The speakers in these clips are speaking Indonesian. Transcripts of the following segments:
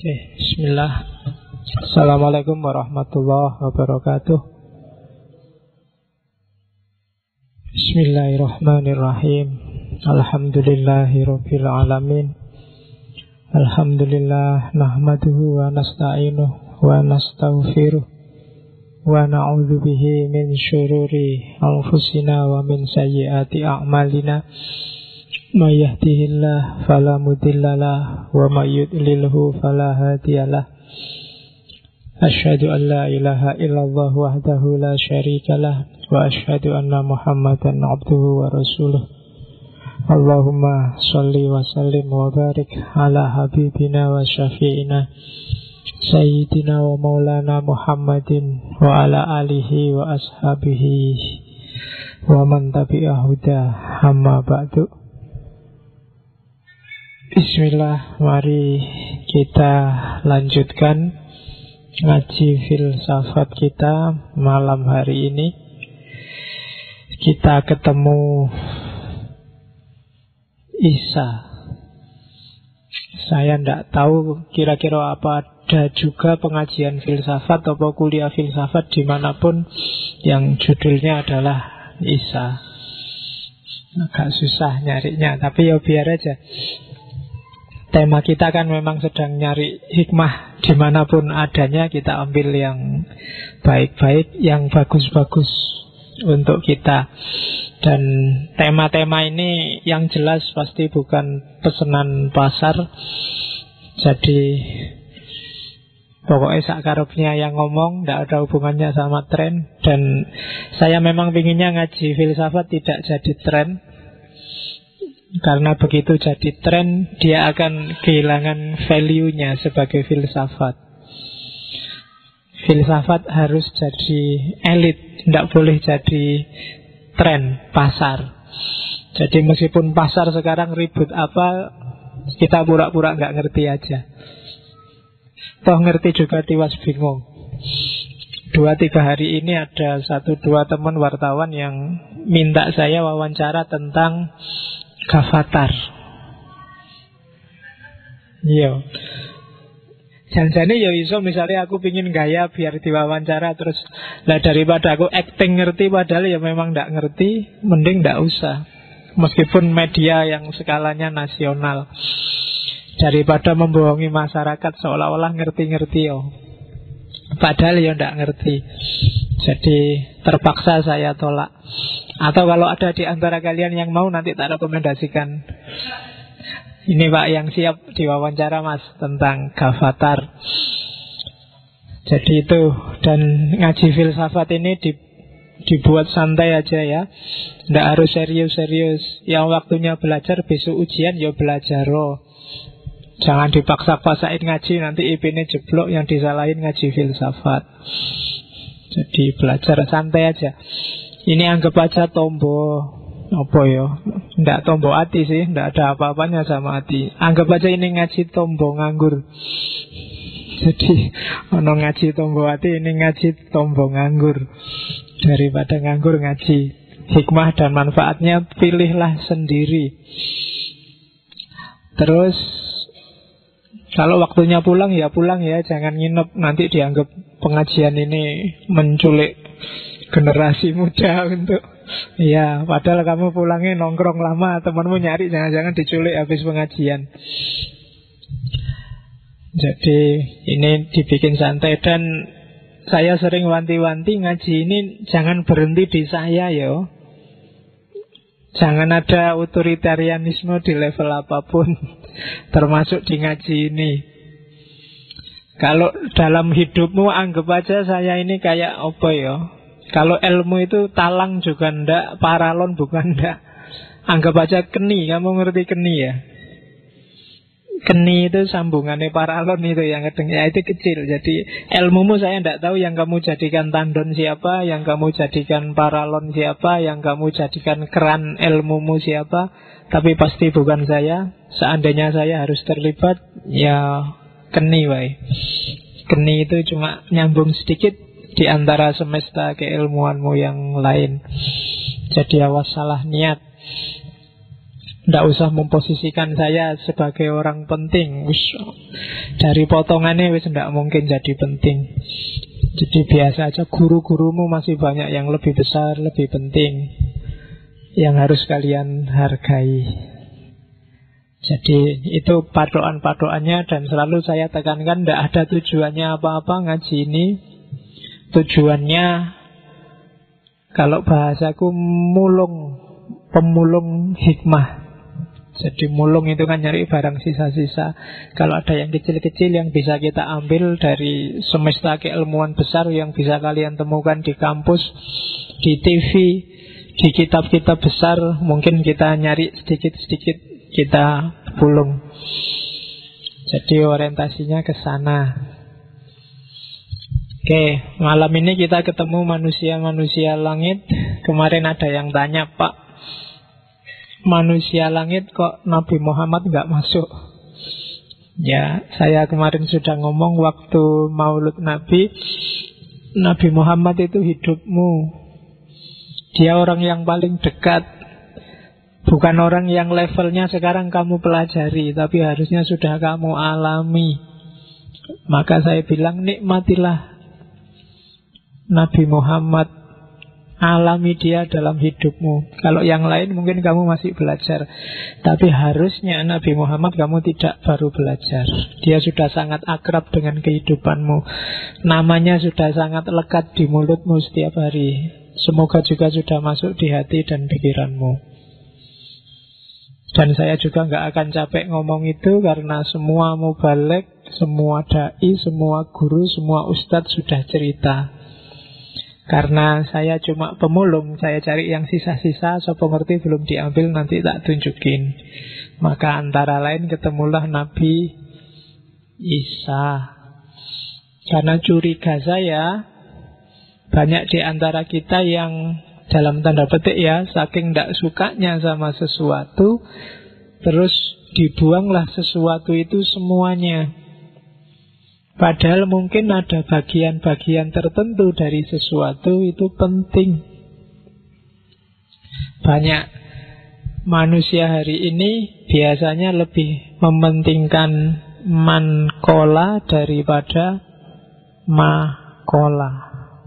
Oke, bismillah. Assalamualaikum warahmatullahi wabarakatuh. Bismillahirrahmanirrahim. Alhamdulillahirabbil alamin. Alhamdulillah nahmaduhu wa nasta'inuhu wa nastaghfiruh wa na'udzu bihi min syururi anfusina wa min sayyiati a'malina. May yahdihillahu fala mudhillalah wa may yudlilhu fala hadiyalah. Asyhadu an la ilaha illallah wahdahu la syarikalah wa asyhadu anna Muhammadan abduhu wa rasuluh. Allahumma shalli wa sallim wa barik ala habibina wa syafi'ina sayyidina wa maulana Muhammadin wa ala alihi wa ashabihi wa man tabi'ahu huda amma ba'du. Bismillah, mari kita lanjutkan ngaji filsafat kita malam hari ini. Kita ketemu Isa. Saya tidak tahu kira-kira apa ada juga pengajian filsafat atau kuliah filsafat dimanapun yang judulnya adalah Isa. Agak susah nyarinya, tapi ya biar aja. Tema kita kan memang sedang nyari hikmah dimanapun adanya. Kita ambil yang baik-baik, yang bagus-bagus untuk kita. Dan tema-tema ini yang jelas pasti bukan pesanan pasar. Jadi pokoknya sakarepnya yang ngomong, tidak ada hubungannya sama tren. Dan saya memang pinginnya ngaji filsafat tidak jadi tren. Karena begitu jadi tren, dia akan kehilangan value-nya sebagai filsafat. Filsafat harus jadi elit, tidak boleh jadi tren, pasar. Jadi meskipun pasar sekarang ribut apa, kita pura-pura nggak ngerti aja. Toh ngerti juga tiwas bingung. 2-3 hari ini ada 1-2 teman wartawan yang minta saya wawancara tentang Gavatar. Iya. Jangan-jangan ya iso misalnya aku pingin gaya biar diwawancara terus lah daripada aku acting ngerti padahal ya memang nggak ngerti, mending nggak usah. Meskipun media yang skalanya nasional, daripada membohongi masyarakat seolah-olah ngerti-ngerti yo. Padahal ya nggak ngerti. Jadi terpaksa saya tolak. Atau kalau ada di antara kalian yang mau, nanti tak rekomendasikan. Ini Pak yang siap diwawancara Mas tentang Gavatar. Jadi itu. Dan ngaji filsafat ini dibuat santai aja ya. Tidak harus serius-serius. Yang waktunya belajar besok ujian ya belajar loh. Jangan dipaksa-paksain ngaji, nanti IP-nya jeblok, yang disalahin ngaji filsafat. Jadi belajar santai aja. Ini anggap aja tombo apa ya? Nggak tombo hati sih, nggak ada apa-apanya sama hati. Anggap aja ini ngaji tombo nganggur. Jadi ono ngaji tombo hati, ini ngaji tombo nganggur. Daripada nganggur ngaji. Hikmah dan manfaatnya pilihlah sendiri. Terus kalau waktunya pulang ya pulang ya, jangan nginep. Nanti dianggap pengajian ini menculik generasi muda untuk ya, padahal kamu pulangnya nongkrong lama, temanmu nyari, jangan-jangan diculik habis pengajian. Jadi ini dibikin santai. Dan saya sering wanti-wanti ngaji ini jangan berhenti di saya ya. Jangan ada otoritarianisme di level apapun, termasuk di ngaji ini. Kalau dalam hidupmu anggap aja saya ini kayak apa ya? Kalau ilmu itu talang juga ndak, paralon bukan ndak. Anggap aja keni, kamu ngerti keni ya? Keni itu sambungannya paralon itu yang kadang ya itu kecil. Jadi ilmumu saya ndak tahu yang kamu jadikan tandon siapa, yang kamu jadikan paralon siapa, yang kamu jadikan keran ilmumu siapa. Tapi pasti bukan saya. Seandainya saya harus terlibat, ya keni wae. Keni itu cuma nyambung sedikit di antara semesta keilmuanmu yang lain. Jadi awas salah niat. Tidak usah memposisikan saya sebagai orang penting. Dari potongannya wis tidak mungkin jadi penting. Jadi biasa aja, guru-gurumu masih banyak yang lebih besar, lebih penting, yang harus kalian hargai. Jadi itu patokan-patokannya, dan selalu saya tekankan tidak ada tujuannya apa-apa ngaji ini. Tujuannya, kalau bahasaku, mulung, pemulung hikmah. Jadi mulung itu kan nyari barang sisa-sisa. Kalau ada yang kecil-kecil yang bisa kita ambil dari semesta keilmuan besar yang bisa kalian temukan di kampus, di TV, di kitab-kitab besar, mungkin kita nyari sedikit-sedikit, kita pulung. Jadi orientasinya ke sana. Oke, malam ini kita ketemu manusia-manusia langit. Kemarin ada yang tanya, Pak, manusia langit kok Nabi Muhammad nggak masuk? Ya, saya kemarin sudah ngomong waktu Maulud Nabi, Nabi Muhammad itu hidupmu. Dia orang yang paling dekat, bukan orang yang levelnya sekarang kamu pelajari, tapi harusnya sudah kamu alami. Maka saya bilang, nikmatilah Nabi Muhammad, alami dia dalam hidupmu. Kalau yang lain mungkin kamu masih belajar, tapi harusnya Nabi Muhammad kamu tidak baru belajar. Dia sudah sangat akrab dengan kehidupanmu, namanya sudah sangat lekat di mulutmu setiap hari. Semoga juga sudah masuk di hati dan pikiranmu. Dan saya juga nggak akan capek ngomong itu, karena semua mubaligh, semua da'i, semua guru, semua ustadz sudah cerita. Karena saya cuma pemulung, saya cari yang sisa-sisa, sopo ngerti belum diambil nanti tak tunjukin. Maka antara lain ketemulah Nabi Isa. Karena curiga saya, banyak di antara kita yang dalam tanda petik ya, saking tidak sukanya sama sesuatu, terus dibuanglah sesuatu itu semuanya. Padahal mungkin ada bagian-bagian tertentu dari sesuatu itu penting. Banyak manusia hari ini biasanya lebih mementingkan mankola daripada makola.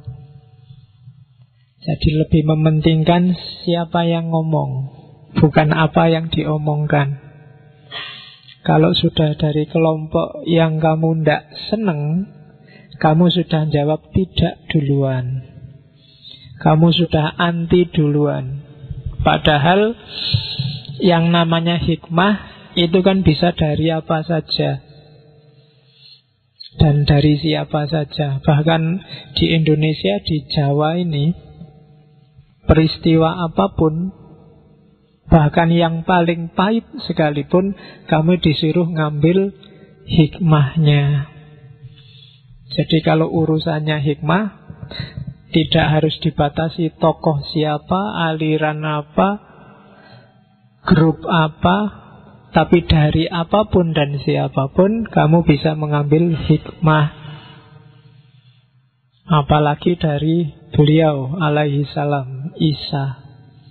Jadi lebih mementingkan siapa yang ngomong, bukan apa yang diomongkan. Kalau sudah dari kelompok yang kamu tidak senang, kamu sudah jawab tidak duluan. Kamu sudah anti duluan. Padahal yang namanya hikmah itu kan bisa dari apa saja dan dari siapa saja. Bahkan di Indonesia, di Jawa ini, peristiwa apapun, bahkan yang paling pahit sekalipun, kamu disuruh ngambil hikmahnya. Jadi kalau urusannya hikmah, tidak harus dibatasi tokoh siapa, aliran apa, grup apa, tapi dari apapun dan siapapun kamu bisa mengambil hikmah. Apalagi dari beliau alaihi salam, Isa.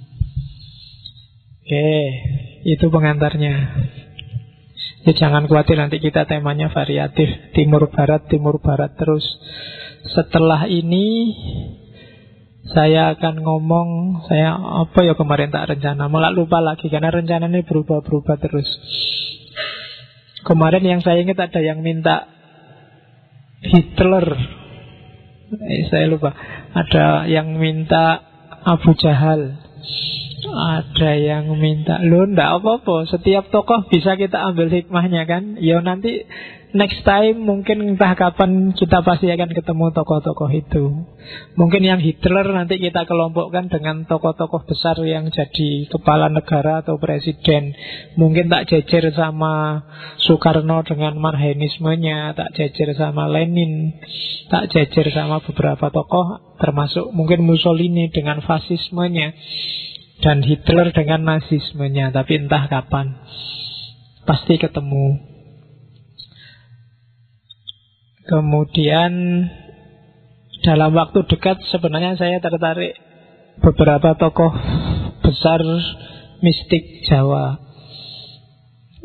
Oke, itu pengantarnya. Ya, jangan khawatir, nanti kita temanya variatif, timur barat terus. Setelah ini saya akan ngomong, saya apa ya kemarin tak rencana, malah lupa lagi karena rencananya berubah-berubah terus. Kemarin yang saya ingat ada yang minta Hitler, saya lupa. Ada yang minta Abu Jahal, ada yang minta, loh ndak apa-apa, setiap tokoh bisa kita ambil hikmahnya kan. Ya nanti next time mungkin entah kapan kita pasti akan ketemu tokoh-tokoh itu. Mungkin yang Hitler nanti kita kelompokkan dengan tokoh-tokoh besar yang jadi kepala negara atau presiden. Mungkin tak jejer sama Soekarno dengan marxismenya, tak jejer sama Lenin, tak jejer sama beberapa tokoh, termasuk mungkin Mussolini dengan fasismenya, dan Hitler dengan nazismenya. Tapi entah kapan, pasti ketemu. Kemudian dalam waktu dekat sebenarnya saya tertarik beberapa tokoh besar mistik Jawa.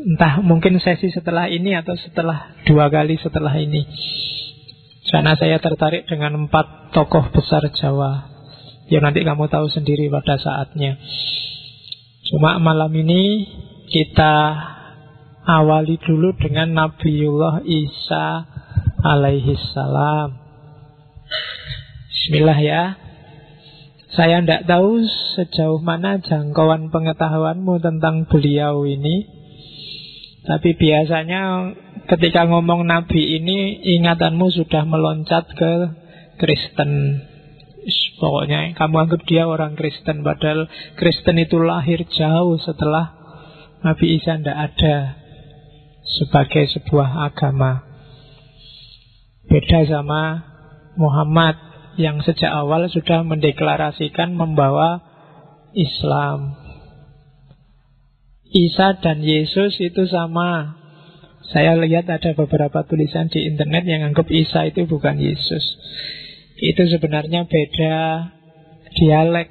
Entah mungkin sesi setelah ini atau setelah 2 kali setelah ini. Karena saya tertarik dengan 4 tokoh besar Jawa. Ya nanti kamu tahu sendiri pada saatnya. Cuma malam ini kita awali dulu dengan Nabiullah Isa alaihi salam. Bismillah ya. Saya tidak tahu sejauh mana jangkauan pengetahuanmu tentang beliau ini. Tapi biasanya ketika ngomong Nabi ini, ingatanmu sudah meloncat ke Kristen. Pokoknya kamu anggap dia orang Kristen, padahal Kristen itu lahir jauh setelah Nabi Isa tidak ada sebagai sebuah agama. Beda sama Muhammad yang sejak awal sudah mendeklarasikan membawa Islam. Isa dan Yesus itu sama. Saya lihat ada beberapa tulisan di internet yang anggap Isa itu bukan Yesus. Itu sebenarnya beda dialek.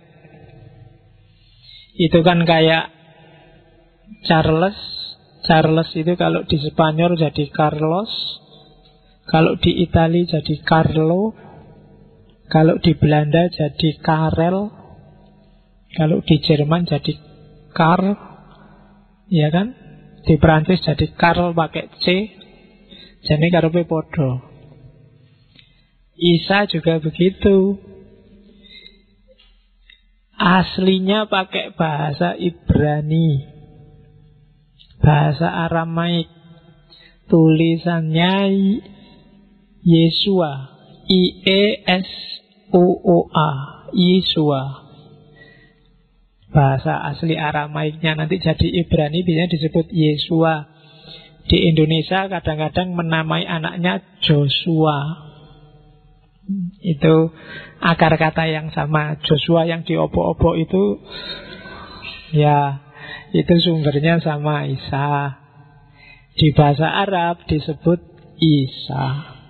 Itu kan kayak Charles. Charles itu kalau di Spanyol jadi Carlos, kalau di Itali jadi Carlo, kalau di Belanda jadi Karel, kalau di Jerman jadi Karl. Ya kan? Di Perancis jadi Karl pakai C. Jadi karepe podo. Isa juga begitu. Aslinya pakai bahasa Ibrani, bahasa Aramaik. Tulisannya Yesua, Iesua, Yesua. Bahasa asli Aramaiknya nanti jadi Ibrani biasanya disebut Yesua. Di Indonesia kadang-kadang menamai anaknya Joshua. Itu akar kata yang sama. Joshua yang diobok-obok itu, ya, itu sumbernya sama Isa. Di bahasa Arab disebut Isa.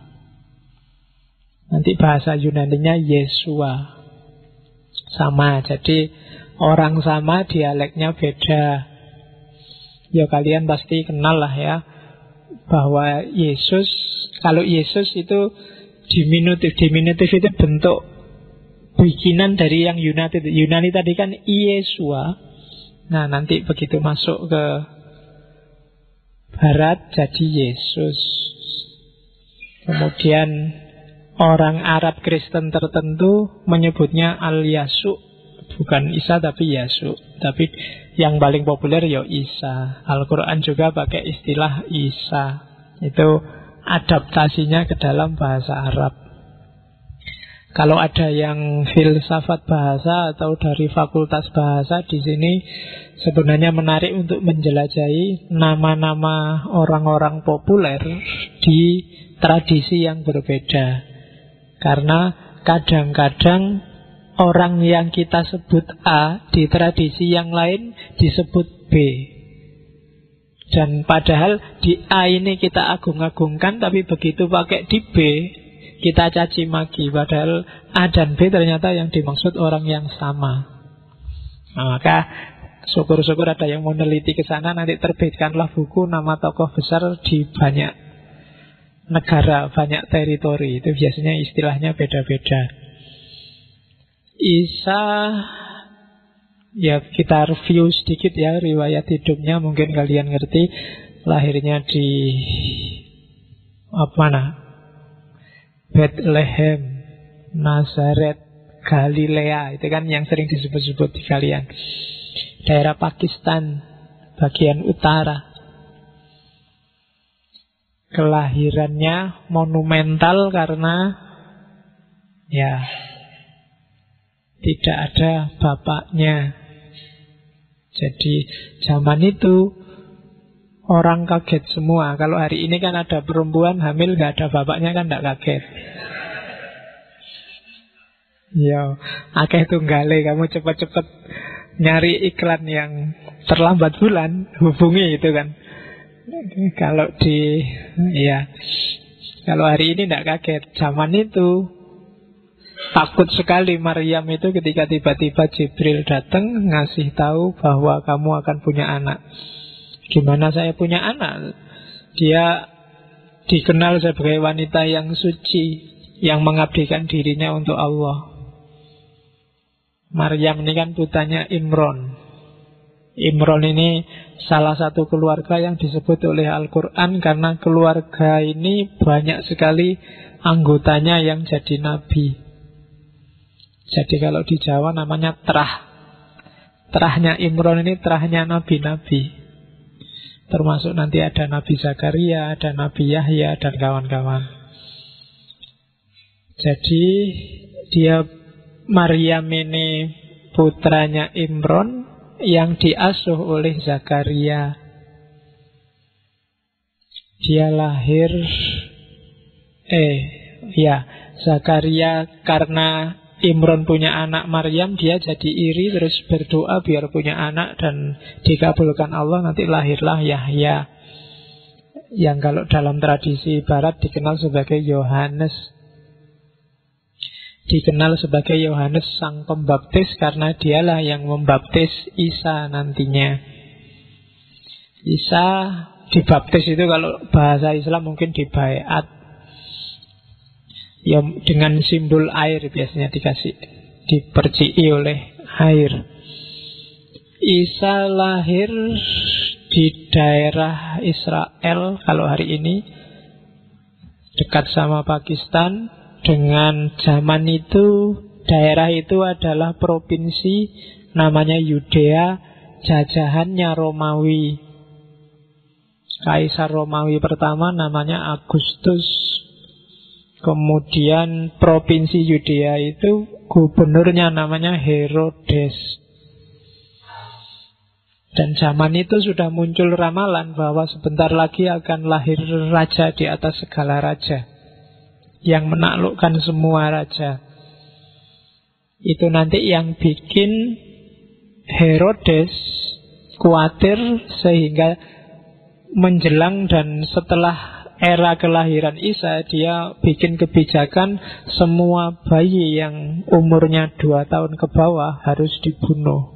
Nanti bahasa Yunaninya Yesua. Sama, jadi orang sama, dialeknya beda. Ya kalian pasti kenal lah ya, bahwa Yesus, kalau Yesus itu diminutif. Diminutif itu bentuk bikinan dari yang Yunani tadi kan Yesua. Nah nanti begitu masuk ke Barat jadi Yesus. Kemudian orang Arab Kristen tertentu menyebutnya Al-Yasu. Bukan Isa tapi Yasu. Tapi yang paling populer ya Isa. Al-Quran juga pakai istilah Isa. Itu adaptasinya ke dalam bahasa Arab. Kalau ada yang filsafat bahasa atau dari fakultas bahasa di sini, sebenarnya menarik untuk menjelajahi nama-nama orang-orang populer di tradisi yang berbeda. Karena kadang-kadang orang yang kita sebut A di tradisi yang lain disebut B. Dan padahal di A ini kita agung-agungkan, tapi begitu pakai di B kita caci maki. Padahal A dan B ternyata yang dimaksud orang yang sama. Nah, maka syukur-syukur ada yang mau neliti ke sana. Nanti terbitkanlah buku nama tokoh besar di banyak negara, banyak teritori. Itu biasanya istilahnya beda-beda. Isa, ya kita review sedikit ya riwayat hidupnya, mungkin kalian ngerti. Lahirnya di Bethlehem, Nazaret, Galilea. Itu kan yang sering disebut-sebut di kalian. Daerah Pakistan, bagian utara. Kelahirannya monumental karena ya tidak ada bapaknya. Jadi zaman itu orang kaget semua. Kalau hari ini kan ada perempuan hamil gak ada bapaknya kan gak kaget. Ya, akeh tunggale, kamu cepet-cepet nyari iklan yang terlambat bulan, hubungi itu kan. Kalau kalau hari ini gak kaget. Zaman itu takut sekali Maryam itu ketika tiba-tiba Jibril datang ngasih tahu bahwa kamu akan punya anak. Gimana saya punya anak? Dia dikenal sebagai wanita yang suci, yang mengabdikan dirinya untuk Allah. Maryam ini kan putranya Imron. Imron ini salah satu keluarga yang disebut oleh Al-Quran karena keluarga ini banyak sekali anggotanya yang jadi nabi. Jadi kalau di Jawa namanya terah. Terahnya Imron ini terahnya nabi-nabi. Termasuk nanti ada Nabi Zakaria, ada Nabi Yahya, dan kawan-kawan. Jadi dia Maryam ini putranya Imron yang diasuh oleh Zakaria. Dia lahir Zakaria karena Imron punya anak Maryam, dia jadi iri terus berdoa biar punya anak dan dikabulkan Allah, nanti lahirlah Yahya yang kalau dalam tradisi barat dikenal sebagai Yohanes. Dikenal sebagai Yohanes sang pembaptis karena dialah yang membaptis Isa nantinya. Isa dibaptis itu kalau bahasa Islam mungkin dibaiat. Ya, dengan simbol air biasanya diperciki oleh air. Isa lahir di daerah Israel kalau hari ini, dekat sama Pakistan. Dengan zaman itu daerah itu adalah provinsi namanya Yudea, jajahannya Romawi. Kaisar Romawi pertama namanya Agustus. Kemudian provinsi Yudea itu gubernurnya namanya Herodes. Dan zaman itu sudah muncul ramalan bahwa sebentar lagi akan lahir raja di atas segala raja, yang menaklukkan semua raja. Itu nanti yang bikin Herodes khawatir sehingga menjelang dan setelah era kelahiran Isa, dia bikin kebijakan semua bayi yang umurnya 2 tahun ke bawah harus dibunuh.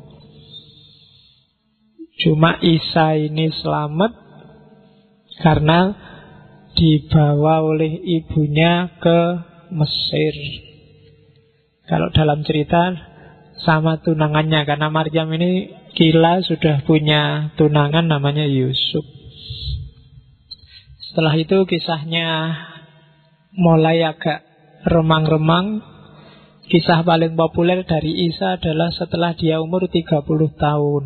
Cuma Isa ini selamat karena dibawa oleh ibunya ke Mesir. Kalau dalam cerita sama tunangannya, karena Maryam ini gila sudah punya tunangan namanya Yusuf. Setelah itu kisahnya mulai agak remang-remang. Kisah paling populer dari Isa adalah setelah dia umur 30 tahun.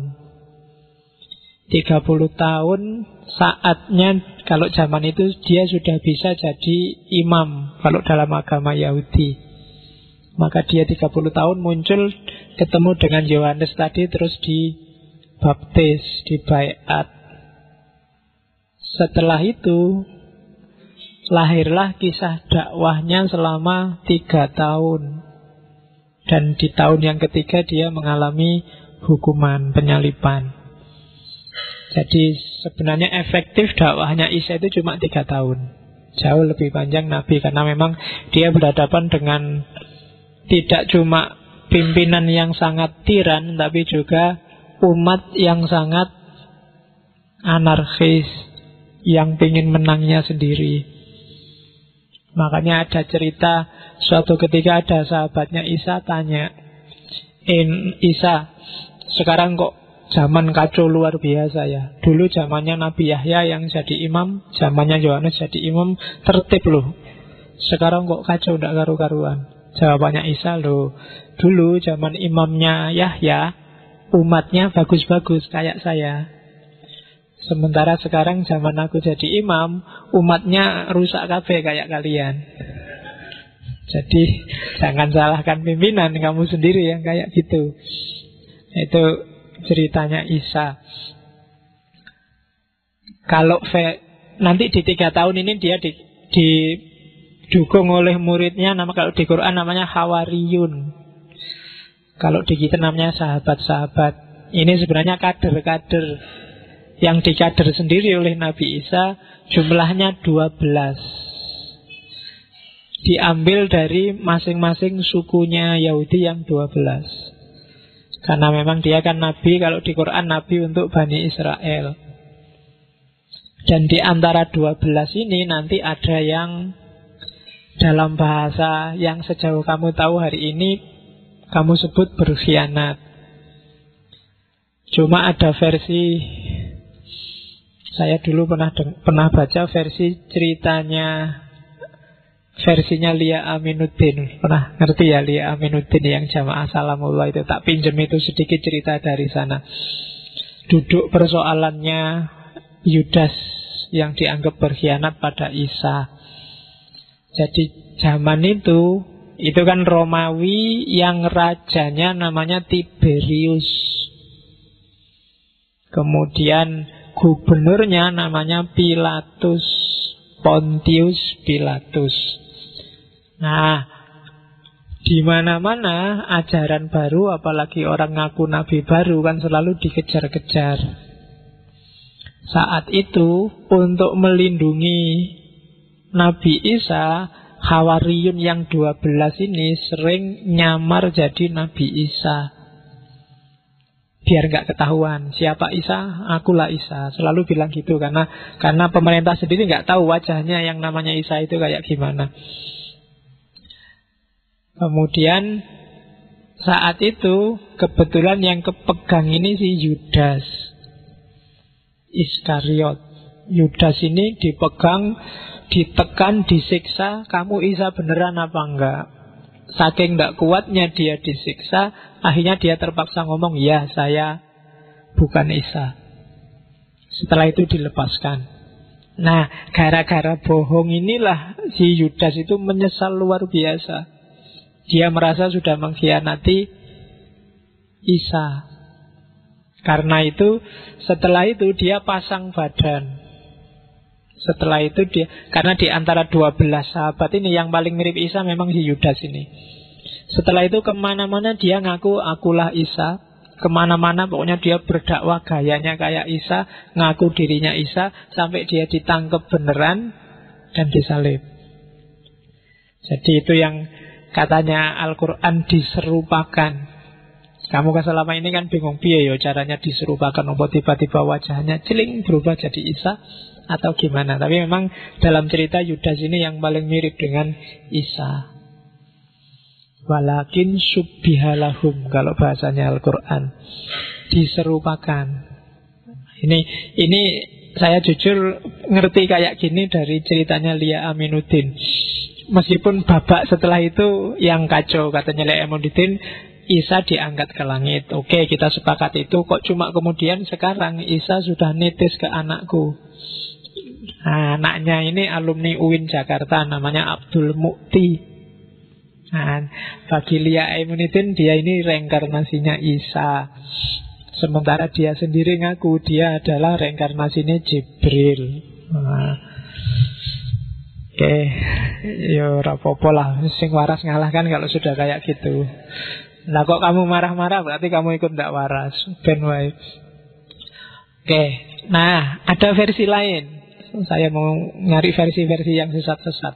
30 tahun saatnya, kalau zaman itu dia sudah bisa jadi imam kalau dalam agama Yahudi. Maka dia 30 tahun muncul, ketemu dengan Yohanes tadi, terus dibaptis, dibaiat. Setelah itu lahirlah kisah dakwahnya selama 3 tahun. Dan di tahun yang ketiga dia mengalami hukuman penyaliban. Jadi sebenarnya efektif dakwahnya Isa itu cuma 3 tahun. Jauh lebih panjang Nabi, karena memang dia berhadapan dengan tidak cuma pimpinan yang sangat tiran, tapi juga umat yang sangat anarkis, yang ingin menangnya sendiri. Makanya ada cerita suatu ketika ada sahabatnya Isa tanya, Isa, sekarang kok zaman kacau luar biasa ya. Dulu zamannya Nabi Yahya yang jadi imam, zamannya Yohanes jadi imam, tertib loh. Sekarang kok kacau, tidak karu-karuan. Jawabannya Isa, loh, dulu zaman imamnya Yahya, umatnya bagus-bagus kayak saya. Sementara sekarang zaman aku jadi imam, umatnya rusak kabeh kayak kalian. Jadi jangan salahkan pimpinan, kamu sendiri yang kayak gitu. Itu ceritanya Isa. Kalau nanti di 3 tahun ini dia didukung oleh muridnya, kalau di Quran namanya Hawariyun. Kalau di kita namanya sahabat-sahabat. Ini sebenarnya kader-kader. Yang dikader sendiri oleh Nabi Isa jumlahnya 12. Diambil dari masing-masing sukunya Yahudi yang 12. Karena memang dia kan Nabi, kalau di Quran Nabi untuk Bani Israel. Dan di antara 12 ini nanti ada yang dalam bahasa yang sejauh kamu tahu hari ini kamu sebut berkhianat. Cuma ada versi, saya dulu pernah baca versi versinya Lia Aminuddin. Pernah ngerti ya Lia Aminuddin yang Jamaah Salamullah itu? Tak pinjem itu sedikit cerita dari sana. Duduk persoalannya Yudas yang dianggap berkhianat pada Isa. Jadi zaman itu kan Romawi yang rajanya namanya Tiberius. Kemudian gubernurnya namanya Pilatus, Pontius Pilatus. Nah, di mana-mana ajaran baru, apalagi orang ngaku nabi baru kan selalu dikejar-kejar. Saat itu untuk melindungi Nabi Isa, Hawariyun yang 12 ini sering nyamar jadi Nabi Isa. Biar nggak ketahuan siapa Isa, akulah Isa. Selalu bilang gitu karena pemerintah sendiri nggak tahu wajahnya yang namanya Isa itu kayak gimana. Kemudian saat itu kebetulan yang kepegang ini si Yudas Iskariot. Yudas ini dipegang, ditekan, disiksa, kamu Isa beneran apa enggak? Saking enggak kuatnya dia disiksa, akhirnya dia terpaksa ngomong, ya saya bukan Isa. Setelah itu dilepaskan. Nah, gara-gara bohong inilah si Yudas itu menyesal luar biasa. Dia merasa sudah mengkhianati Isa. Karena itu, setelah itu dia pasang badan. Setelah itu karena di antara 12 sahabat ini yang paling mirip Isa memang si Yudas ini. Setelah itu kemana-mana dia ngaku akulah Isa. Kemana-mana pokoknya dia berdakwah gayanya kayak Isa, ngaku dirinya Isa, sampai dia ditangkap beneran dan disalib. Jadi itu yang katanya Al-Quran diserupakan. Kamu kan selama ini kan bingung piye ya caranya diserupakan, apa tiba-tiba wajahnya celing berubah jadi Isa atau gimana. Tapi memang dalam cerita Yudas ini yang paling mirip dengan Isa. Walakin subbihalahum kalau bahasanya Al-Quran, diserupakan. Ini saya jujur ngerti kayak gini dari ceritanya Lia Aminuddin. Meskipun babak setelah itu yang kacau, katanya Lia Aminuddin, Isa diangkat ke langit. Oke, kita sepakat itu. Kok cuma kemudian sekarang Isa sudah nitis ke anakku. Nah, anaknya ini alumni UIN Jakarta, namanya Abdul Mukti. Nah, bagi Lia Aminuddin dia ini reinkarnasinya Isa. Sementara dia sendiri ngaku dia adalah reinkarnasinya Jibril. Nah, oke, ya rapopo lah. Sing waras ngalah kan kalau sudah kayak gitu. Nah kok kamu marah-marah berarti kamu ikut ndak waras. Ben wae. Oke, nah ada versi lain. Saya mau nyari versi-versi yang sesat-sesat.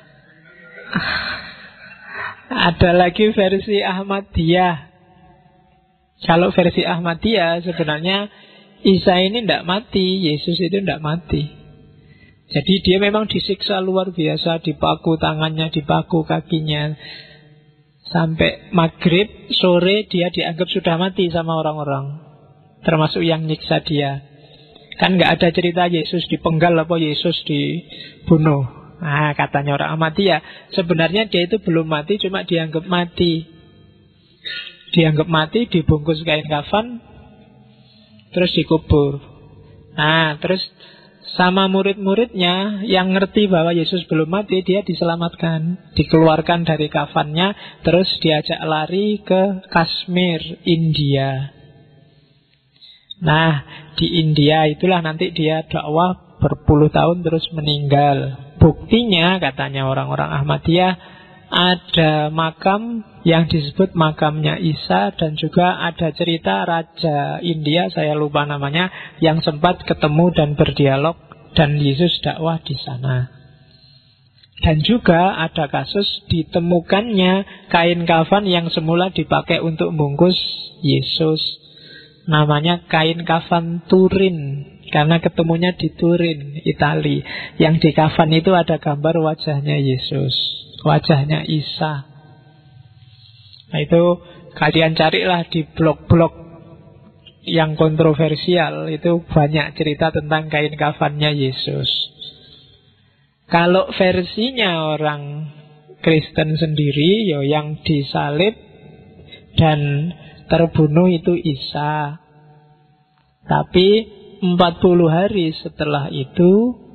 Ada lagi versi Ahmadiyah. Kalau versi Ahmadiyah sebenarnya Isa ini ndak mati, Yesus itu ndak mati. Jadi dia memang disiksa luar biasa, dipaku tangannya, dipaku kakinya. Sampai maghrib, sore dia dianggap sudah mati sama orang-orang, termasuk yang nyiksa dia. Kan gak ada cerita Yesus dipenggal apa Yesus dibunuh. Nah, katanya orang Ahmadiyah, sebenarnya dia itu belum mati, cuma dianggap mati. Dianggap mati, dibungkus kain kafan, terus dikubur. Nah, terus sama murid-muridnya yang ngerti bahwa Yesus belum mati, dia diselamatkan, dikeluarkan dari kafannya, terus diajak lari ke Kashmir, India. Nah, di India itulah nanti dia dakwah berpuluh tahun terus meninggal. Buktinya katanya orang-orang Ahmadiyah, ada makam yang disebut makamnya Isa, dan juga ada cerita Raja India, saya lupa namanya, yang sempat ketemu dan berdialog dan Yesus dakwah di sana. Dan juga ada kasus ditemukannya kain kafan yang semula dipakai untuk membungkus Yesus. Namanya kain kafan Turin. Karena ketemunya di Turin, Itali. Yang di kafan itu ada gambar wajahnya Yesus, wajahnya Isa. Nah itu kalian carilah di blog-blog yang kontroversial, itu banyak cerita tentang kain kafannya Yesus. Kalau versinya orang Kristen sendiri, ya yang disalib dan terbunuh itu Isa. Tapi 40 hari setelah itu,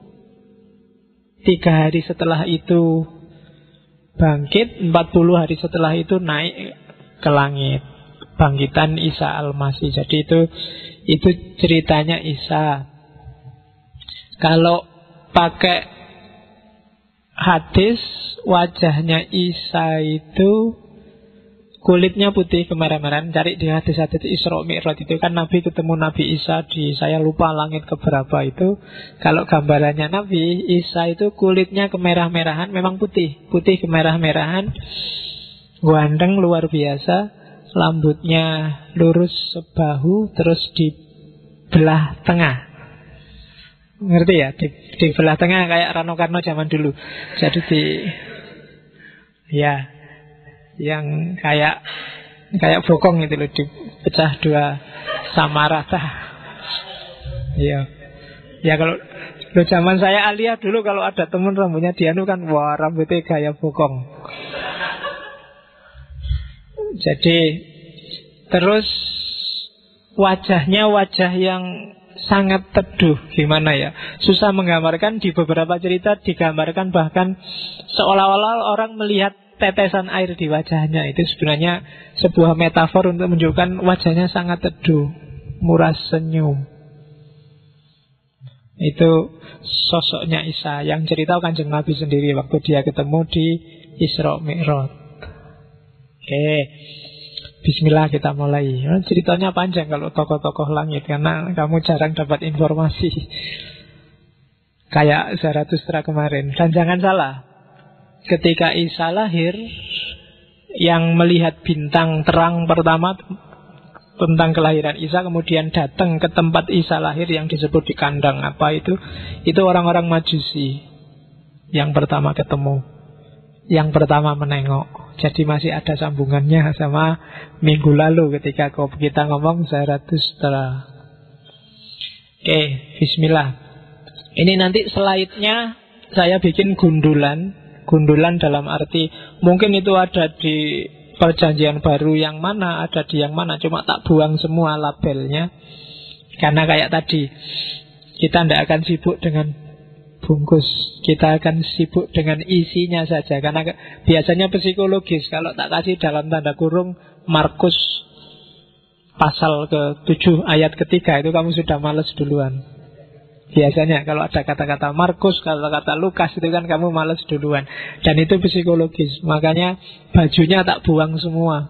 3 hari setelah itu bangkit, 40 hari setelah itu naik ke langit. Bangkitan Isa Al-Masih. Jadi itu ceritanya Isa. Kalau pakai hadis, wajahnya Isa itu kulitnya putih kemerah-merahan. Cari di hadis-hadis Isra Mi'raj itu kan Nabi ketemu Nabi Isa di, saya lupa langit keberapa itu. Kalau gambarannya Nabi Isa itu kulitnya kemerah-merahan, memang putih kemerah-merahan, ganteng luar biasa. Rambutnya lurus sebahu, terus di belah tengah. Ngerti ya? Di belah tengah kayak Rano Karno zaman dulu. Jadi ya, yang kayak bokong itu loh, dipecah 2 sama rata. Iya. Ya kalau zaman saya Alia dulu, kalau ada temen rambutnya dianu kan, wah rambutnya gaya bokong. Jadi terus wajahnya wajah yang sangat teduh. Gimana ya, susah menggambarkan. Di beberapa cerita digambarkan bahkan seolah-olah orang melihat tetesan air di wajahnya. Itu sebenarnya sebuah metafor untuk menunjukkan wajahnya sangat teduh, murah senyum. Itu sosoknya Isa yang cerita Kanjeng Nabi sendiri waktu dia ketemu di Isra Mi'raj. Oke, bismillah kita mulai. Ceritanya panjang kalau tokoh-tokoh langit, karena kamu jarang dapat informasi kayak Zarathustra kemarin. Dan jangan salah, ketika Isa lahir, yang melihat bintang terang pertama tentang kelahiran Isa, kemudian datang ke tempat Isa lahir yang disebut di kandang apa itu orang-orang Majusi yang pertama ketemu, yang pertama menengok. Jadi masih ada sambungannya sama minggu lalu ketika kita ngomong Zarathustra. Oke, bismillah. Ini nanti slide-nya saya bikin gundulan dalam arti mungkin itu ada di Perjanjian Baru yang mana, ada di yang mana, cuma tak buang semua labelnya. Karena kayak tadi, kita tidak akan sibuk dengan bungkus, kita akan sibuk dengan isinya saja. Karena biasanya psikologis, kalau tak kasih dalam tanda kurung Markus pasal ke-7 ayat ketiga, itu kamu sudah males duluan. Biasanya kalau ada kata-kata Markus, kata-kata Lukas, itu kan kamu males duluan. Dan itu psikologis. Makanya bajunya tak buang semua,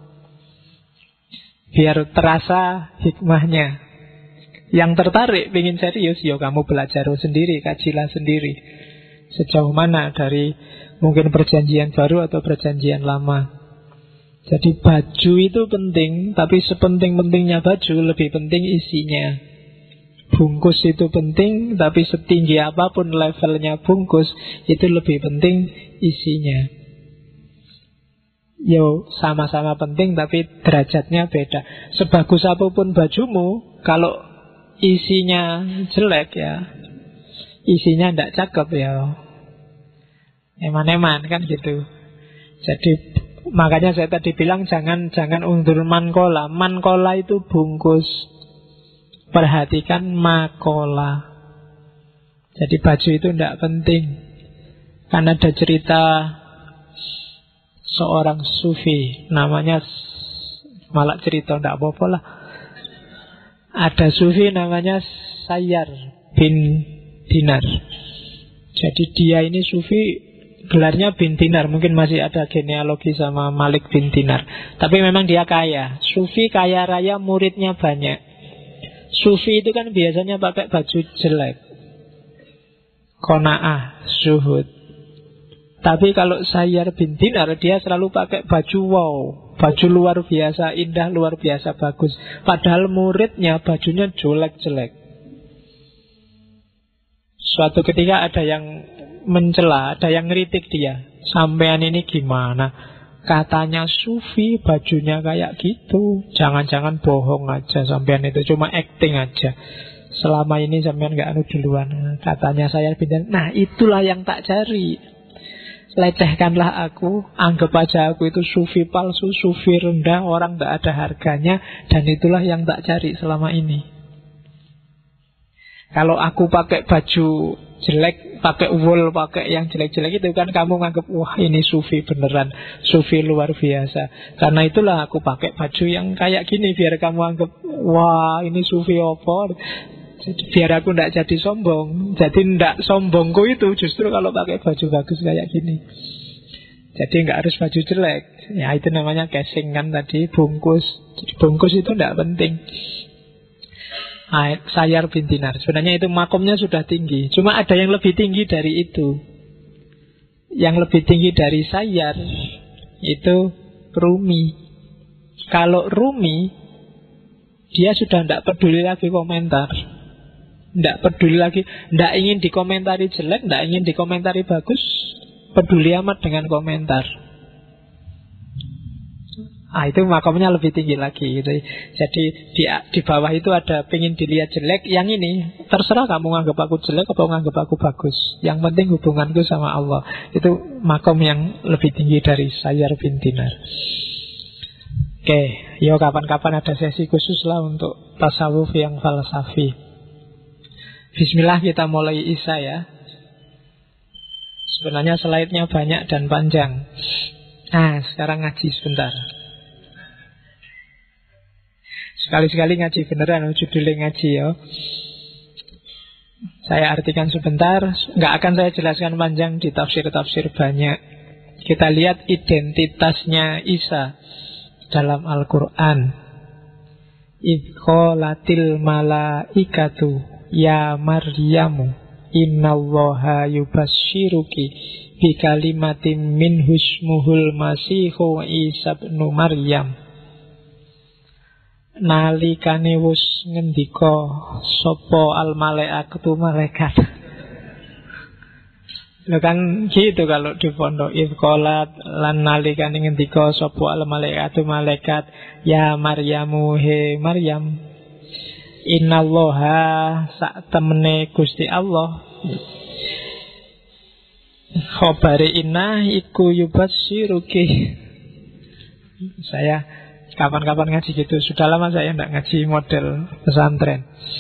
biar terasa hikmahnya. Yang tertarik, ingin serius, ya kamu belajar sendiri, kajilah sendiri. Sejauh mana dari mungkin Perjanjian Baru atau Perjanjian Lama. Jadi baju itu penting, tapi sepenting-pentingnya baju, lebih penting isinya. Bungkus itu penting, tapi setinggi apapun levelnya bungkus, itu lebih penting isinya. Yo, sama-sama penting, tapi derajatnya beda. Sebagus apapun bajumu, kalau isinya jelek ya, isinya tidak cakep ya, eman-eman kan gitu. Jadi makanya saya tadi bilang jangan undur mankola. Mankola itu bungkus, perhatikan makola. Jadi baju itu tidak penting. Karena ada cerita seorang sufi, namanya, malah cerita tidak apa-apa lah. Ada sufi namanya Sayyar bin Dinar. Jadi dia ini sufi, gelarnya bin Dinar. Mungkin masih ada genealogi sama Malik bin Dinar. Tapi memang dia kaya. Sufi kaya raya, muridnya banyak. Sufi itu kan biasanya pakai baju jelek, qanaah, zuhud. Tapi kalau Sayyar bin Dinar, dia selalu pakai baju wow, baju luar biasa indah, luar biasa bagus. Padahal muridnya bajunya jelek-jelek. Suatu ketika ada yang mencela, ada yang ngeritik dia. Sampean ini gimana? Katanya sufi, bajunya kayak gitu. Jangan-jangan bohong aja sampean itu, cuma acting aja. Selama ini sampean gak anu duluan. Katanya saya pindah. Nah itulah yang tak cari. Lecehkanlah aku, anggap aja aku itu sufi palsu, sufi rendah, orang gak ada harganya. Dan itulah yang tak cari selama ini. Kalau aku pakai baju jelek, pakai wool, pakai yang jelek-jelek itu kan kamu nganggap, wah ini sufi beneran, sufi luar biasa. Karena itulah aku pakai baju yang kayak gini, biar kamu anggap, wah ini sufi apa. Biar aku tidak jadi sombong. Jadi tidak sombongku itu justru kalau pakai baju bagus kayak gini. Jadi nggak harus baju jelek. Ya itu namanya casing kan tadi, bungkus. Jadi bungkus itu tidak penting. Sayyar bin Dinar, sebenarnya itu makomnya sudah tinggi. Cuma ada yang lebih tinggi dari itu. Yang lebih tinggi dari Sayyar itu Rumi. Kalau Rumi, dia sudah tidak peduli lagi komentar, tidak peduli lagi, tidak ingin dikomentari jelek, tidak ingin dikomentari bagus, peduli amat dengan komentar. Itu makamnya lebih tinggi lagi gitu. Jadi di bawah itu ada pengen dilihat jelek. Yang ini terserah kamu nganggap aku jelek atau nganggap aku bagus. Yang penting hubunganku sama Allah. Itu makam yang lebih tinggi dari Sayyar bin Dinar. Oke, yo kapan-kapan ada sesi khusus lah untuk tasawuf yang falsafi. Bismillah, kita mulai Isya ya. Sebenarnya slide-nya banyak dan panjang. Sekarang ngaji sebentar. Sekali-sekali ngaji beneran, judulnya ngaji ya. Saya artikan sebentar, nggak akan saya jelaskan panjang, di tafsir-tafsir banyak. Kita lihat identitasnya Isa dalam Al-Quran. Idh qalatil malaikatu ya Maryamu innallaha yubasyshiruki bikalimatin minhu ismuhul masihu Isa ibn Maryam. Nalikane wis ngendika sapa al malaikatu malaikat. Lho kan gitu kalau di pondok Ifqolat lan nalikane ngendika sapa al malaikatu malaikat ya Maryamu he Maryam innallaha sak temene Gusti Allah khabare inna iku yubasysiruki. Saya kapan-kapan ngaji gitu. Sudah lama saya tidak ngaji model pesantren.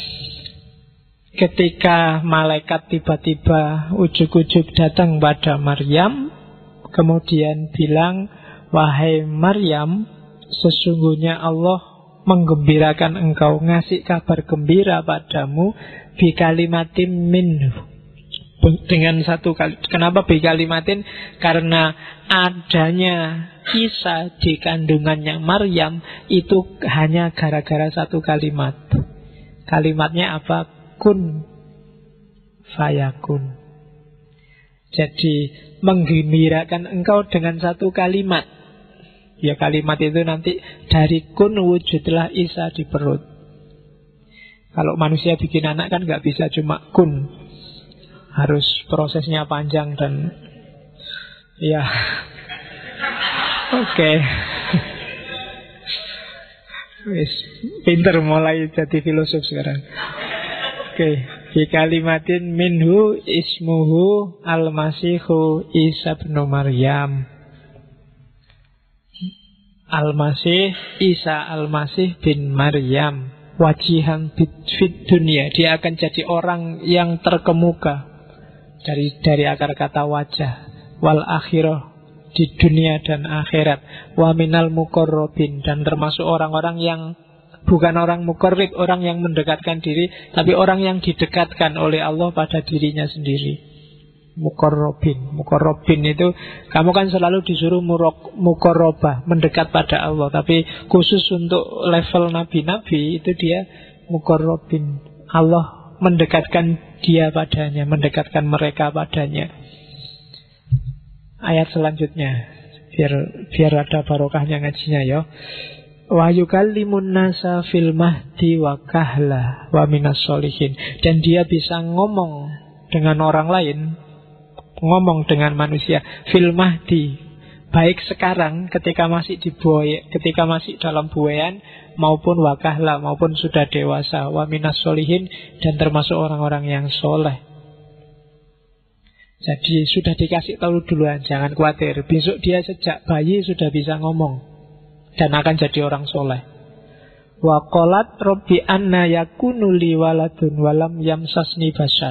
Ketika malaikat tiba-tiba ujuk-ujuk datang pada Maryam, kemudian bilang, wahai Maryam, sesungguhnya Allah menggembirakan engkau, ngasih kabar gembira padamu bikalimatin minhu, dengan satu kali. Kenapa bikalimatin? Karena adanya Isa di kandungannya Maryam itu hanya gara-gara satu kalimat. Kalimatnya apa? Kun fayakun. Jadi menggembirakan engkau dengan satu kalimat. Ya kalimat itu nanti dari kun wujudlah Isa di perut. Kalau manusia bikin anak kan gak bisa cuma kun, harus prosesnya panjang dan ya. Oke. Wis pinter mulai jadi filosof sekarang. Oke, bi kalimatin minhu ismuhu al-masihu Isa bin Maryam. Al-Masih, Isa Al-Masih bin Maryam, wajihan fit dunia. Dia akan jadi orang yang terkemuka dari akar kata wajah. Wal akhirah, di dunia dan akhirat. Wa minal muqarrabin, dan termasuk orang-orang yang bukan orang muqarrib, orang yang mendekatkan diri, tapi orang yang didekatkan oleh Allah pada dirinya sendiri. Muqarrabin itu, kamu kan selalu disuruh muqarrabah, mendekat pada Allah. Tapi khusus untuk level nabi-nabi itu dia muqarrabin. Allah mendekatkan dia padanya, mendekatkan mereka padanya. Ayat selanjutnya, biar ada barokahnya ngajinya ya. Wa yukallimun nasa fil mahdi wa kahla wa minas solihin. Dan dia bisa ngomong dengan orang lain, ngomong dengan manusia fil mahdi, baik sekarang ketika masih ketika masih dalam buayan, maupun wakahla, maupun sudah dewasa, wa minas solihin, dan termasuk orang-orang yang soleh. Jadi sudah dikasih tahu duluan, jangan khawatir. Besok dia sejak bayi sudah bisa ngomong dan akan jadi orang soleh. Wa qalat rabbi anna yakunu li waladun walam yamsasni bashar.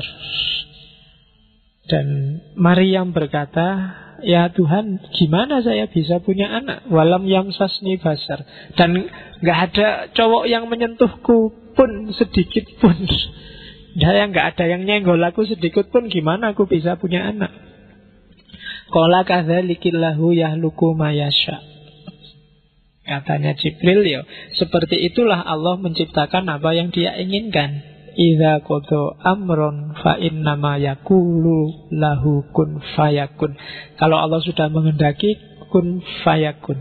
Dan Maryam berkata, ya Tuhan, gimana saya bisa punya anak? Walam yamsasni bashar. Dan gak ada cowok yang menyentuhku pun sedikit pun. Dan gak ada yang nyenggol aku sedikit pun, gimana aku bisa punya anak? Qala kadzalikillahu yahluku ma yasha. Katanya Jibril, ya seperti itulah Allah menciptakan apa yang Dia inginkan. Idza qada amron fa innama yaqulu lahu kun fayakun. Kalau Allah sudah menghendaki, kun fayakun.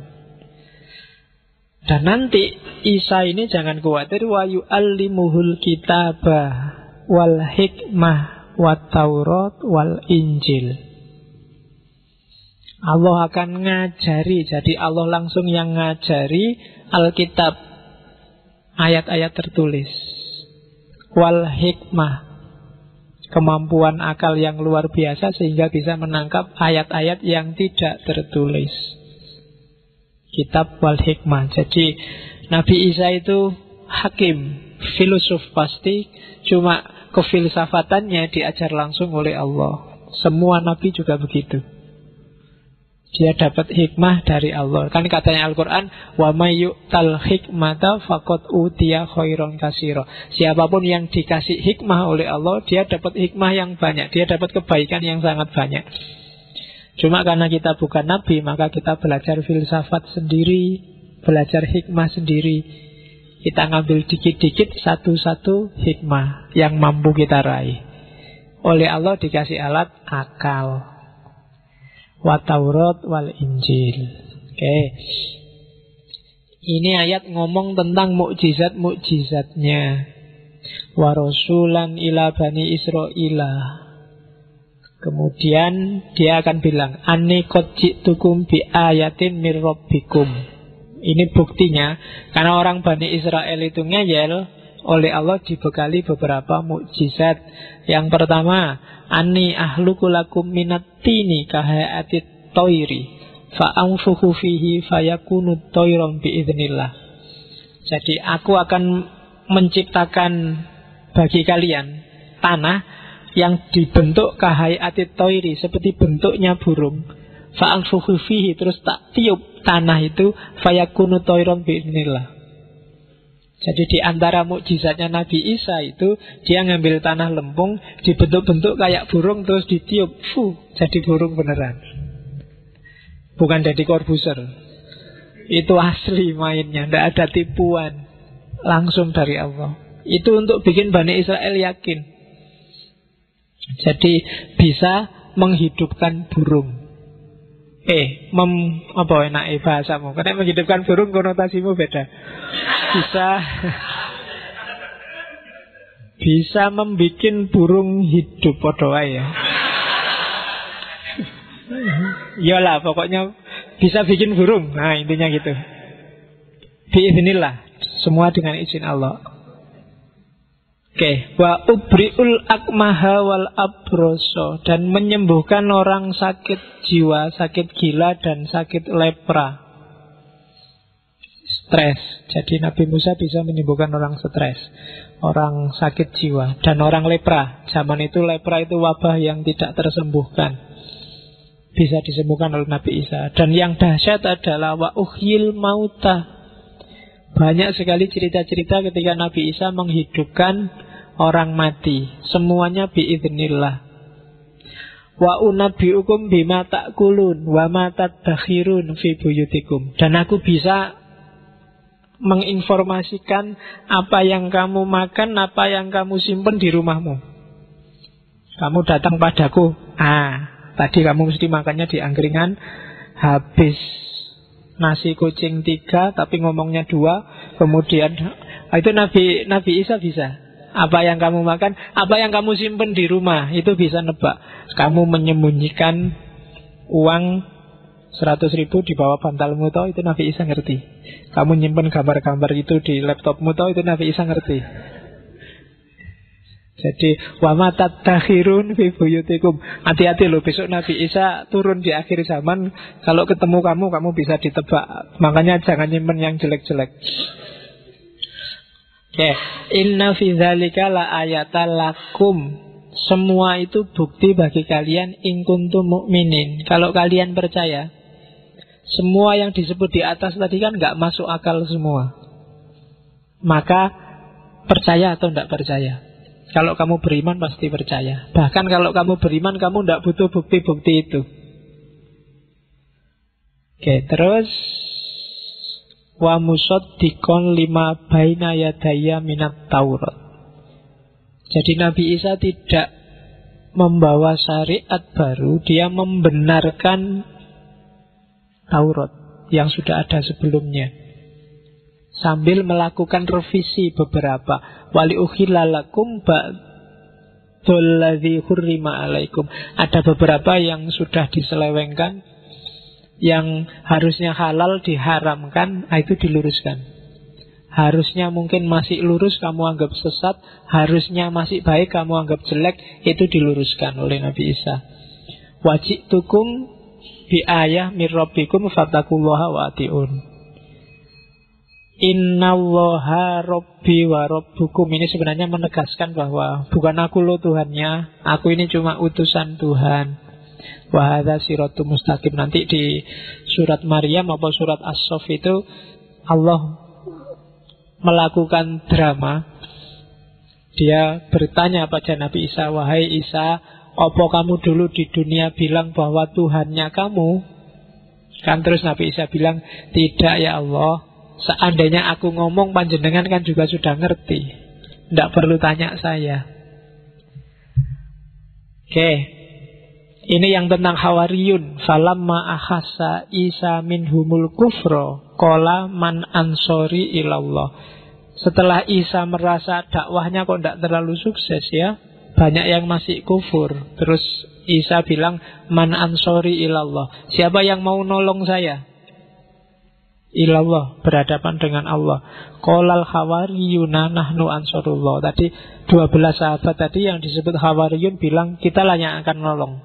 Dan nanti Isa ini jangan khawatir, wa yu'allimuhul kitaba wal hikmah wat taurat wal injil. Allah akan ngajari, jadi Allah langsung yang ngajari Alkitab, ayat-ayat tertulis. Wal hikmah, kemampuan akal yang luar biasa sehingga bisa menangkap ayat-ayat yang tidak tertulis. Kitab wal hikmah. Jadi Nabi Isa itu hakim, filosof pasti, cuma kefilsafatannya diajar langsung oleh Allah. Semua Nabi juga begitu. Dia dapat hikmah dari Allah. Kan katanya Al-Quran, wa may yu'tal hikmata faqad utiya khairon katsira. Siapapun yang dikasih hikmah oleh Allah, dia dapat hikmah yang banyak, dia dapat kebaikan yang sangat banyak. Cuma karena kita bukan nabi, maka kita belajar filsafat sendiri, belajar hikmah sendiri. Kita ngambil dikit-dikit satu-satu hikmah yang mampu kita raih. Oleh Allah dikasih alat akal. Wa Taurat wal Injil. Oke. Ini ayat ngomong tentang mukjizat-mukjizatnya. Wa rasulan ila bani Israila. Kemudian dia akan bilang, anni qad ji'tukum bi ayatin mir rabbikum. Ini buktinya, karena orang Bani Israel itu ngeyel, oleh Allah dibekali beberapa mukjizat. Yang pertama, anni ahluku lakum minat-tini kahayati toiri fa'anfuhu fihi fayakunu toiron biiznillah. Jadi aku akan menciptakan bagi kalian tanah yang dibentuk kahayati toiri, seperti bentuknya burung. Fa'anfuhu fihi, terus tak tiup tanah itu, fayakunu toiron biiznillah. Jadi di antara mukjizatnya Nabi Isa itu, dia ngambil tanah lempung, dibentuk-bentuk kayak burung, terus ditiup, jadi burung beneran. Bukan jadi Corbuzier. Itu asli mainnya, tidak ada tipuan, langsung dari Allah. Itu untuk bikin Bani Israel yakin. Jadi bisa menghidupkan burung. Apa enak bahasamu? Karena menghidupkan burung konotasimu beda. Bisa membikin burung hidup, podo ae ya. Iyalah, pokoknya bisa bikin burung. Nah, intinya gitu. Biiznillah, semua dengan izin Allah. Oke, wa ubriul akmaha wal abroso, dan menyembuhkan orang sakit jiwa, sakit gila, dan sakit lepra. Stres. Jadi Nabi Musa bisa menyembuhkan orang stres, orang sakit jiwa, dan orang lepra. Zaman itu lepra itu wabah yang tidak tersembuhkan, bisa disembuhkan oleh Nabi Isa. Dan yang dahsyat adalah wa uhyil mauta. Banyak sekali cerita-cerita ketika Nabi Isa menghidupkan orang mati. Semuanya biiznillah. Wa unabbiukum bima ta'kulun wa ma tadakhirun fi buyutikum. Dan aku bisa menginformasikan apa yang kamu makan, apa yang kamu simpen di rumahmu. Kamu datang padaku, tadi kamu mesti makannya di angkringan, habis nasi kucing 3 tapi ngomongnya 2. Kemudian itu Nabi Isa bisa. Apa yang kamu makan, apa yang kamu simpen di rumah, itu bisa nebak. Kamu menyembunyikan uang 100.000 di bawah bantalmu, toh itu Nabi Isa ngerti. Kamu nyimpen gambar-gambar itu di laptopmu, toh itu Nabi Isa ngerti. Jadi wa ma tatakhirun fi buyutikum. Hati-hati loh, besok Nabi Isa turun di akhir zaman. Kalau ketemu kamu bisa ditebak. Makanya jangan nyimpen yang jelek-jelek. Oke, inna fi dzalika la ayatan lakum. Semua itu bukti bagi kalian in kuntum mu'minin. Kalau kalian percaya. Semua yang disebut di atas tadi kan gak masuk akal semua. Maka percaya atau tidak percaya. Kalau kamu beriman pasti percaya. Bahkan kalau kamu beriman, kamu tidak butuh bukti-bukti itu. Oke, terus wa musaddiqon lima baina yadayya minat Taurat. Jadi Nabi Isa tidak membawa syariat baru, dia membenarkan Taurat yang sudah ada sebelumnya, sambil melakukan revisi beberapa. Wali ukhilalakum ba'dalladzi hurrima alaikum. Ada beberapa yang sudah diselewengkan, yang harusnya halal diharamkan, itu diluruskan. Harusnya mungkin masih lurus, kamu anggap sesat. Harusnya masih baik, kamu anggap jelek. Itu diluruskan oleh Nabi Isa. Wajitukum bi ayah mir rabbikum fattaqullaha wa atiun. Innallaha rabbi wa rabbukum. Ini sebenarnya menegaskan bahwa bukan aku loh Tuhannya, aku ini cuma utusan Tuhan. Wa hadza siratum mustaqim. Nanti di surat Maryam atau surat As-Saff itu Allah melakukan drama. Dia bertanya pada Nabi Isa, wahai Isa, apa kamu dulu di dunia bilang bahwa Tuhannya kamu? Kan terus Nabi Isa bilang, tidak ya Allah, seandainya aku ngomong panjenengan kan juga sudah ngerti, tidak perlu tanya saya. Oke, ini yang tentang Hawariyun. Falamma akhassa Isa minhumul kufra qala man ansori ilallah. Setelah Isa merasa dakwahnya kok tidak terlalu sukses ya, banyak yang masih kufur. Terus Isa bilang, man ansori ilallah, siapa yang mau nolong saya? Ilallah, berhadapan dengan Allah. Qolal hawariyuna nahnu ansorullah. Tadi 12 sahabat tadi yang disebut hawariyun bilang, kita lah yang akan nolong.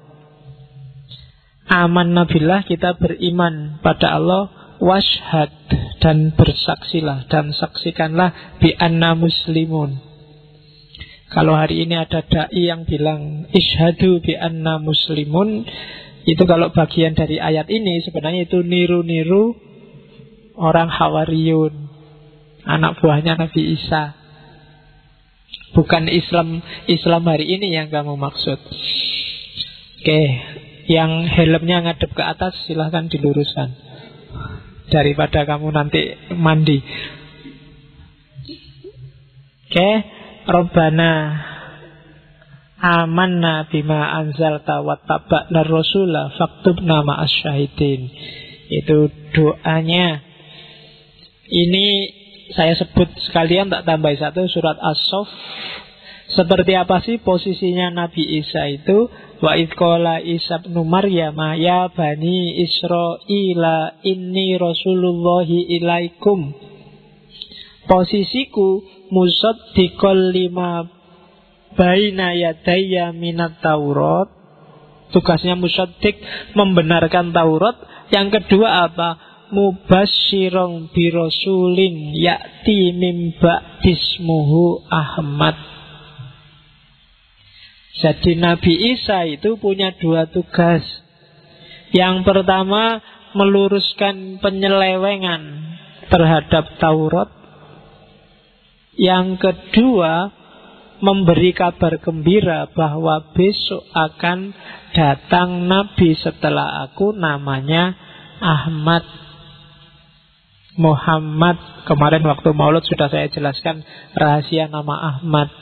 Aman nabilah, kita beriman pada Allah. Washhad, dan bersaksilah, dan saksikanlah bi anna muslimun. Kalau hari ini ada da'i yang bilang ishadu bi anna muslimun, itu kalau bagian dari ayat ini sebenarnya itu niru-niru orang Hawariyun, anak buahnya Nabi Isa. Bukan Islam hari ini yang kamu maksud. Oke, yang helmnya ngadep ke atas silahkan diluruskan, daripada kamu nanti mandi. Oke, Rabbana amanna bima anzalta wattaba'na rasula faktubna ma'as syahidin. Itu doanya. Ini saya sebut sekalian, tak tambah satu, surat As-Saff. Seperti apa sih posisinya Nabi Isa itu? Wa idh qala Isa ibnu Maryam ya bani Israila inni rasulullahi ilaikum. Posisiku musaddiqal lima baina yadayya minat Taurat. Tugasnya musaddiq, membenarkan Taurat. Yang kedua apa? Mubasyirun birasulin ya'ti mim ba'dismuhu Ahmad. Jadi Nabi Isa itu punya dua tugas. Yang pertama, meluruskan penyelewengan terhadap Taurat. Yang kedua, memberi kabar gembira bahwa besok akan datang Nabi setelah aku, namanya Ahmad, Muhammad. Kemarin waktu Maulud sudah saya jelaskan rahasia nama Ahmad.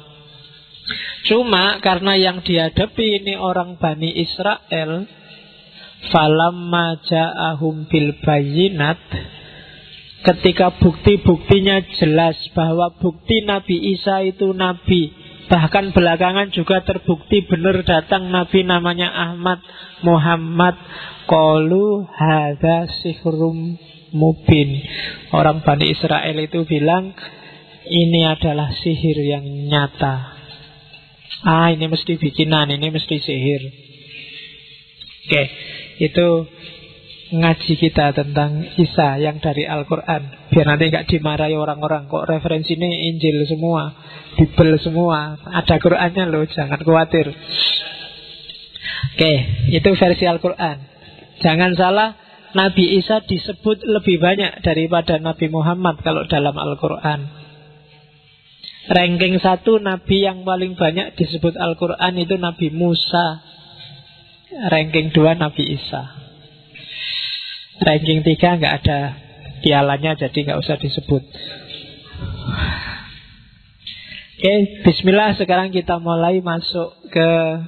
Cuma karena yang dihadapi ini orang Bani Israel, falamma ja'ahum bil bayyinat, ketika bukti-buktinya jelas bahwa bukti Nabi Isa itu nabi, bahkan belakangan juga terbukti benar datang nabi namanya Ahmad Muhammad, qalu hadza sihrum mubin. Orang Bani Israel itu bilang ini adalah sihir yang nyata. Ini mesti bikinan, ini mesti sihir. Oke, itu ngaji kita tentang Isa yang dari Al-Quran. Biar nanti gak dimarahi orang-orang, kok referensi ini Injil semua, Bible semua, ada Qurannya loh, jangan khawatir. Oke, itu versi Al-Quran. Jangan salah, Nabi Isa disebut lebih banyak daripada Nabi Muhammad kalau dalam Al-Quran. Ranking 1 Nabi yang paling banyak disebut Al-Quran itu Nabi Musa. Ranking 2 Nabi Isa. Ranking 3 nggak ada pialanya, jadi nggak usah disebut. Oke, bismillah. Sekarang kita mulai masuk ke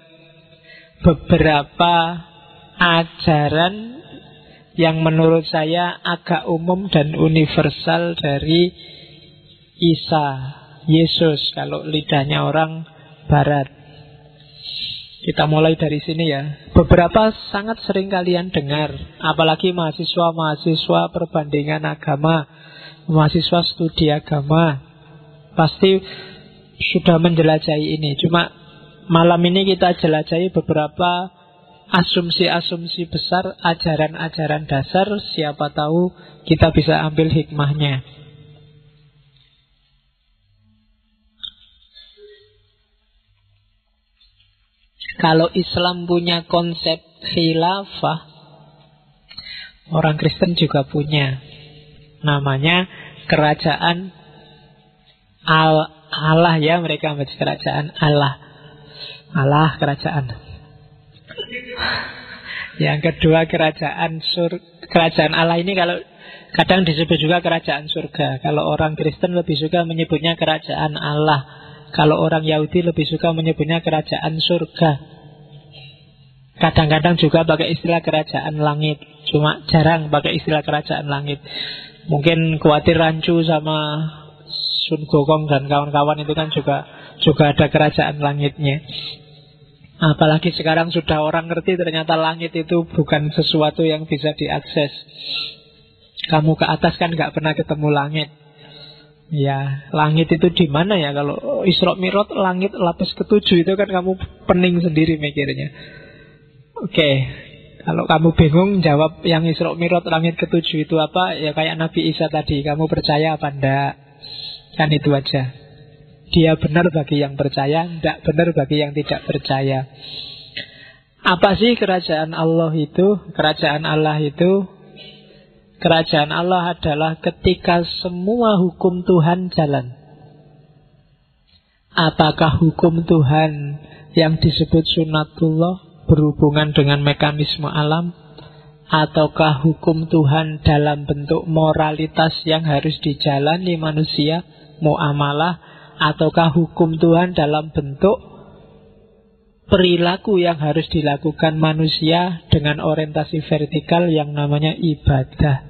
beberapa ajaran yang menurut saya agak umum dan universal dari Isa, Yesus, kalau lidahnya orang Barat. Kita mulai dari sini ya. Beberapa sangat sering kalian dengar, apalagi mahasiswa-mahasiswa perbandingan agama, mahasiswa studi agama, pasti sudah menjelajahi ini. Cuma malam ini kita jelajahi beberapa asumsi-asumsi besar, ajaran-ajaran dasar. Siapa tahu kita bisa ambil hikmahnya. Kalau Islam punya konsep khilafah, orang Kristen juga punya. Namanya kerajaan Allah ya, mereka baca kerajaan Allah. Allah kerajaan. Yang kedua kerajaan Allah ini kalau kadang disebut juga kerajaan surga. Kalau orang Kristen lebih suka menyebutnya kerajaan Allah. Kalau orang Yahudi lebih suka menyebutnya kerajaan surga. Kadang-kadang juga pakai istilah kerajaan langit, cuma jarang pakai istilah kerajaan langit. Mungkin khawatir rancu sama Sun Gokong dan kawan-kawan itu kan juga ada kerajaan langitnya. Apalagi sekarang sudah orang ngerti ternyata langit itu bukan sesuatu yang bisa diakses. Kamu ke atas kan gak pernah ketemu langit. Ya, langit itu di mana ya? Kalau Isra Mi'raj langit lapis ke-7 itu kan kamu pening sendiri mikirnya. Oke, kalau kamu bingung jawab yang Isra Mi'raj langit ke-7 itu apa? Ya kayak Nabi Isa tadi, kamu percaya apa enggak? Kan itu aja. Dia benar bagi yang percaya, enggak benar bagi yang tidak percaya. Apa sih kerajaan Allah itu? Kerajaan Allah itu, kerajaan Allah adalah ketika semua hukum Tuhan jalan. Apakah hukum Tuhan yang disebut sunatullah berhubungan dengan mekanisme alam, ataukah hukum Tuhan dalam bentuk moralitas yang harus dijalani manusia, muamalah, ataukah hukum Tuhan dalam bentuk perilaku yang harus dilakukan manusia dengan orientasi vertikal yang namanya ibadah.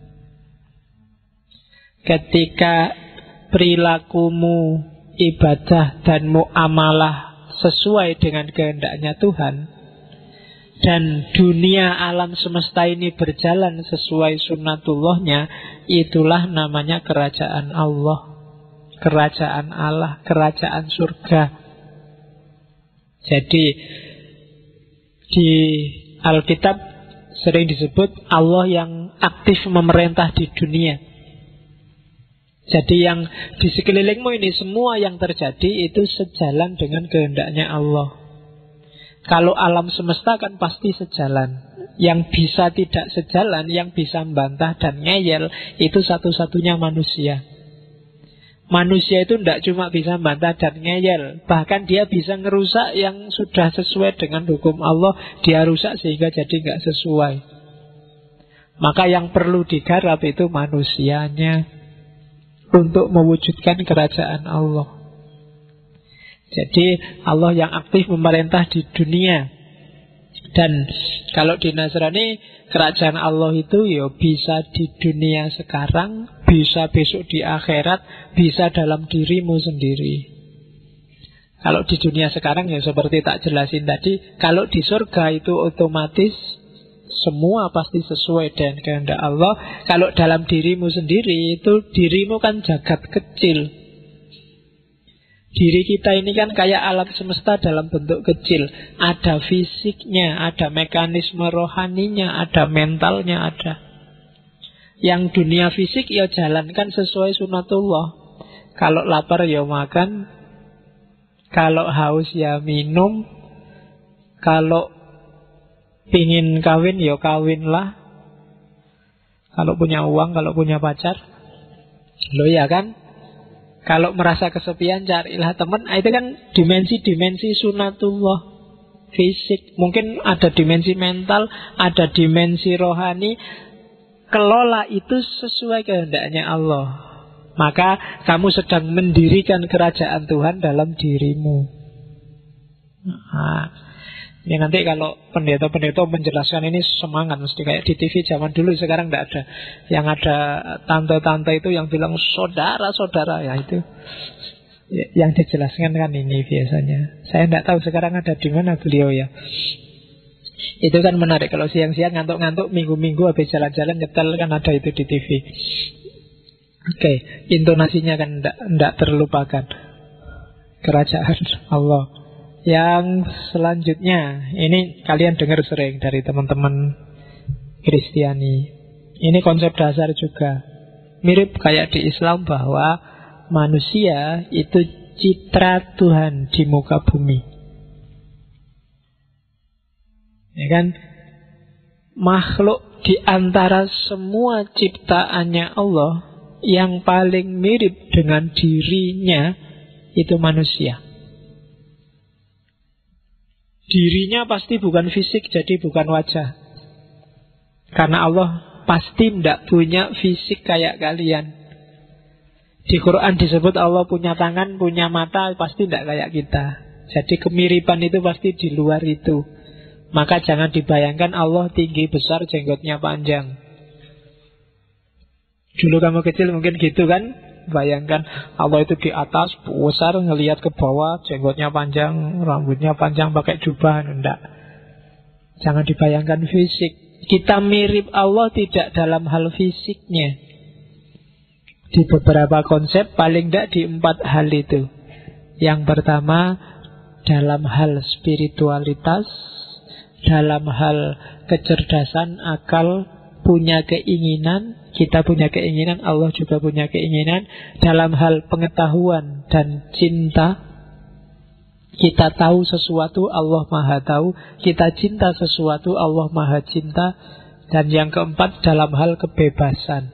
Ketika perilakumu ibadah dan muamalah sesuai dengan kehendaknya Tuhan, dan dunia alam semesta ini berjalan sesuai sunnatullahnya, itulah namanya kerajaan Allah, kerajaan Allah, kerajaan surga. Jadi di Alkitab sering disebut Allah yang aktif memerintah di dunia. Jadi yang di sekelilingmu ini semua yang terjadi itu sejalan dengan kehendaknya Allah. Kalau alam semesta kan pasti sejalan. Yang bisa tidak sejalan, yang bisa membantah dan ngeyel, itu satu-satunya manusia. Manusia itu tidak cuma bisa membantah dan ngeyel, bahkan dia bisa ngerusak yang sudah sesuai dengan hukum Allah. Dia rusak sehingga jadi nggak sesuai. Maka yang perlu digarap itu manusianya untuk mewujudkan kerajaan Allah. Jadi Allah yang aktif memerintah di dunia. Dan kalau di Nasrani, kerajaan Allah itu ya bisa di dunia sekarang, bisa besok di akhirat, bisa dalam dirimu sendiri. Kalau di dunia sekarang ya seperti tak jelasin tadi, kalau di surga itu otomatis semua pasti sesuai dengan kehendak Allah. Kalau dalam dirimu sendiri, itu dirimu kan jagat kecil. Diri kita ini kan kayak alam semesta dalam bentuk kecil. Ada fisiknya, ada mekanisme rohaninya, ada mentalnya, ada. Yang dunia fisik ya jalankan sesuai sunatullah. Kalau lapar ya makan, kalau haus ya minum, kalau pingin kawin ya kawinlah, kalau punya uang, kalau punya pacar. Loh ya kan? Kalau merasa kesepian, carilah teman. Itu kan dimensi-dimensi sunatullah fisik. Mungkin ada dimensi mental, ada dimensi rohani. Kelola itu sesuai kehendaknya Allah. Maka kamu sedang mendirikan kerajaan Tuhan dalam dirimu. Nah, ini nanti kalau pendeta-pendeta menjelaskan ini semangat, mesti kayak di TV zaman dulu, sekarang tidak ada. Yang ada tante-tante itu yang bilang saudara-saudara, ya itu yang dijelaskan kan ini biasanya. Saya tidak tahu sekarang ada di mana beliau ya. Itu kan menarik, kalau siang-siang ngantuk-ngantuk, minggu-minggu habis jalan-jalan nyetel kan ada itu di TV. Oke, intonasinya kan tidak terlupakan. Kerajaan Allah. Yang selanjutnya, ini kalian dengar sering dari teman-teman Kristiani. Ini konsep dasar juga. Mirip kayak di Islam bahwa manusia itu citra Tuhan di muka bumi. Ya kan? Makhluk di antara semua ciptaannya Allah yang paling mirip dengan dirinya itu manusia. Dirinya pasti bukan fisik, jadi bukan wajah. Karena Allah pasti tidak punya fisik kayak kalian. Di Quran disebut Allah punya tangan, punya mata, pasti tidak kayak kita. Jadi kemiripan itu pasti di luar itu. Maka jangan dibayangkan Allah tinggi besar, jenggotnya panjang. Dulu kamu kecil mungkin gitu kan? Bayangkan Allah itu di atas, besar, ngelihat ke bawah, jenggotnya panjang, rambutnya panjang, pakai jubah. Enggak. Jangan dibayangkan fisik. Kita mirip Allah tidak dalam hal fisiknya. Di beberapa konsep, paling tidak di 4 hal itu. Yang pertama, dalam hal spiritualitas, dalam hal kecerdasan, akal, punya keinginan. Kita punya keinginan, Allah juga punya keinginan. Dalam hal pengetahuan dan cinta, kita tahu sesuatu, Allah maha tahu. Kita cinta sesuatu, Allah maha cinta. Dan yang keempat, dalam hal kebebasan.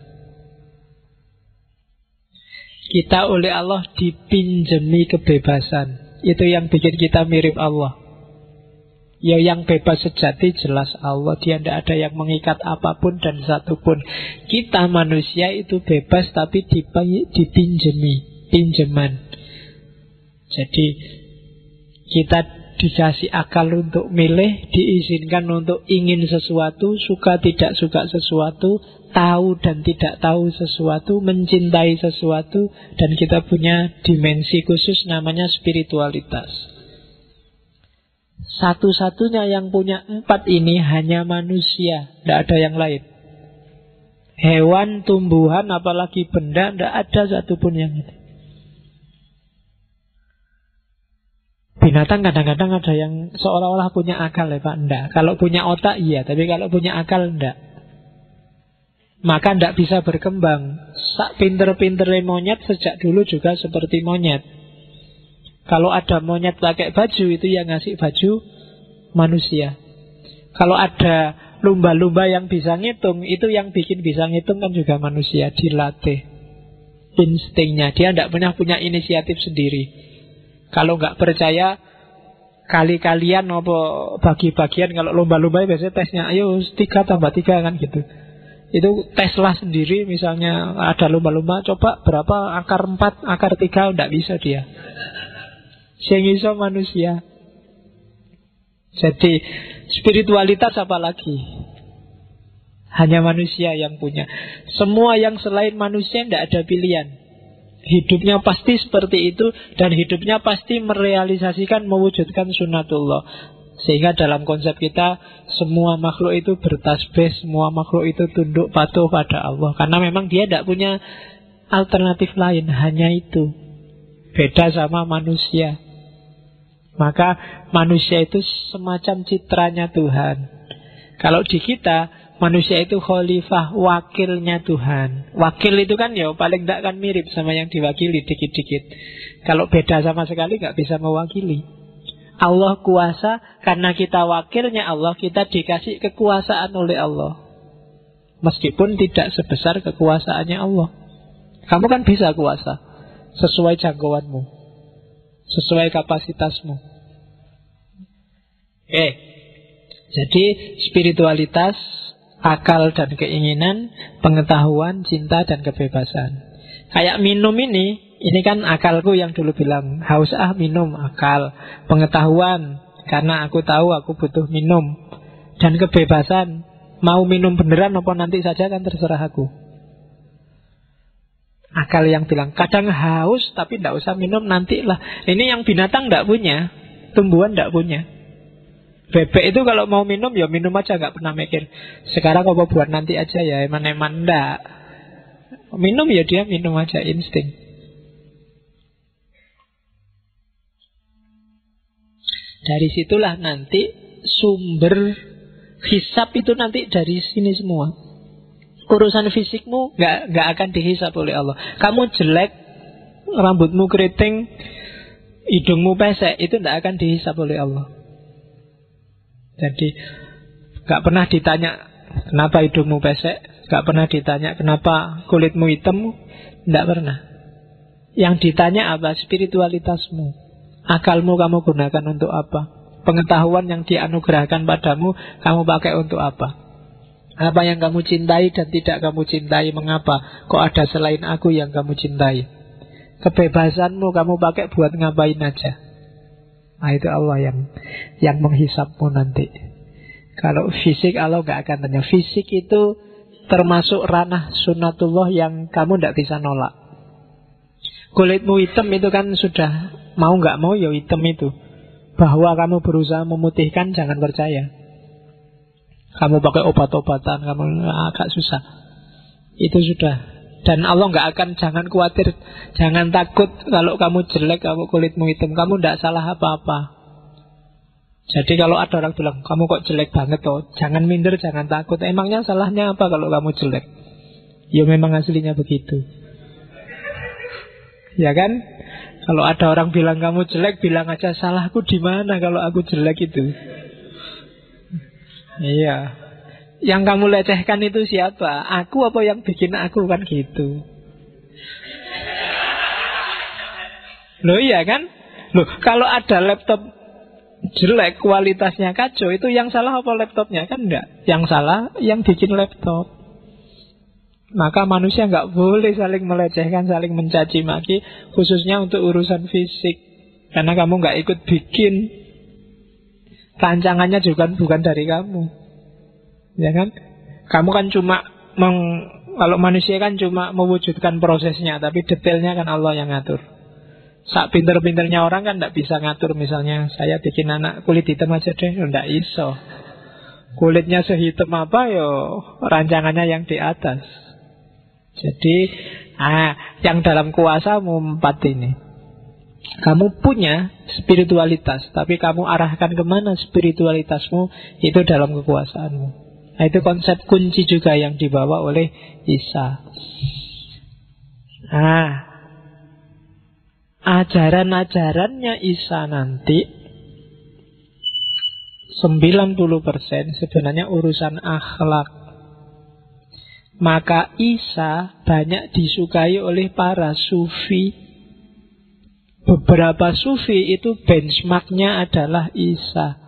Kita oleh Allah dipinjemi kebebasan. Itu yang bikin kita mirip Allah. Ya yang bebas sejati jelas Allah. Dia tidak ada yang mengikat apapun dan satupun. Kita manusia itu bebas tapi dipinjemi, pinjaman. Jadi kita dikasih akal untuk milih, diizinkan untuk ingin sesuatu, suka tidak suka sesuatu, tahu dan tidak tahu sesuatu, mencintai sesuatu. Dan kita punya dimensi khusus namanya spiritualitas. Satu-satunya yang punya 4 ini hanya manusia, tidak ada yang lain. Hewan, tumbuhan, apalagi benda, tidak ada satupun yang itu. Binatang kadang-kadang ada yang seolah-olah punya akal ya Pak, enggak. Kalau punya otak iya, tapi kalau punya akal enggak. Maka enggak bisa berkembang. Sak pinter-pinternya monyet sejak dulu juga seperti monyet. Kalau ada monyet pakai baju, itu yang ngasih baju manusia. Kalau ada lumba-lumba yang bisa ngitung, itu yang bikin bisa ngitung kan juga manusia, dilatih instingnya. Dia tidak pernah punya inisiatif sendiri. Kalau nggak percaya, kali-kalian apa bagi-bagian. Kalau lumba-lumba biasanya tesnya, ayo 3 tambah 3 kan gitu. Itu teslah sendiri. Misalnya ada lumba-lumba, coba berapa akar 4, akar 3, tidak bisa dia. Sing iso manusia. Jadi spiritualitas apa lagi? Hanya manusia yang punya. Semua yang selain manusia tidak ada pilihan. Hidupnya pasti seperti itu, dan hidupnya pasti merealisasikan, mewujudkan sunatullah. Sehingga dalam konsep kita, semua makhluk itu bertasbih, semua makhluk itu tunduk patuh pada Allah. Karena memang dia tidak punya alternatif lain, hanya itu. Beda sama manusia. Maka manusia itu semacam citranya Tuhan. Kalau di kita, manusia itu khalifah, wakilnya Tuhan. Wakil itu kan ya paling tidak kan mirip sama yang diwakili dikit-dikit. Kalau beda sama sekali nggak bisa mewakili. Allah kuasa, karena kita wakilnya Allah, kita dikasih kekuasaan oleh Allah. Meskipun tidak sebesar kekuasaannya Allah. Kamu kan bisa kuasa sesuai jangkauanmu, sesuai kapasitasmu. Jadi spiritualitas, akal dan keinginan, pengetahuan, cinta dan kebebasan. Kayak minum ini kan akalku yang dulu bilang haus minum, akal. Pengetahuan, karena aku tahu aku butuh minum. Dan kebebasan, mau minum beneran apa nanti saja kan terserah aku. Akal yang bilang kadang haus tapi tidak usah minum, nantilah. Ini yang binatang tidak punya, tumbuhan tidak punya. Bebek itu kalau mau minum ya minum aja, nggak pernah mikir sekarang apa buat nanti aja ya, eman-eman enggak. Minum ya dia minum aja, insting. Dari situlah nanti sumber hisab itu nanti dari sini semua. Urusan fisikmu nggak akan dihisab oleh Allah. Kamu jelek, rambutmu keriting, hidungmu pesek, itu nggak akan dihisab oleh Allah. Jadi gak pernah ditanya kenapa hidungmu pesek, gak pernah ditanya kenapa kulitmu hitam, gak pernah. Yang ditanya apa? Spiritualitasmu. Akalmu kamu gunakan untuk apa? Pengetahuan yang dianugerahkan padamu kamu pakai untuk apa? Apa yang kamu cintai dan tidak kamu cintai, mengapa? Kok ada selain aku yang kamu cintai? Kebebasanmu kamu pakai buat ngapain aja? Nah itu Allah yang menghisapmu nanti. Kalau fisik Allah gak akan tanya. Fisik itu termasuk ranah sunatullah yang kamu gak bisa nolak. Kulitmu hitam itu kan sudah mau gak mau ya hitam itu. Bahwa kamu berusaha memutihkan jangan percaya. Kamu pakai obat-obatan, kamu agak susah. Itu sudah. Dan Allah nggak akan, jangan khawatir, jangan takut kalau kamu jelek, kamu kulitmu hitam, kamu tidak salah apa-apa. Jadi kalau ada orang bilang kamu kok jelek banget toh, jangan minder, jangan takut. Emangnya salahnya apa kalau kamu jelek? Ya memang aslinya begitu. Ya kan? Kalau ada orang bilang kamu jelek, bilang aja salahku di mana kalau aku jelek itu. Iya. Yang kamu lecehkan itu siapa? Aku apa yang bikin aku, kan gitu. Loh iya kan? Loh kalau ada laptop jelek, kualitasnya kacau, itu yang salah apa laptopnya? Kan enggak. Yang salah yang bikin laptop. Maka manusia nggak boleh saling melecehkan, saling mencaci maki, khususnya untuk urusan fisik. Karena kamu nggak ikut bikin. Rancangannya juga bukan dari kamu. Ya kan? Kamu kan cuma kalau manusia kan cuma mewujudkan prosesnya, tapi detailnya kan Allah yang ngatur. Sak pinter-pinternya orang kan tidak bisa ngatur. Misalnya saya bikin anak kulit hitam aja deh, tidak iso. Kulitnya sehitam apa yo, rancangannya yang di atas. Jadi yang dalam kuasamu 4 ini. Kamu punya spiritualitas, tapi kamu arahkan kemana spiritualitasmu, itu dalam kekuasaanmu. Nah, itu konsep kunci juga yang dibawa oleh Isa. Ajaran-ajarannya Isa nanti 90% sebenarnya urusan akhlak. Maka Isa banyak disukai oleh para sufi. Beberapa sufi itu benchmarknya adalah Isa.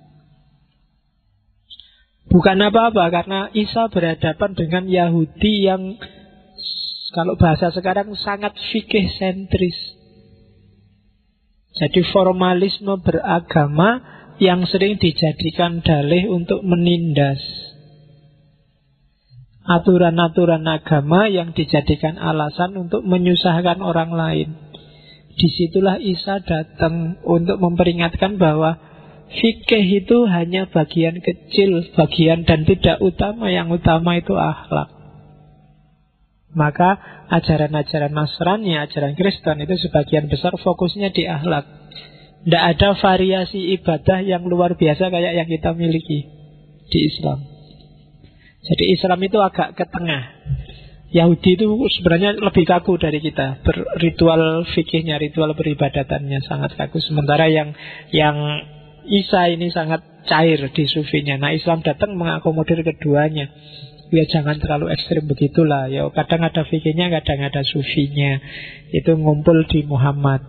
Bukan apa-apa, karena Isa berhadapan dengan Yahudi yang kalau bahasa sekarang sangat fikih sentris. Jadi formalisme beragama yang sering dijadikan dalih untuk menindas. Aturan-aturan agama yang dijadikan alasan untuk menyusahkan orang lain. Disitulah Isa datang untuk memperingatkan bahwa fikih itu hanya bagian kecil, bagian dan tidak utama. Yang utama itu akhlak. Maka ajaran-ajaran Nasrani, ajaran Kristen itu sebagian besar fokusnya di akhlak. Tidak ada variasi ibadah yang luar biasa kayak yang kita miliki di Islam. Jadi Islam itu agak ke tengah. Yahudi itu sebenarnya lebih kaku dari kita. Ritual fikihnya, ritual peribadatannya sangat kaku. Sementara yang Isa ini sangat cair di sufinya. Nah, Islam datang mengakomodir keduanya. Ya jangan terlalu ekstrim begitulah. Ya kadang ada fikihnya, kadang ada sufinya. Itu ngumpul di Muhammad.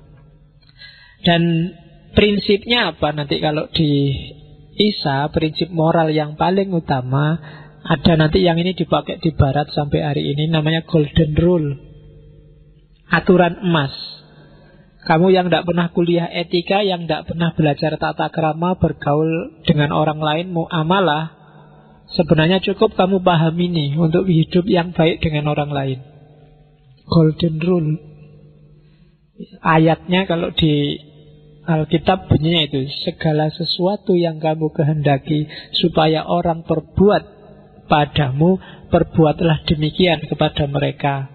Dan prinsipnya apa nanti kalau di Isa, prinsip moral yang paling utama ada nanti yang ini dipakai di Barat sampai hari ini, namanya Golden Rule, aturan emas. Kamu yang tidak pernah kuliah etika, yang tidak pernah belajar tata krama, bergaul dengan orang lain, muamalah, sebenarnya cukup kamu paham ini untuk hidup yang baik dengan orang lain. Golden Rule. Ayatnya kalau di Alkitab bunyinya itu, segala sesuatu yang kamu kehendaki supaya orang perbuat padamu, perbuatlah demikian kepada mereka.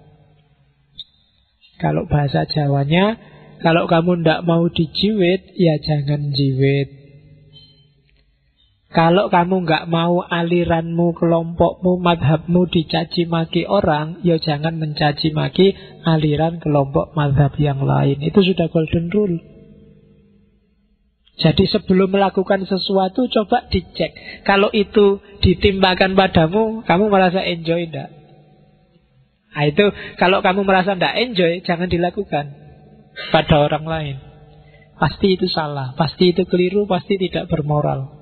Kalau bahasa Jawanya, kalau kamu tidak mau dijiwit, ya jangan jiwit. Kalau kamu nggak mau aliranmu, kelompokmu, madhabmu dicaci maki orang, ya jangan mencaci maki aliran kelompok madhab yang lain. Itu sudah golden rule. Jadi sebelum melakukan sesuatu, coba dicek. Kalau itu ditimpakan padamu, kamu merasa enjoy enggak? Nah itu, kalau kamu merasa enggak enjoy, jangan dilakukan pada orang lain. Pasti itu salah, pasti itu keliru, pasti tidak bermoral.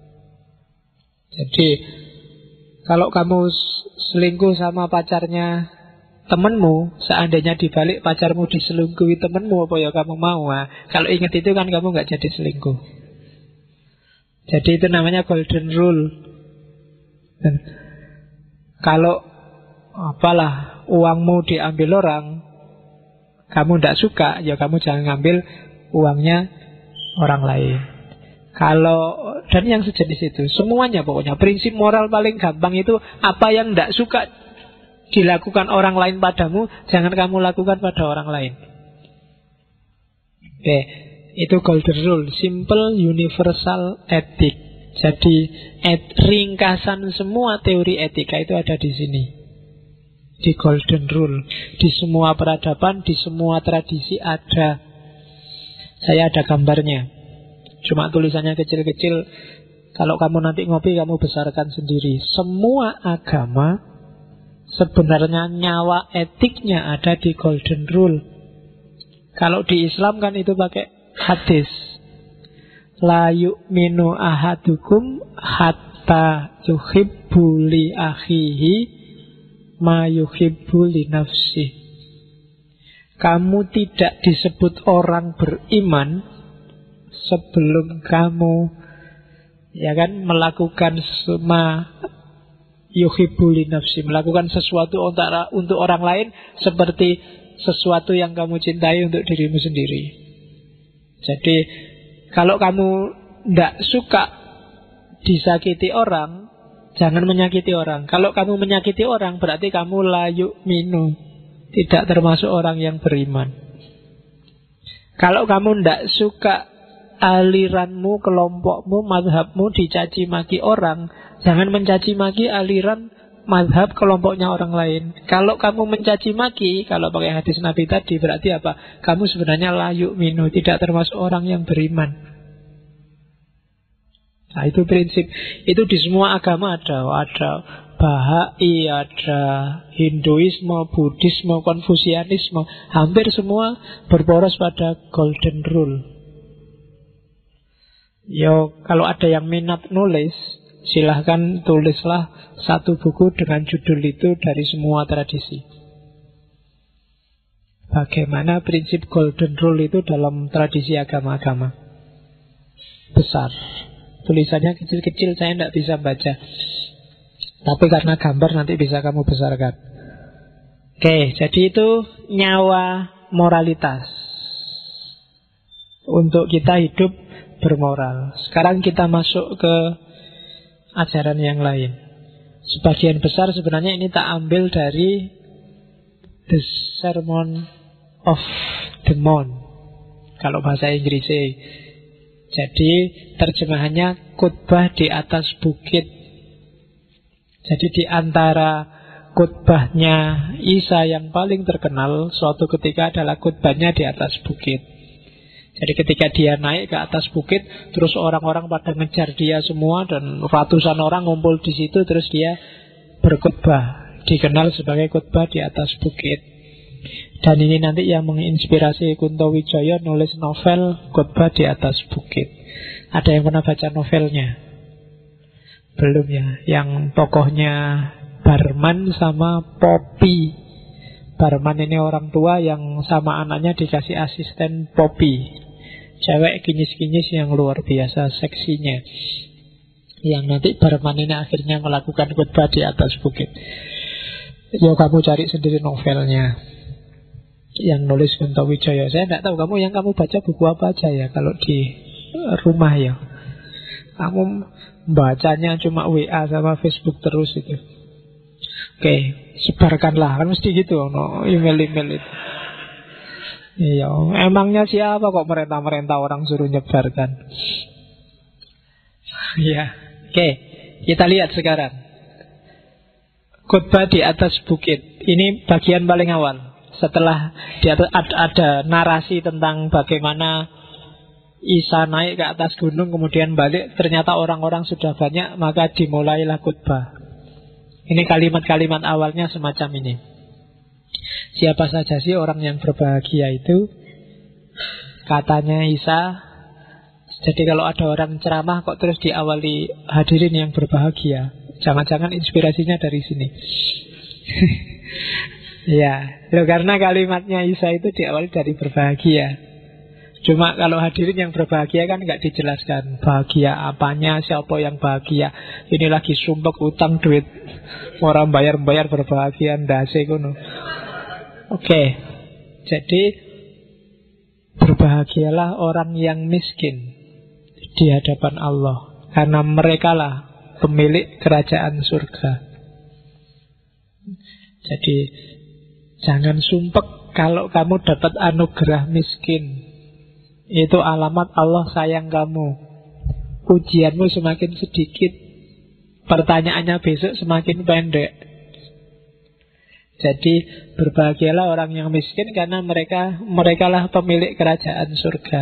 Jadi kalau kamu selingkuh sama pacarnya temenmu, seandainya dibalik pacarmu diselingkuhi temenmu, apa ya kamu mau? Nah, kalau ingat itu kan kamu nggak jadi selingkuh. Jadi itu namanya golden rule. Dan kalau apalah uangmu diambil orang, kamu tidak suka, ya kamu jangan ngambil uangnya orang lain. Kalau dan yang sejenis itu, semuanya pokoknya prinsip moral paling gampang itu apa yang tidak suka dilakukan orang lain padamu, jangan kamu lakukan pada orang lain. Oke, itu golden rule, simple universal ethic. Jadi ringkasan semua teori etika itu ada di sini, di golden rule. Di semua peradaban, di semua tradisi ada. Saya ada gambarnya, cuma tulisannya kecil-kecil. Kalau kamu nanti ngopi, kamu besarkan sendiri. Semua agama sebenarnya nyawa etiknya ada di golden rule. Kalau di Islam kan itu pakai hadis, la yu'minu ahadukum hatta yuhibbu li akhihi ma yuhibbu li nafsih. Kamu tidak disebut orang beriman sebelum kamu melakukan semua yuhibbu li nafsi, melakukan sesuatu untuk orang lain seperti sesuatu yang kamu cintai untuk dirimu sendiri. Jadi kalau kamu tidak suka disakiti orang, jangan menyakiti orang. Kalau kamu menyakiti orang, berarti kamu la yu'minu, tidak termasuk orang yang beriman. Kalau kamu tidak suka aliranmu, kelompokmu, madhabmu dicaci maki orang, jangan mencaci maki aliran, madhab, kelompoknya orang lain. Kalau kamu mencaci maki, kalau pakai hadis Nabi tadi, berarti apa? Kamu sebenarnya la yu'minu, tidak termasuk orang yang beriman. Nah itu prinsip. Itu di semua agama ada. Ada Bahai, ada Hinduisme, Buddhisme, Konfusianisme. Hampir semua berporos pada golden rule. Yo, kalau ada yang minat nulis, silahkan tulislah satu buku dengan judul itu dari semua tradisi. Bagaimana prinsip golden rule itu dalam tradisi agama-agama. besar. Tulisannya kecil-kecil, saya tidak bisa baca. Tapi karena gambar nanti bisa kamu besarkan. Oke, jadi itu nyawa moralitas. Untuk kita hidup bermoral. Sekarang kita masuk ke ajaran yang lain. Sebagian besar sebenarnya ini tak ambil dari The Sermon of the Mount, kalau bahasa Inggrisnya. Jadi terjemahannya khotbah di atas bukit. Jadi di antara khotbahnya Isa yang paling terkenal suatu ketika adalah khotbahnya di atas bukit. Jadi ketika dia naik ke atas bukit, terus orang-orang pada ngejar dia semua, dan ratusan orang ngumpul di situ, terus dia berkhotbah, dikenal sebagai khotbah di atas bukit. Dan ini nanti yang menginspirasi Kunto Wijoyo nulis novel Khotbah di Atas Bukit. Ada yang pernah baca novelnya? Belum ya? Yang tokohnya Barman sama Poppy. Barman ini orang tua yang sama anaknya dikasih asisten Poppy, cewek kinyis-kinyis yang luar biasa seksinya, yang nanti Barman ini akhirnya melakukan khotbah di atas bukit. Ya kamu cari sendiri novelnya, yang nulis Kunto Wijoyo. Saya tidak tahu yang kamu baca buku apa aja ya kalau di rumah ya. Kamu bacanya cuma WA sama Facebook terus itu. Oke, sebarkanlah, kan mesti gitu, no email-email itu. Iya, emangnya siapa kok merintah-merintah orang suruh nyebarkan? Iya, oke, kita lihat sekarang. Khotbah di atas bukit. Ini bagian paling awal. Setelah di atas ada narasi tentang bagaimana Isa naik ke atas gunung kemudian balik, ternyata orang-orang sudah banyak, maka dimulailah khotbah. Ini kalimat-kalimat awalnya semacam ini. Siapa saja sih orang yang berbahagia itu? Katanya Isa. Jadi kalau ada orang ceramah kok terus diawali hadirin yang berbahagia, jangan-jangan inspirasinya dari sini. Ya, karena kalimatnya Isa itu diawali dari berbahagia. Cuma kalau hadirin yang berbahagia kan nggak dijelaskan bahagia apanya, siapa yang bahagia. Ini lagi sumpek utang duit, orang bayar-bayar berbahagia ndase kuno. Oke, jadi berbahagialah orang yang miskin di hadapan Allah, karena merekalah pemilik kerajaan surga. Jadi jangan sumpek kalau kamu dapat anugerah miskin. Itu alamat Allah sayang kamu. Ujianmu semakin sedikit, pertanyaannya besok semakin pendek. Jadi berbahagialah orang yang miskin, karena merekalah pemilik kerajaan surga.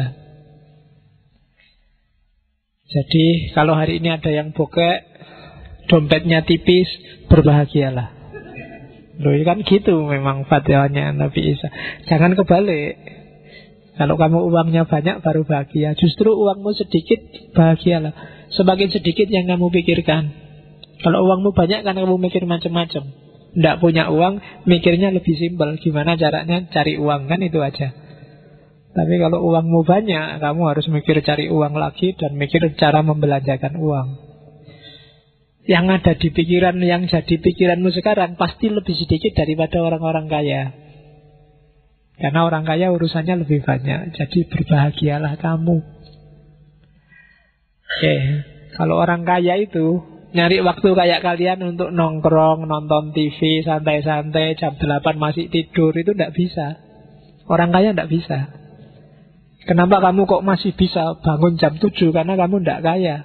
Jadi kalau hari ini ada yang bokek, dompetnya tipis, berbahagialah. Loh kan gitu memang fatwanya Nabi Isa. Jangan kebalik. Kalau kamu uangnya banyak baru bahagia. Justru uangmu sedikit, bahagialah. Semakin sedikit yang kamu pikirkan. Kalau uangmu banyak kan kamu mikir macam-macam. Tidak punya uang, mikirnya lebih simpel. Gimana caranya cari uang, kan itu aja. Tapi kalau uangmu banyak, kamu harus mikir cari uang lagi, dan mikir cara membelanjakan uang. Yang ada di pikiran, yang jadi pikiranmu sekarang pasti lebih sedikit daripada orang-orang kaya. Karena orang kaya urusannya lebih banyak. Jadi berbahagialah kamu. Oke, kalau orang kaya itu nyari waktu kayak kalian untuk nongkrong, nonton TV, santai-santai, jam 8 masih tidur, itu tidak bisa. Orang kaya tidak bisa. Kenapa kamu kok masih bisa bangun jam 7? Karena kamu tidak kaya.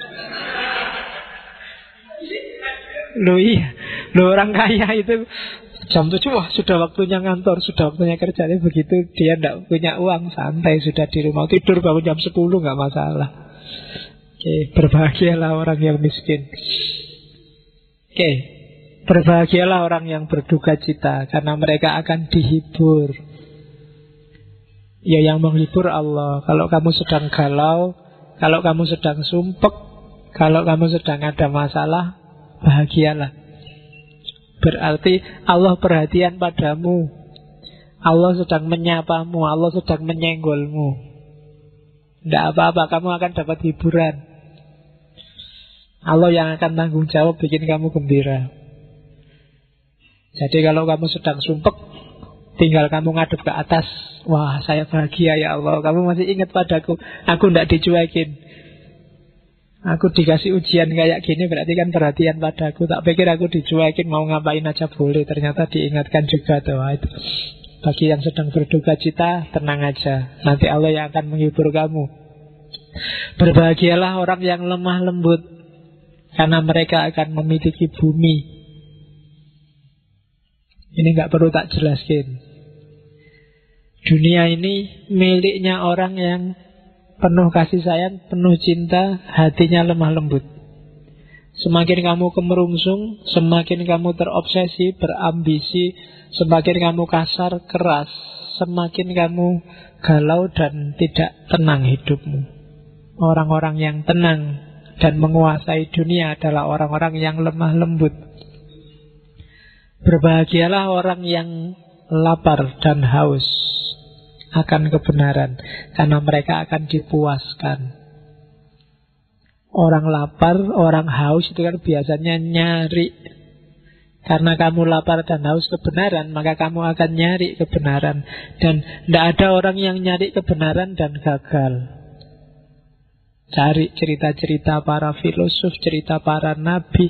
Loh iya, loh orang kaya itu jam 7, wah sudah waktunya ngantor, sudah waktunya kerja. Begitu dia tidak punya uang, santai sudah di rumah, tidur bangun jam 10 nggak masalah. Oke, berbahagialah orang yang miskin. Oke, berbahagialah orang yang berduka cita, karena mereka akan dihibur. Ya yang menghibur Allah. Kalau kamu sedang galau, kalau kamu sedang sumpek, kalau kamu sedang ada masalah, bahagialah. Berarti Allah perhatian padamu. Allah sedang menyapamu, Allah sedang menyenggolmu. Tidak apa-apa, kamu akan dapat hiburan. Allah yang akan tanggung jawab bikin kamu gembira. Jadi kalau kamu sedang sumpek, tinggal kamu ngadep ke atas. Wah, saya bahagia ya Allah, kamu masih ingat padaku. Aku tidak dicuekin. Aku dikasih ujian kayak gini, berarti kan perhatian padaku. Tak pikir aku dicuekin, mau ngapain aja boleh. Ternyata diingatkan juga tuh. Itu. Bagi yang sedang berduka cita, tenang aja. Nanti Allah yang akan menghibur kamu. Berbahagialah orang yang lemah lembut, karena mereka akan memiliki bumi. Ini gak perlu tak jelaskan. Dunia ini miliknya orang yang penuh kasih sayang, penuh cinta, hatinya lemah lembut. Semakin kamu kemerungsung, semakin kamu terobsesi, berambisi, semakin kamu kasar, keras, semakin kamu galau dan tidak tenang hidupmu. Orang-orang yang tenang dan menguasai dunia adalah orang-orang yang lemah lembut. Berbahagialah orang yang lapar dan haus akan kebenaran, karena mereka akan dipuaskan. Orang lapar, orang haus itu kan biasanya nyari. Karena kamu lapar dan haus kebenaran, maka kamu akan nyari kebenaran. Dan tidak ada orang yang nyari kebenaran dan gagal. Cari cerita-cerita para filosof, cerita para nabi.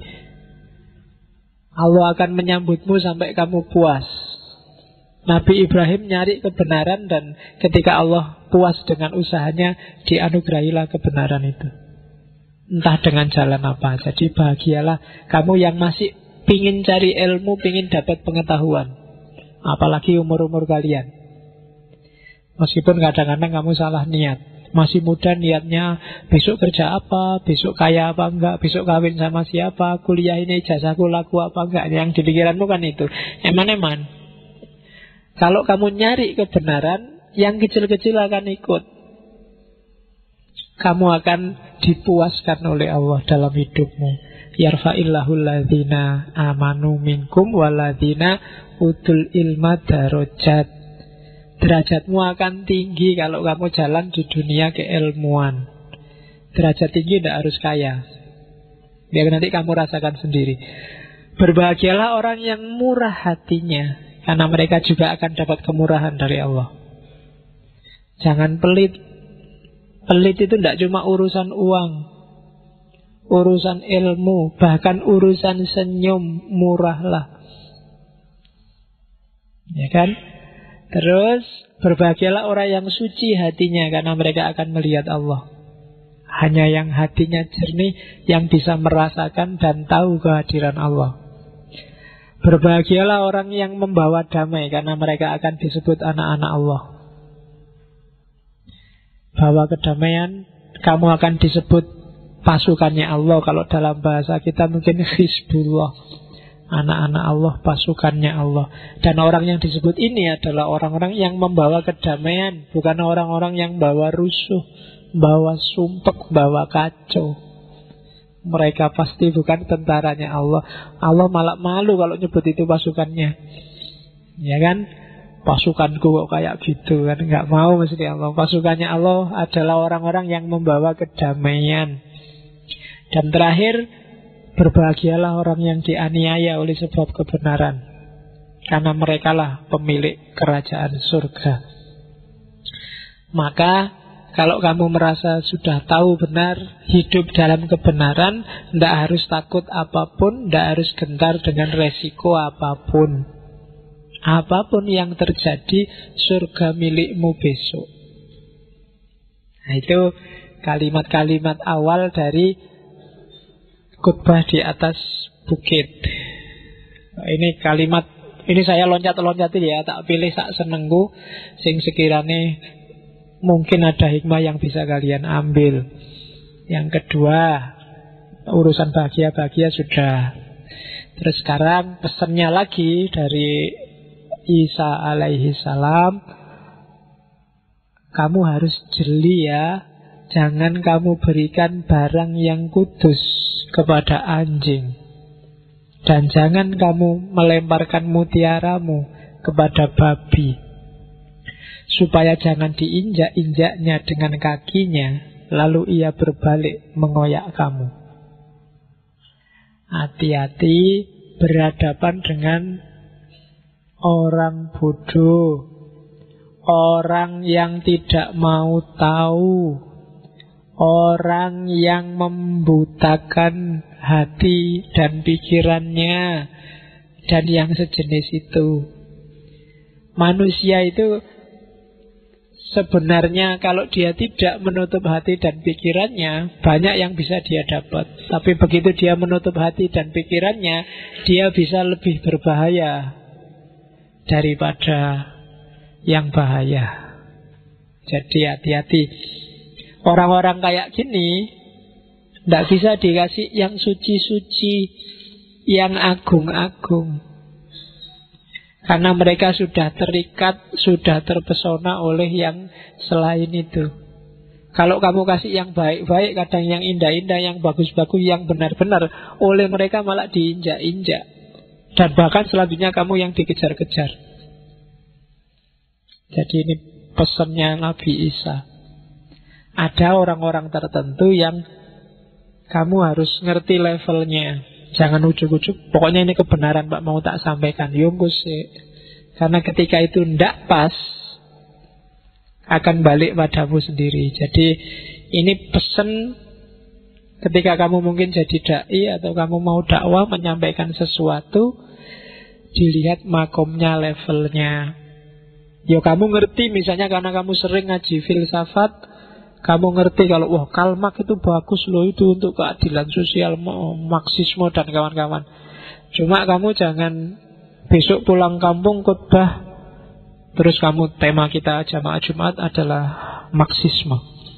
Allah akan menyambutmu sampai kamu puas. Nabi Ibrahim nyari kebenaran, dan ketika Allah puas dengan usahanya, dianugerahilah kebenaran itu. Entah dengan jalan apa. Jadi bahagialah kamu yang masih pingin cari ilmu, pingin dapat pengetahuan. Apalagi umur-umur kalian. Meskipun kadang-kadang kamu salah niat. Masih muda niatnya besok kerja apa, besok kaya apa enggak, besok kawin sama siapa, kuliah ini ijazahku laku apa enggak. Yang di pikiranmu kan itu. Eman-eman. Kalau kamu nyari kebenaran, yang kecil-kecil akan ikut. Kamu akan dipuaskan oleh Allah dalam hidupmu. Yarfa'illahul ladzina amanu minkum waladzina utul ilma darajat. Derajatmu akan tinggi kalau kamu jalan di dunia keilmuan. Derajat tinggi tidak harus kaya. Biar nanti kamu rasakan sendiri. Berbahagialah orang yang murah hatinya, karena mereka juga akan dapat kemurahan dari Allah. Jangan pelit. Pelit itu tidak cuma urusan uang, urusan ilmu, bahkan urusan senyum, murahlah. Ya kan? Terus berbahagialah orang yang suci hatinya, karena mereka akan melihat Allah. Hanya yang hatinya jernih yang bisa merasakan dan tahu kehadiran Allah. Berbahagialah orang yang membawa damai, karena mereka akan disebut anak-anak Allah. Bawa kedamaian, kamu akan disebut pasukannya Allah. Kalau dalam bahasa kita mungkin Hizbullah, anak-anak Allah, pasukannya Allah. Dan orang yang disebut ini adalah orang-orang yang membawa kedamaian, bukan orang-orang yang bawa rusuh, bawa sumpek, bawa kacau. Mereka pasti bukan tentaranya Allah. Allah malah malu kalau nyebut itu pasukannya. Ya kan? Pasukanku kok kayak gitu kan. Nggak mau mesti Allah. Pasukannya Allah adalah orang-orang yang membawa kedamaian. Dan terakhir, berbahagialah orang yang dianiaya oleh sebab kebenaran, karena merekalah pemilik kerajaan surga. Maka kalau kamu merasa sudah tahu benar, hidup dalam kebenaran, tidak harus takut apapun, tidak harus gentar dengan resiko apapun. Apapun yang terjadi, surga milikmu besok. Nah, itu kalimat-kalimat awal dari khutbah di atas bukit. Ini kalimat, ini saya loncat-loncatin ya, tak pilih sak senengku, sing sekirane mungkin ada hikmah yang bisa kalian ambil. Yang kedua, urusan bahagia-bahagia sudah. Terus sekarang pesannya lagi dari Isa alaihi salam, kamu harus jeli ya. Jangan kamu berikan barang yang kudus kepada anjing, dan jangan kamu melemparkan mutiaramu kepada babi. supaya jangan diinjak-injaknya dengan kakinya, lalu ia berbalik mengoyak kamu. Hati-hati berhadapan dengan orang bodoh, orang yang tidak mau tahu, orang yang membutakan hati dan pikirannya, dan yang sejenis itu. Manusia itu sebenarnya kalau dia tidak menutup hati dan pikirannya, banyak yang bisa dia dapat. Tapi begitu dia menutup hati dan pikirannya, dia bisa lebih berbahaya daripada yang bahaya. Jadi hati-hati. Orang-orang kayak gini tidak bisa dikasih yang suci-suci, yang agung-agung. Karena mereka sudah terikat, sudah terpesona oleh yang selain itu. Kalau kamu kasih yang baik-baik, kadang yang indah-indah, yang bagus-bagus, yang benar-benar, oleh mereka malah diinjak-injak. Dan bahkan selanjutnya kamu yang dikejar-kejar. Jadi ini pesannya Nabi Isa. Ada orang-orang tertentu yang kamu harus ngerti levelnya. Jangan ujuk-ujuk, pokoknya ini kebenaran Pak, mau tak sampaikan. Yungkus sih. Karena ketika itu ndak pas, akan balik padamu sendiri. Jadi ini pesan ketika kamu mungkin jadi da'i atau kamu mau dakwah menyampaikan sesuatu, dilihat makomnya, levelnya. Ya kamu ngerti misalnya karena kamu sering ngaji filsafat, kamu ngerti kalau wah Karl Marx itu bagus loh, itu untuk keadilan sosial, Marxisme dan kawan-kawan. Cuma kamu jangan besok pulang kampung khotbah terus kamu tema kita jamaah Jumat adalah Marxisme.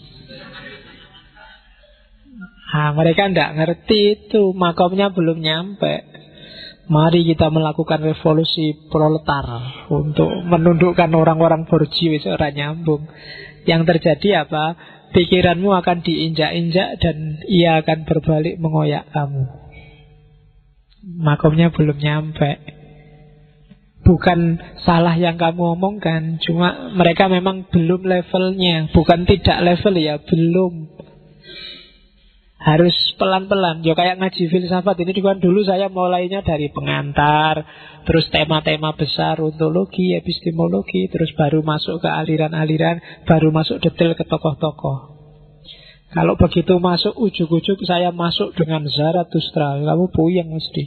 Mereka tidak ngerti itu, makomnya belum nyampe. Mari kita melakukan revolusi proletar untuk menundukkan orang-orang borji, wis ora nyambung. Yang terjadi apa? Pikiranmu akan diinjak-injak dan ia akan berbalik mengoyak kamu. Makomnya belum nyampe. Bukan salah yang kamu omongkan, cuma mereka memang belum levelnya. Bukan tidak level ya, belum. Harus pelan-pelan. Ya kayak ngaji filsafat ini kan dulu saya mulainya dari pengantar, terus tema-tema besar, ontologi, epistemologi, terus baru masuk ke aliran-aliran, baru masuk detail ke tokoh-tokoh. Kalau begitu masuk ujuk-ujuk saya masuk dengan Zarathustra, kamu puyeng mesti.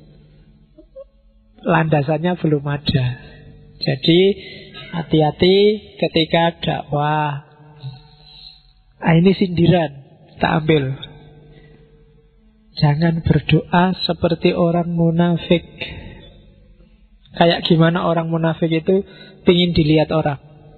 Landasannya belum ada. Jadi hati-hati ketika dakwah. Ini sindiran, tak ambil. Jangan berdoa seperti orang munafik. Kayak gimana orang munafik itu pingin dilihat orang.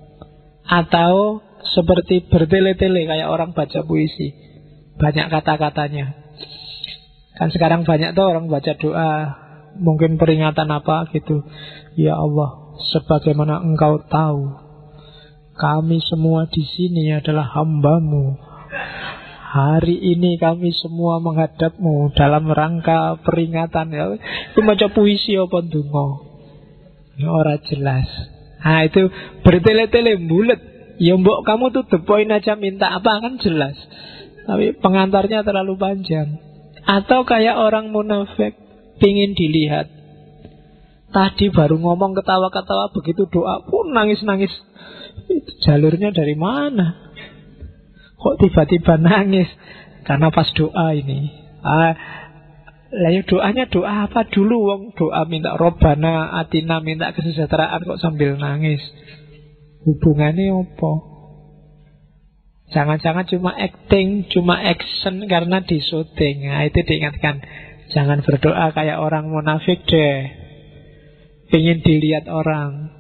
Atau seperti bertele-tele kayak orang baca puisi. Banyak kata-katanya. Kan sekarang banyak tuh orang baca doa, mungkin peringatan apa gitu. Ya Allah, sebagaimana Engkau tahu, kami semua di sini adalah hamba-Mu. Hari ini kami semua menghadap-Mu dalam rangka peringatan. Ya, itu macam puisi apa ndonga. Ora jelas. Itu bertele-tele bulet. Ya mbok kamu tuh the point aja minta apa kan jelas. Tapi pengantarnya terlalu panjang. Atau kayak orang munafik pingin dilihat. Tadi baru ngomong ketawa-ketawa, begitu doa pun nangis-nangis. Itu jalurnya dari mana? Kok tiba-tiba nangis? Karena pas doa ini. Lah doanya doa apa dulu? Wong doa minta Robbana atina, minta kesejahteraan kok sambil nangis. Hubungannya apa? Jangan-jangan cuma acting, cuma action karena disuting. Itu diingatkan. Jangan berdoa kayak orang munafik deh. Pengen dilihat orang.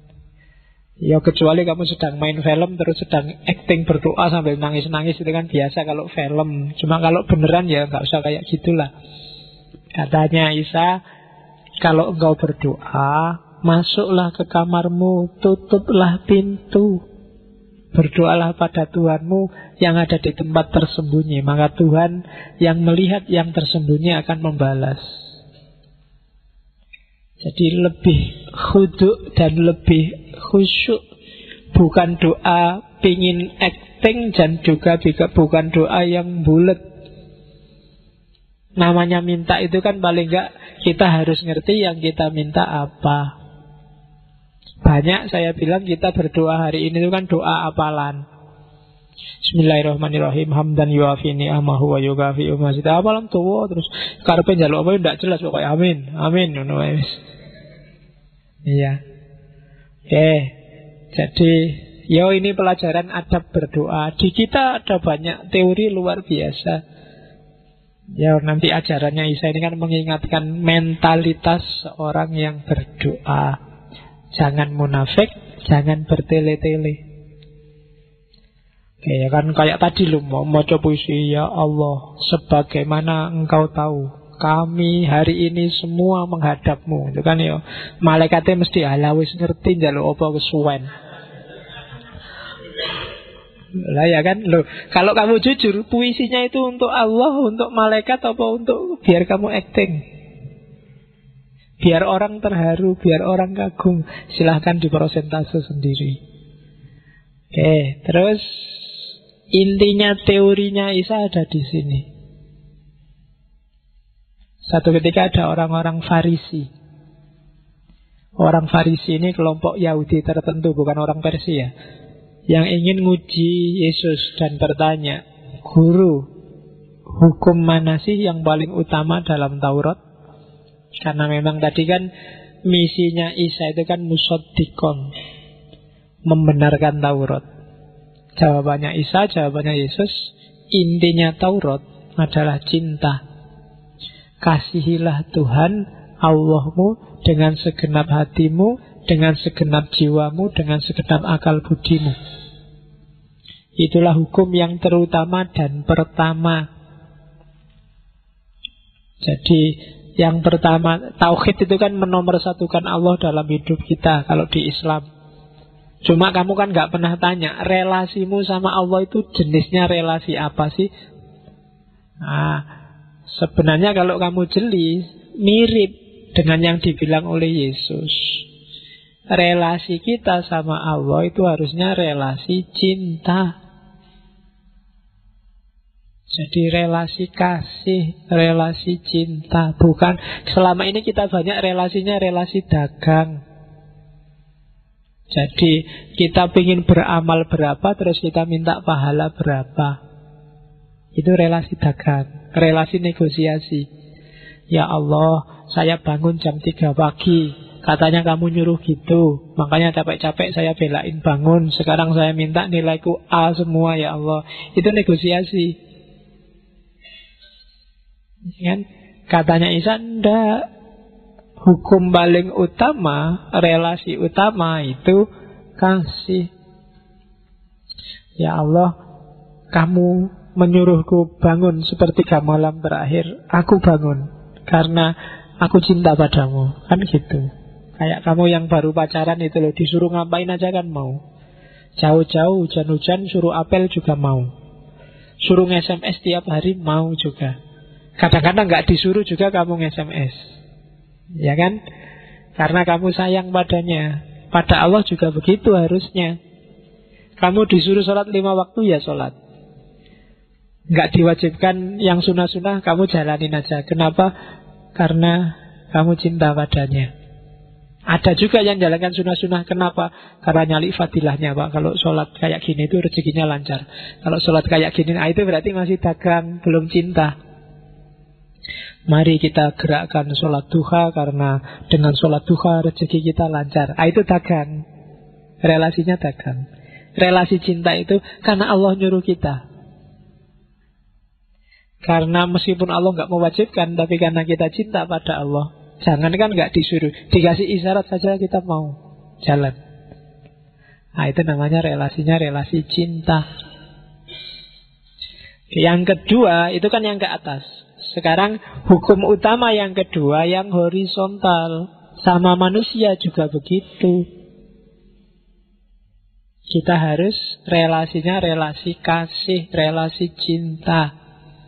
Ya kecuali kamu sedang main film terus sedang acting berdoa sambil nangis-nangis, itu kan biasa kalau film. Cuma kalau beneran ya gak usah kayak gitulah. Katanya Isa, kalau engkau berdoa, masuklah ke kamarmu, tutuplah pintu, berdoalah pada Tuhanmu yang ada di tempat tersembunyi. Maka Tuhan yang melihat yang tersembunyi akan membalas. Jadi lebih khudu' dan lebih khusyuk Bukan doa pingin acting, dan juga bukan doa yang bulet. Namanya minta itu kan paling enggak kita harus ngerti yang kita minta apa. Banyak saya bilang kita berdoa hari ini itu kan doa apalan. Bismillahirrahmanirrahim. Hamdan yuafi ni'amahu wa yukafi umasita. Apalan tuwa terus karepe njaluk apa ndak jelas pokoknya amin. Amin ngono wis. Iya. Oke. Jadi ini pelajaran adab berdoa. Di kita ada banyak teori luar biasa. Ya nanti ajarannya Isa ini kan mengingatkan mentalitas seorang yang berdoa. Jangan munafik, jangan bertele-tele. Oke, ya kan kayak tadi lu mau puisi, ya Allah, sebagaimana engkau tahu, kami hari ini semua menghadapmu. Itu kan ya, malaikatnya mesti halawis ngerti njaluk apa kesuwen. Lah ya kan, loh, kalau kamu jujur, puisinya itu untuk Allah, untuk malaikat, apa untuk biar kamu acting? Biar orang terharu, biar orang kagum. Silahkan diprosentase sendiri. Oke, terus intinya teorinya Isa ada di sini. Satu ketika ada orang-orang Farisi. Orang Farisi ini kelompok Yahudi tertentu, bukan orang Persia, yang ingin nguji Yesus dan bertanya, Guru, hukum mana sih yang paling utama dalam Taurat? Karena memang tadi kan misinya Isa itu kan musaddiqon, membenarkan Taurat. Jawabannya Isa, jawabannya Yesus, intinya Taurat adalah cinta. Kasihilah Tuhan Allahmu dengan segenap hatimu, dengan segenap jiwamu, dengan segenap akal budimu. Itulah hukum yang terutama dan pertama. Jadi yang pertama, tauhid itu kan menomorsatukan Allah dalam hidup kita kalau di Islam. Cuma kamu kan gak pernah tanya, relasimu sama Allah itu jenisnya relasi apa sih? Nah, sebenarnya kalau kamu jeli, mirip dengan yang dibilang oleh Yesus. Relasi kita sama Allah itu harusnya relasi cinta. Jadi relasi kasih, relasi cinta. Bukan, selama ini kita banyak relasinya relasi dagang. Jadi kita ingin beramal berapa, terus kita minta pahala berapa. Itu relasi dagang, relasi negosiasi. Ya Allah, saya bangun jam 3 pagi, katanya kamu nyuruh gitu, makanya capek-capek saya belain bangun. Sekarang saya minta nilaiku A semua, ya Allah. Itu negosiasi. Kan? Katanya Isa, ndak. Hukum paling utama, relasi utama itu kasih. Ya Allah, kamu menyuruhku bangun sepertiga malam terakhir, aku bangun karena aku cinta padamu. Kan gitu. Kayak kamu yang baru pacaran itu loh, disuruh ngapain aja kan mau. Jauh-jauh, hujan-hujan, suruh apel juga mau. Suruh nge-SMS tiap hari mau juga. Kadang-kadang gak disuruh juga kamu nge-SMS. Ya kan? Karena kamu sayang padanya. Pada Allah juga begitu harusnya. Kamu disuruh sholat 5 waktu, ya sholat. Gak diwajibkan yang sunah-sunah, kamu jalanin aja. Kenapa? Karena kamu cinta padanya. Ada juga yang jalankan sunah-sunah. Kenapa? Karena nyali fadilahnya, Pak. Kalau sholat kayak gini itu rezekinya lancar. Kalau sholat kayak gini, itu berarti masih dagang, belum cinta. Mari kita gerakkan sholat duha, karena dengan sholat duha rezeki kita lancar. Itu dagang. Relasinya dagang. Relasi cinta itu karena Allah nyuruh kita. Karena meskipun Allah gak mewajibkan, tapi karena kita cinta pada Allah. Jangankan gak disuruh, dikasih isyarat saja kita mau jalan. Itu namanya relasinya relasi cinta. Yang kedua, itu kan yang ke atas. Sekarang hukum utama yang kedua, yang horizontal. Sama manusia juga begitu. Kita harus relasinya relasi kasih, relasi cinta.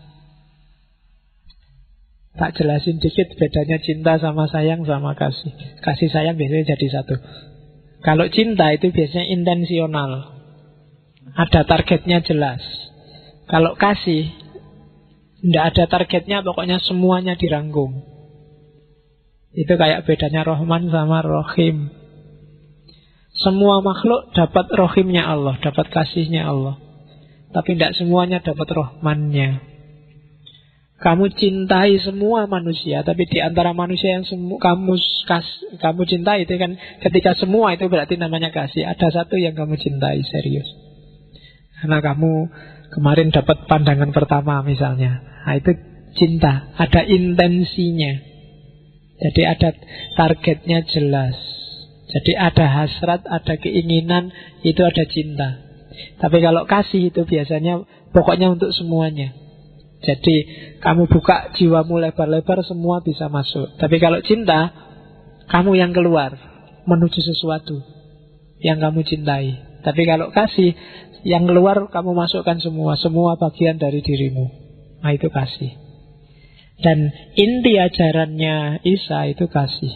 Tak jelasin dikit bedanya cinta sama sayang sama kasih. Kasih sayang biasanya jadi satu. Kalau cinta itu biasanya intensional, ada targetnya jelas. Kalau kasih, tidak ada targetnya, pokoknya semuanya dirangkum. Itu kayak bedanya Rahman sama Rahim. Semua makhluk dapat Rahimnya Allah, dapat kasihnya Allah, tapi tidak semuanya dapat Rahmannya. Kamu cintai semua manusia, tapi di antara manusia yang kamu cintai itu kan, ketika semua itu berarti namanya kasih. Ada satu yang kamu cintai serius, karena kamu kemarin dapat pandangan pertama misalnya. Nah, itu cinta, ada intensinya. Jadi ada targetnya jelas. Jadi ada hasrat, ada keinginan, itu ada cinta. Tapi kalau kasih itu biasanya pokoknya untuk semuanya. Jadi kamu buka jiwamu lebar-lebar, semua bisa masuk. Tapi kalau cinta, kamu yang keluar menuju sesuatu yang kamu cintai. Tapi kalau kasih, yang keluar kamu masukkan semua bagian dari dirimu. Nah, itu kasih. Dan inti ajarannya Isa itu kasih.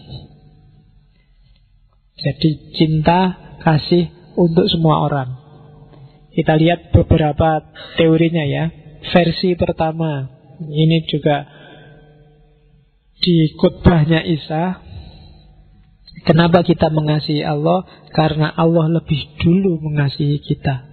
Jadi cinta, kasih untuk semua orang. Kita lihat beberapa teorinya ya. Versi pertama, ini juga di khutbahnya Isa. Kenapa kita mengasihi Allah? Karena Allah lebih dulu mengasihi kita.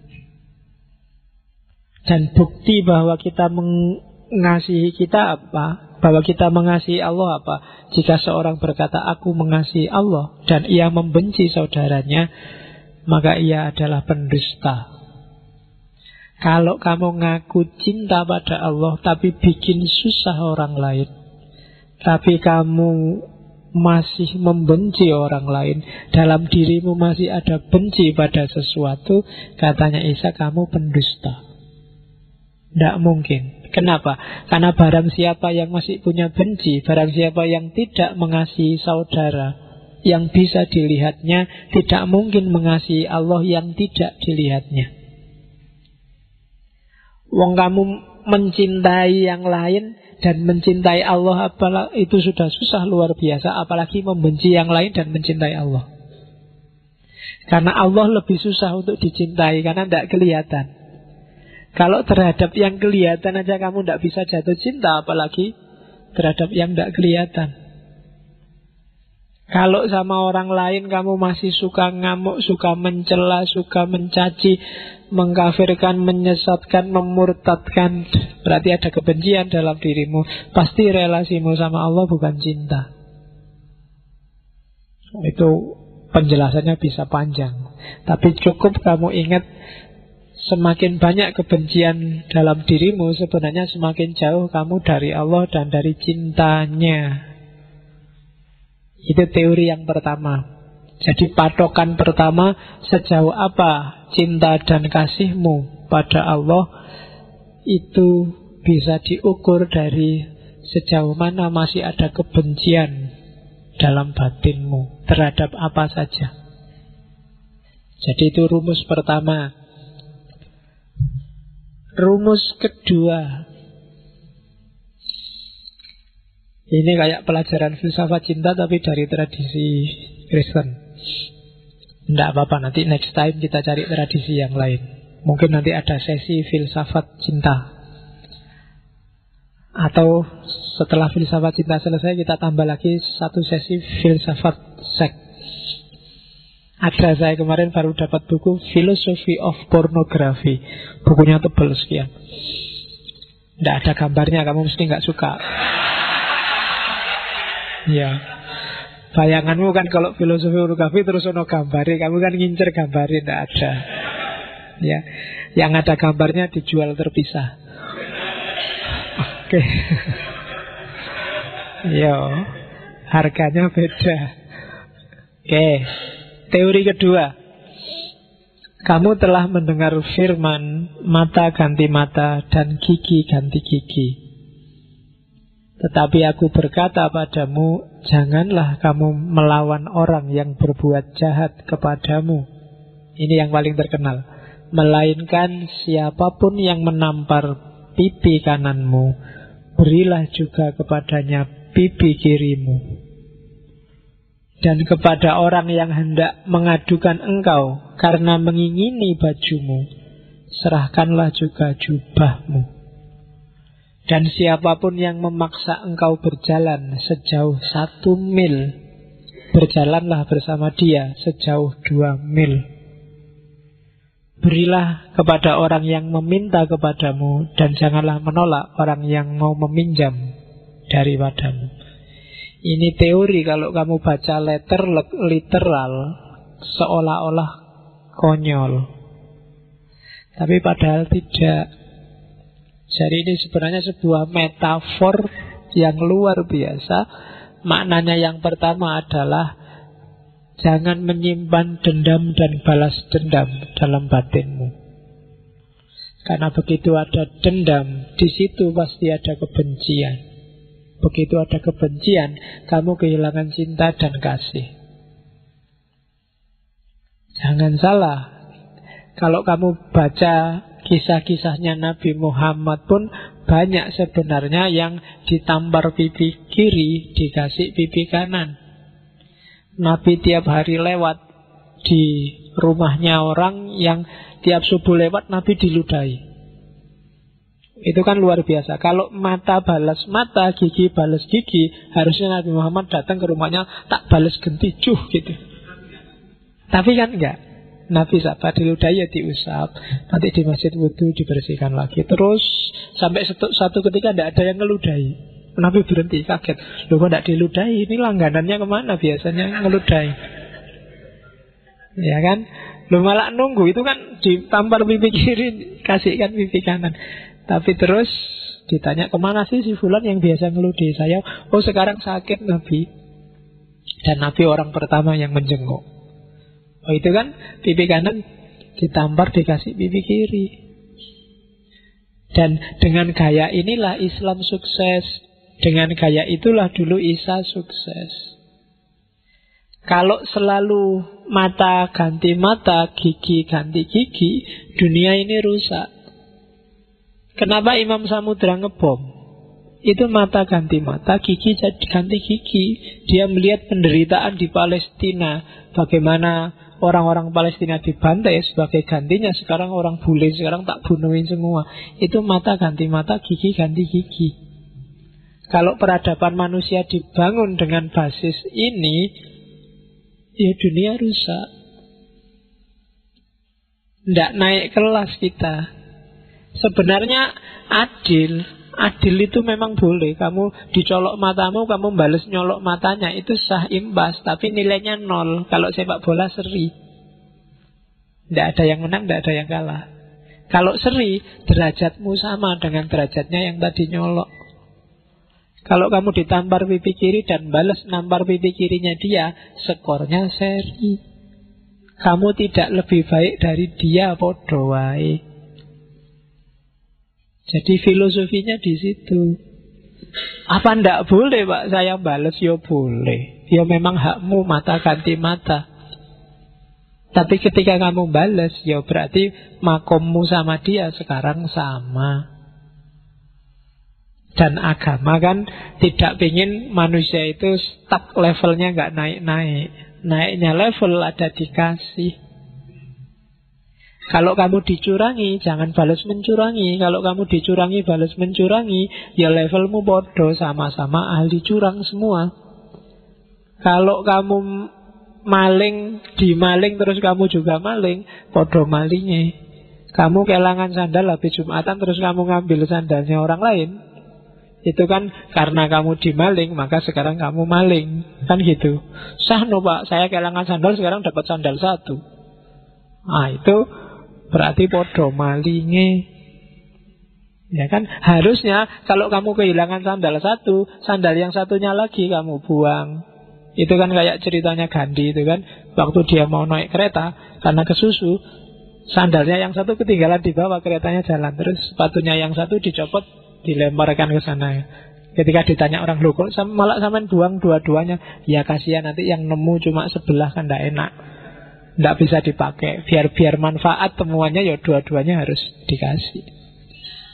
Dan bukti bahwa kita mengasihi kita apa? Bahwa kita mengasihi Allah apa? Jika seorang berkata, aku mengasihi Allah, dan ia membenci saudaranya, maka ia adalah pendusta. Kalau kamu ngaku cinta pada Allah, tapi bikin susah orang lain, tapi kamu masih membenci orang lain, dalam dirimu masih ada benci pada sesuatu, katanya Isa, kamu pendusta. Tidak mungkin. Kenapa? Karena barang siapa yang masih punya benci, barang siapa yang tidak mengasihi saudara yang bisa dilihatnya, tidak mungkin mengasihi Allah yang tidak dilihatnya. Wong kamu mencintai yang lain dan mencintai Allah, itu sudah susah luar biasa, apalagi membenci yang lain dan mencintai Allah. Karena Allah lebih susah untuk dicintai, karena tidak kelihatan. Kalau terhadap yang kelihatan aja kamu tidak bisa jatuh cinta, apalagi terhadap yang tidak kelihatan. Kalau sama orang lain kamu masih suka ngamuk, suka mencela, suka mencaci, mengkafirkan, menyesatkan, memurtadkan, berarti ada kebencian dalam dirimu. Pasti relasimu sama Allah bukan cinta. Itu penjelasannya bisa panjang, tapi cukup kamu ingat, semakin banyak kebencian dalam dirimu, sebenarnya semakin jauh kamu dari Allah dan dari cintanya. Itu teori yang pertama. Jadi patokan pertama, sejauh apa cinta dan kasihmu pada Allah, itu bisa diukur dari sejauh mana masih ada kebencian dalam batinmu terhadap apa saja. Jadi itu rumus pertama. Rumus kedua, ini kayak pelajaran filsafat cinta tapi dari tradisi Kristen. Tidak apa-apa, nanti next time kita cari tradisi yang lain. Mungkin nanti ada sesi filsafat cinta, atau setelah filsafat cinta selesai kita tambah lagi satu sesi filsafat seks. Ada, saya kemarin baru dapat buku Philosophy of Pornography. Bukunya tebal sekian. Tidak ada gambarnya, kamu mesti nggak suka. Ya, bayanganmu kan kalau filosofi pornografi terus ono gambari, kamu kan ngincer gambari, tidak ada. Ya, yang ada gambarnya dijual terpisah. Oke. Yo, harganya beda. Oke. Teori kedua, kamu telah mendengar firman mata ganti mata dan gigi ganti gigi. Tetapi aku berkata padamu, janganlah kamu melawan orang yang berbuat jahat kepadamu. Ini yang paling terkenal. Melainkan siapapun yang menampar pipi kananmu, berilah juga kepadanya pipi kirimu. Dan kepada orang yang hendak mengadukan engkau karena mengingini bajumu, serahkanlah juga jubahmu. Dan siapapun yang memaksa engkau berjalan sejauh 1 mil, berjalanlah bersama dia sejauh 2 mil. Berilah kepada orang yang meminta kepadamu, dan janganlah menolak orang yang mau meminjam daripadamu. Ini teori, kalau kamu baca literal seolah-olah konyol, tapi padahal tidak. Jadi ini sebenarnya sebuah metafor yang luar biasa. Maknanya yang pertama adalah jangan menyimpan dendam dan balas dendam dalam batinmu. Karena begitu ada dendam, di situ pasti ada kebencian. Begitu ada kebencian, kamu kehilangan cinta dan kasih. Jangan salah, kalau kamu baca kisah-kisahnya Nabi Muhammad pun banyak sebenarnya yang ditampar pipi kiri, dikasih pipi kanan. Nabi tiap hari lewat di rumahnya orang yang tiap subuh lewat Nabi diludahi. Itu kan luar biasa. Kalau mata balas mata, gigi balas gigi, harusnya Nabi Muhammad datang ke rumahnya tak balas genti cuh gitu. Tapi kan enggak. Nabi sabar, diludahi ya diusap, nanti di masjid wudu dibersihkan lagi. Terus sampai satu ketika tidak ada yang ngeludahi. Nabi berhenti, kaget. Loh kok tidak diludahi? Ini langganannya kemana biasanya ngeludahi? Ya kan? Loh malah nunggu, itu kan ditampar pipi kiri, kasihkan pipi kanan. Tapi terus ditanya, kemana sih si fulan yang biasa ngeludahi saya? Oh sekarang sakit Nabi. Dan Nabi orang pertama yang menjenguk. Oh itu kan pipi kanan ditampar dikasih pipi kiri. Dan dengan gaya inilah Islam sukses. Dengan gaya itulah dulu Isa sukses. Kalau selalu mata ganti mata, gigi ganti gigi, dunia ini rusak. Kenapa Imam Samudra ngebom? Itu mata ganti mata, gigi jadi ganti gigi. Dia melihat penderitaan di Palestina, bagaimana orang-orang Palestina dibantai, sebagai gantinya sekarang orang bule, sekarang tak bunuhin semua. Itu mata ganti mata, gigi ganti gigi. Kalau peradaban manusia dibangun dengan basis ini, ya dunia rusak. Tidak naik kelas kita. Sebenarnya adil itu memang boleh. Kamu dicolok matamu, kamu balas nyolok matanya, itu sah imbas, tapi nilainya 0. Kalau sepak bola seri, tidak ada yang menang, tidak ada yang kalah. Kalau seri, derajatmu sama dengan derajatnya yang tadi nyolok. Kalau kamu ditampar pipi kiri dan balas nampar pipi kirinya dia, skornya seri. Kamu tidak lebih baik dari dia, podo wae. Jadi filosofinya di situ. Apa ndak boleh Pak saya balas? Ya boleh. Ya memang hakmu mata ganti mata. Tapi ketika kamu balas, ya berarti makommu sama dia sekarang sama. Dan agama kan tidak ingin manusia itu stuck levelnya nggak naik-naik. Naiknya level ada dikasih. Kalau kamu dicurangi, jangan balas mencurangi. Kalau kamu dicurangi, balas mencurangi, ya levelmu bodoh, sama-sama ahli curang semua. Kalau kamu maling, dimaling, terus kamu juga maling, bodoh malingnya. Kamu kehilangan sandal habis Jumatan, terus kamu ngambil sandalnya orang lain. Itu kan karena kamu dimaling, maka sekarang kamu maling. Kan gitu. Sah no Pak, saya kehilangan sandal, sekarang dapat sandal 1. Nah itu berarti podo malingnya. Ya kan, harusnya kalau kamu kehilangan sandal 1, sandal yang satunya lagi kamu buang. Itu kan kayak ceritanya Gandhi itu kan, waktu dia mau naik kereta karena kesusu, sandalnya yang satu ketinggalan di bawah, keretanya jalan, terus sepatunya yang satu dicopot, dilemparkan ke sana. Ketika ditanya orang, loh kok malah sampean buang dua-duanya? Ya kasihan, nanti yang nemu cuma sebelah kan tidak enak, tidak bisa dipakai. Biar manfaat temuannya, ya dua-duanya harus dikasih.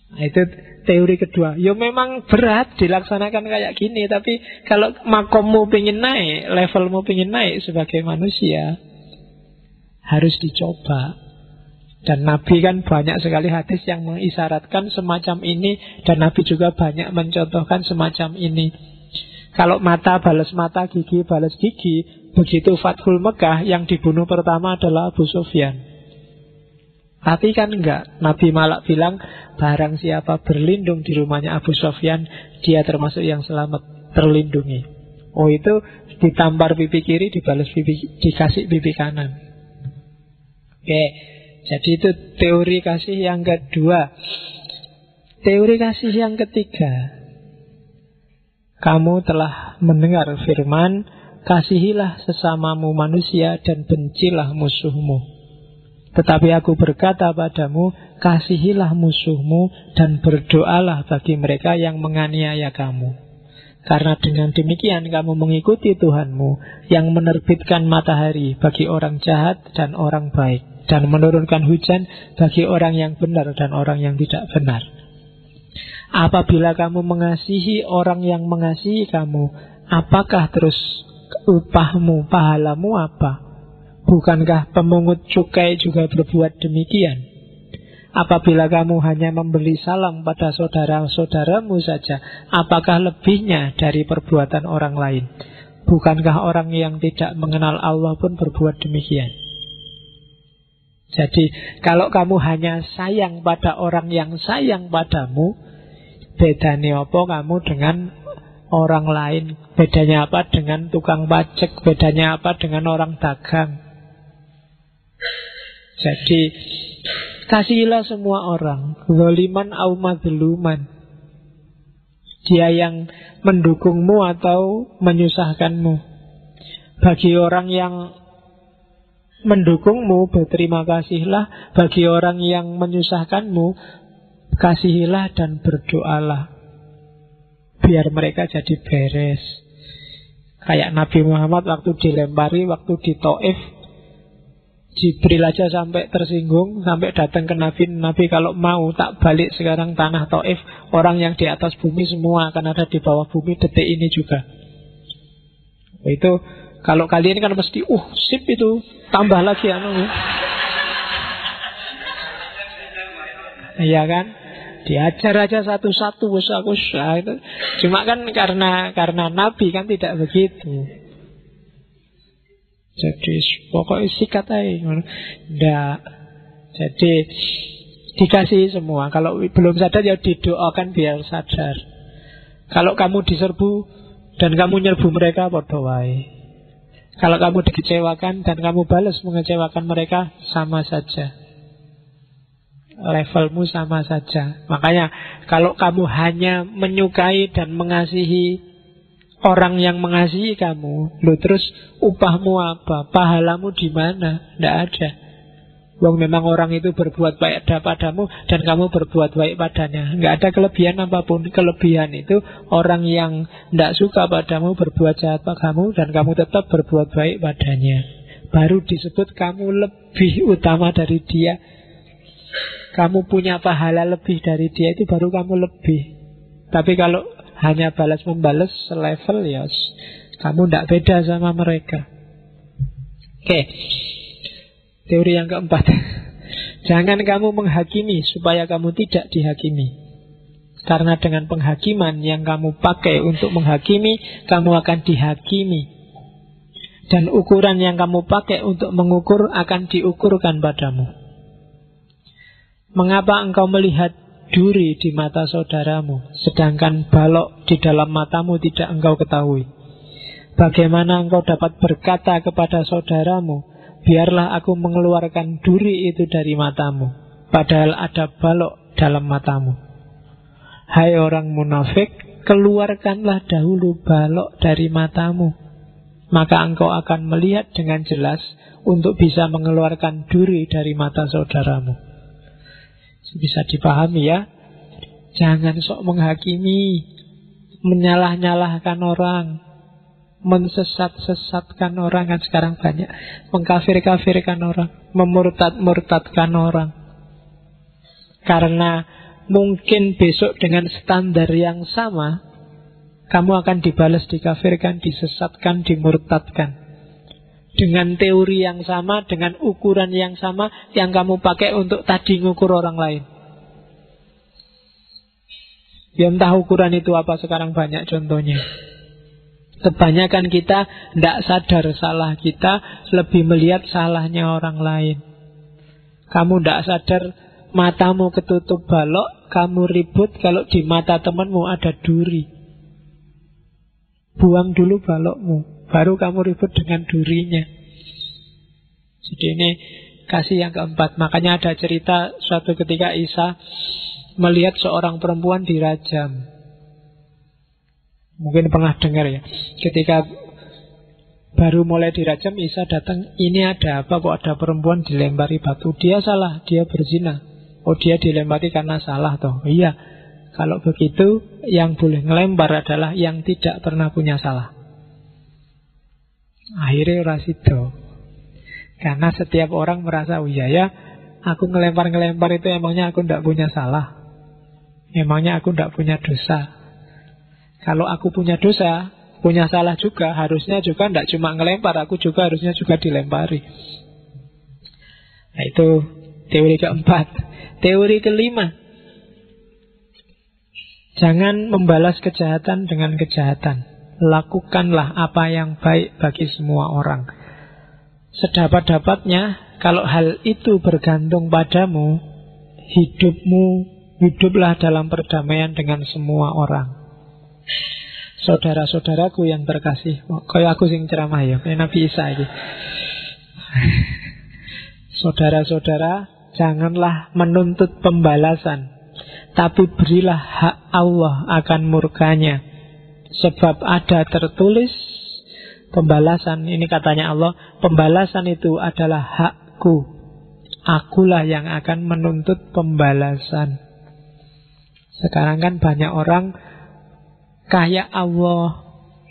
Nah, itu teori kedua. Ya memang berat dilaksanakan kayak gini, tapi kalau makommu pengen naik, levelmu pengen naik sebagai manusia, harus dicoba. Dan Nabi kan banyak sekali hadis yang mengisyaratkan semacam ini, dan Nabi juga banyak mencontohkan semacam ini. Kalau mata balas mata, gigi balas gigi, begitu Fathul Mekah yang dibunuh pertama adalah Abu Sufyan. Tapi kan enggak, Nabi malah bilang barang siapa berlindung di rumahnya Abu Sufyan, dia termasuk yang selamat, terlindungi. Oh, itu ditampar pipi kiri, dikasih pipi kanan. Oke, jadi itu teori kasih yang kedua. Teori kasih yang ketiga, kamu telah mendengar firman, kasihilah sesamamu manusia dan bencilah musuhmu. Tetapi aku berkata padamu, kasihilah musuhmu dan berdoalah bagi mereka yang menganiaya kamu. Karena dengan demikian kamu mengikuti Tuhanmu yang menerbitkan matahari bagi orang jahat dan orang baik, dan menurunkan hujan bagi orang yang benar dan orang yang tidak benar. Apabila kamu mengasihi orang yang mengasihi kamu, apakah terus upahmu, pahalamu apa? Bukankah pemungut cukai juga berbuat demikian? Apabila kamu hanya memberi salam pada saudara-saudaramu saja, apakah lebihnya dari perbuatan orang lain? Bukankah orang yang tidak mengenal Allah pun berbuat demikian? Jadi, kalau kamu hanya sayang pada orang yang sayang padamu, bedanya apa kamu dengan orang lain? Bedanya apa dengan tukang pajak? Bedanya apa dengan orang dagang? Jadi kasihilah semua orang, zaliman au mazluman, dia yang mendukungmu atau menyusahkanmu. Bagi orang yang mendukungmu, berterima kasihlah. Bagi orang yang menyusahkanmu, kasihilah dan berdoalah, biar mereka jadi beres. Kayak Nabi Muhammad waktu dilempari, waktu di Taif, Jibril aja sampai tersinggung, sampai datang ke Nabi. Nabi, kalau mau tak balik sekarang tanah Taif, orang yang di atas bumi semua akan ada di bawah bumi detik ini juga. Itu kalau kalian kan mesti sip itu, tambah lagi iya kan? Diajar aja satu-satu, usah-usah itu. Cuma kan karena Nabi kan tidak begitu. Jadi pokoknya sikat aja. Nggak. Jadi dikasih semua. Kalau belum sadar ya didoakan biar sadar. Kalau kamu diserbu dan kamu nyerbu mereka, podo wae. Kalau kamu dikecewakan dan kamu balas mengecewakan mereka, sama saja. Levelmu sama saja. Makanya kalau kamu hanya menyukai dan mengasihi orang yang mengasihi kamu, terus upahmu apa? Pahalamu di mana? Tidak ada. Wong memang orang itu berbuat baik padamu dan kamu berbuat baik padanya. Tidak ada kelebihan apapun. Kelebihan itu orang yang tidak suka padamu berbuat jahat padamu dan kamu tetap berbuat baik padanya. Baru disebut kamu lebih utama dari dia. Kamu punya pahala lebih dari dia, itu baru kamu lebih. Tapi kalau hanya balas-membalas selevel, ya kamu tidak beda sama mereka. Oke. Teori yang keempat, jangan kamu menghakimi supaya kamu tidak dihakimi. Karena dengan penghakiman yang kamu pakai untuk menghakimi, kamu akan dihakimi. Dan ukuran yang kamu pakai untuk mengukur akan diukurkan padamu. Mengapa engkau melihat duri di mata saudaramu, sedangkan balok di dalam matamu tidak engkau ketahui? Bagaimana engkau dapat berkata kepada saudaramu, biarlah aku mengeluarkan duri itu dari matamu, padahal ada balok dalam matamu? Hai orang munafik, keluarkanlah dahulu balok dari matamu, maka engkau akan melihat dengan jelas untuk bisa mengeluarkan duri dari mata saudaramu. Bisa dipahami ya. Jangan sok menghakimi, menyalah-nyalahkan orang, mensesat-sesatkan orang. Kan sekarang banyak mengkafir-kafirkan orang, memurtad-murtadkan orang. Karena mungkin besok dengan standar yang sama kamu akan dibalas, dikafirkan, disesatkan, dimurtadkan. Dengan teori yang sama, dengan ukuran yang sama yang kamu pakai untuk tadi ngukur orang lain. Ya entah ukuran itu apa, sekarang banyak contohnya. Kebanyakan kita tidak sadar salah kita, lebih melihat salahnya orang lain. Kamu tidak sadar matamu ketutup balok, kamu ribut kalau di mata temanmu ada duri. Buang dulu balokmu, baru kamu ribut dengan durinya. Jadi ini kasih yang keempat. Makanya ada cerita suatu ketika Isa melihat seorang perempuan dirajam. Mungkin pernah dengar ya. Ketika baru mulai dirajam, Isa datang, ini ada apa kok ada perempuan dilempari batu? Dia salah, dia berzina. Oh, dia dilempari karena salah toh. Iya. Kalau begitu, yang boleh ngelempar adalah yang tidak pernah punya salah. Akhirnya rasido. Karena setiap orang merasa, oh iya ya, aku ngelempar-ngelempar itu emangnya aku tidak punya salah. Emangnya aku tidak punya dosa. Kalau aku punya dosa, punya salah juga, harusnya juga tidak cuma ngelempar, aku juga harusnya juga dilempari. Nah itu teori keempat. Teori kelima, jangan membalas kejahatan dengan kejahatan. Lakukanlah apa yang baik bagi semua orang. Sedapat-dapatnya, kalau hal itu bergantung padamu, hiduplah dalam perdamaian dengan semua orang. Saudara-saudaraku yang terkasih, kayak aku sing ceramah ya, kayak Nabi Isa ini. Saudara-saudara, janganlah menuntut pembalasan, tapi berilah hak Allah akan murkanya. Sebab ada tertulis pembalasan, ini katanya Allah, pembalasan itu adalah hakku. Akulah yang akan menuntut pembalasan. Sekarang kan banyak orang kayak Allah,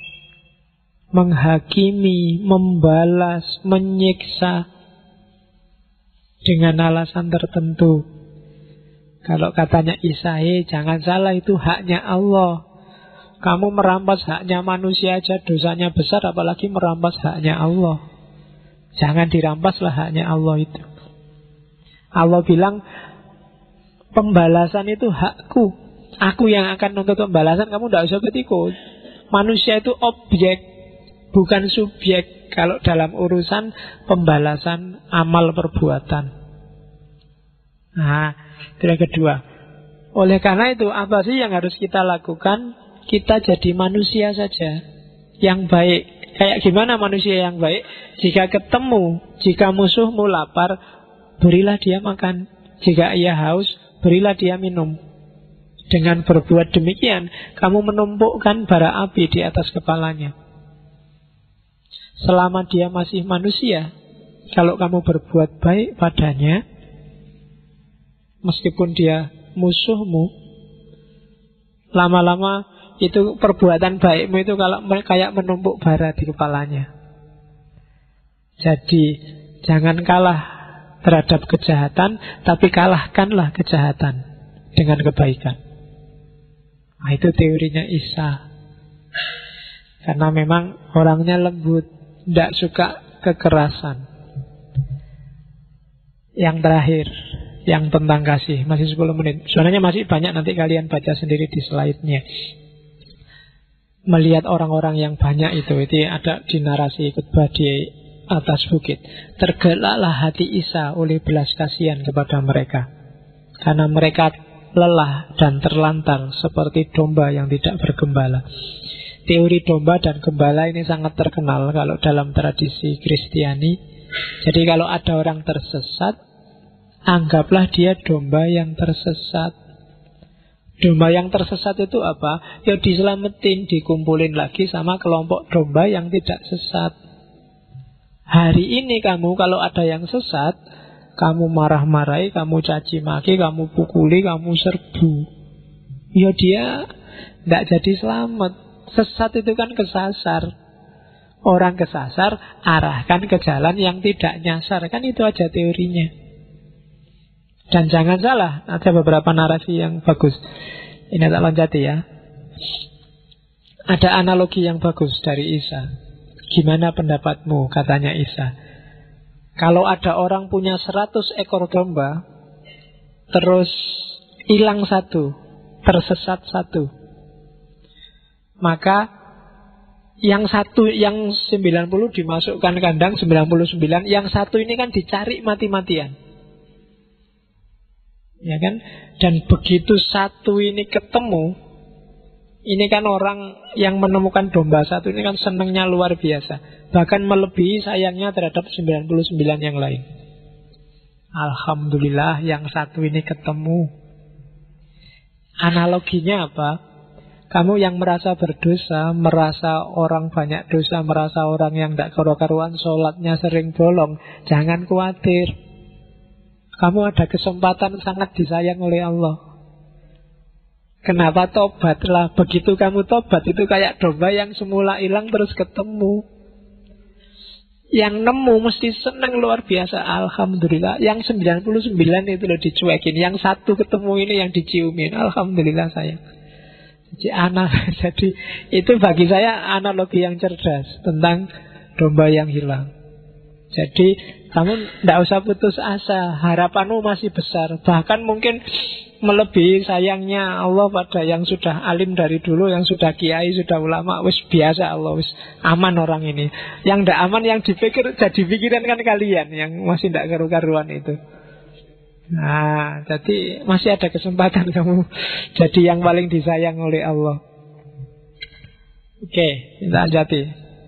menghakimi, membalas, menyiksa dengan alasan tertentu. Kalau katanya Isa, jangan salah, itu haknya Allah. Kamu merampas haknya manusia aja dosanya besar, apalagi merampas haknya Allah. Jangan dirampaslah haknya Allah itu. Allah bilang pembalasan itu hakku. Aku yang akan nuntut pembalasan, kamu tidak usah ikut. Manusia itu objek, bukan subjek. Kalau dalam urusan pembalasan amal perbuatan. Nah, itu yang kedua. Oleh karena itu, apa sih yang harus kita lakukan? Kita jadi manusia saja yang baik. Kayak gimana manusia yang baik? Jika ketemu, jika musuhmu lapar, berilah dia makan. Jika ia haus, berilah dia minum. Dengan berbuat demikian, kamu menumpukkan bara api di atas kepalanya. Selama dia masih manusia, kalau kamu berbuat baik padanya, meskipun dia musuhmu, lama-lama itu perbuatan baikmu itu kalau kayak menumpuk bara di kepalanya. Jadi jangan kalah terhadap kejahatan, tapi kalahkanlah kejahatan dengan kebaikan. Nah, itu teorinya Isa. Karena memang orangnya lembut, tidak suka kekerasan. Yang terakhir, yang tentang kasih, masih 10 menit. Sebenarnya masih banyak, nanti kalian baca sendiri di slide-nya. Melihat orang-orang yang banyak itu ada di narasi khutbah di atas bukit. Tergeraklah hati Isa oleh belas kasihan kepada mereka, karena mereka lelah dan terlantar seperti domba yang tidak bergembala. Teori domba dan gembala ini sangat terkenal kalau dalam tradisi Kristiani. Jadi kalau ada orang tersesat, anggaplah dia domba yang tersesat. Domba yang tersesat itu apa? Ya diselamatin, dikumpulin lagi sama kelompok domba yang tidak sesat. Hari ini kamu kalau ada yang sesat, kamu marah-marahi, kamu caci maki, kamu pukuli, kamu serbu, ya dia tidak jadi selamat. Sesat itu kan kesasar. Orang kesasar, arahkan ke jalan yang tidak nyasar. Kan itu aja teorinya. Dan jangan salah, ada beberapa narasi yang bagus. Ini tak loncati ya. Ada analogi yang bagus dari Isa. Gimana pendapatmu, katanya Isa. Kalau ada orang punya 100 ekor domba, terus hilang satu, tersesat satu, maka yang 90 dimasukkan kandang, 99, yang satu ini kan dicari mati-matian, ya kan? Dan begitu satu ini ketemu, ini kan orang yang menemukan domba satu ini kan senangnya luar biasa, bahkan melebihi sayangnya terhadap 99 yang lain. Alhamdulillah yang satu ini ketemu. Analoginya apa? Kamu yang merasa berdosa, merasa orang banyak dosa, merasa orang yang tidak karu-karuan, sholatnya sering bolong, jangan khawatir. Kamu ada kesempatan sangat disayang oleh Allah. Kenapa tobatlah? Begitu kamu tobat, itu kayak domba yang semula hilang terus ketemu. Yang nemu mesti senang luar biasa, alhamdulillah. Yang 99 itu loh dicuekin, yang satu ketemu ini yang diciumin, alhamdulillah sayang. Jadi itu bagi saya analogi yang cerdas tentang domba yang hilang. Jadi kamu tidak usah putus asa, harapanmu masih besar. Bahkan mungkin melebihi sayangnya Allah pada yang sudah alim dari dulu, yang sudah kiai, sudah ulama. Wis biasa Allah, wis aman orang ini. Yang tidak aman, yang dipikir jadi pikiran kan kalian, yang masih tidak karu-karuan itu. Nah, jadi masih ada kesempatan kamu jadi yang paling disayang oleh Allah. Oke, kita lanjuti.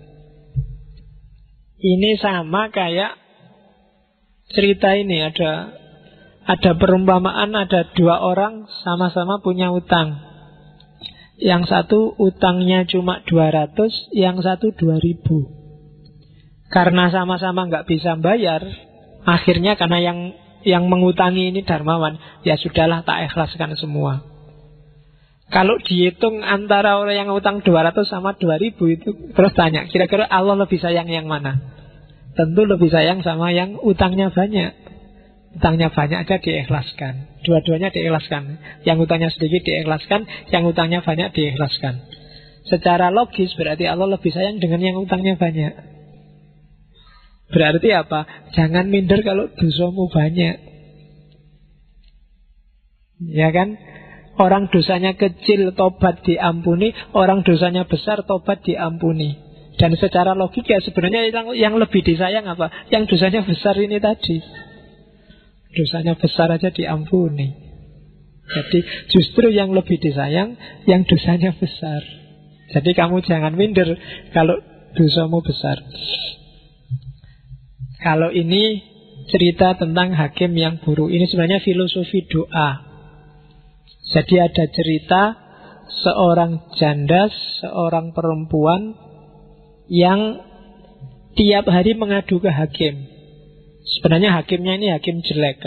Ini sama kayak cerita ini, ada perumpamaan, ada dua orang sama-sama punya utang. Yang satu utangnya cuma 200, yang satu 2000. Karena sama-sama nggak bisa bayar, akhirnya karena yang mengutangi ini dermawan, ya sudahlah tak ikhlaskan semua. Kalau dihitung antara orang yang utang 200 sama 2000 itu, terus tanya, kira-kira Allah lebih sayang yang mana? Tentu lebih sayang sama yang utangnya banyak. Utangnya banyak aja diikhlaskan, dua-duanya diikhlaskan. Yang utangnya sedikit diikhlaskan, yang utangnya banyak diikhlaskan. Secara logis berarti Allah lebih sayang dengan yang utangnya banyak. Berarti apa? Jangan minder kalau dosamu banyak. Ya kan? Orang dosanya kecil tobat diampuni, orang dosanya besar tobat diampuni. Dan secara logika sebenarnya yang lebih disayang apa? Yang dosanya besar ini tadi. Dosanya besar aja diampuni. Jadi justru yang lebih disayang yang dosanya besar. Jadi kamu jangan minder kalau dosamu besar. Kalau ini cerita tentang hakim yang buruk, ini sebenarnya filosofi doa. Jadi ada cerita seorang janda, seorang perempuan yang tiap hari mengadu ke hakim. Sebenarnya hakimnya ini hakim jelek.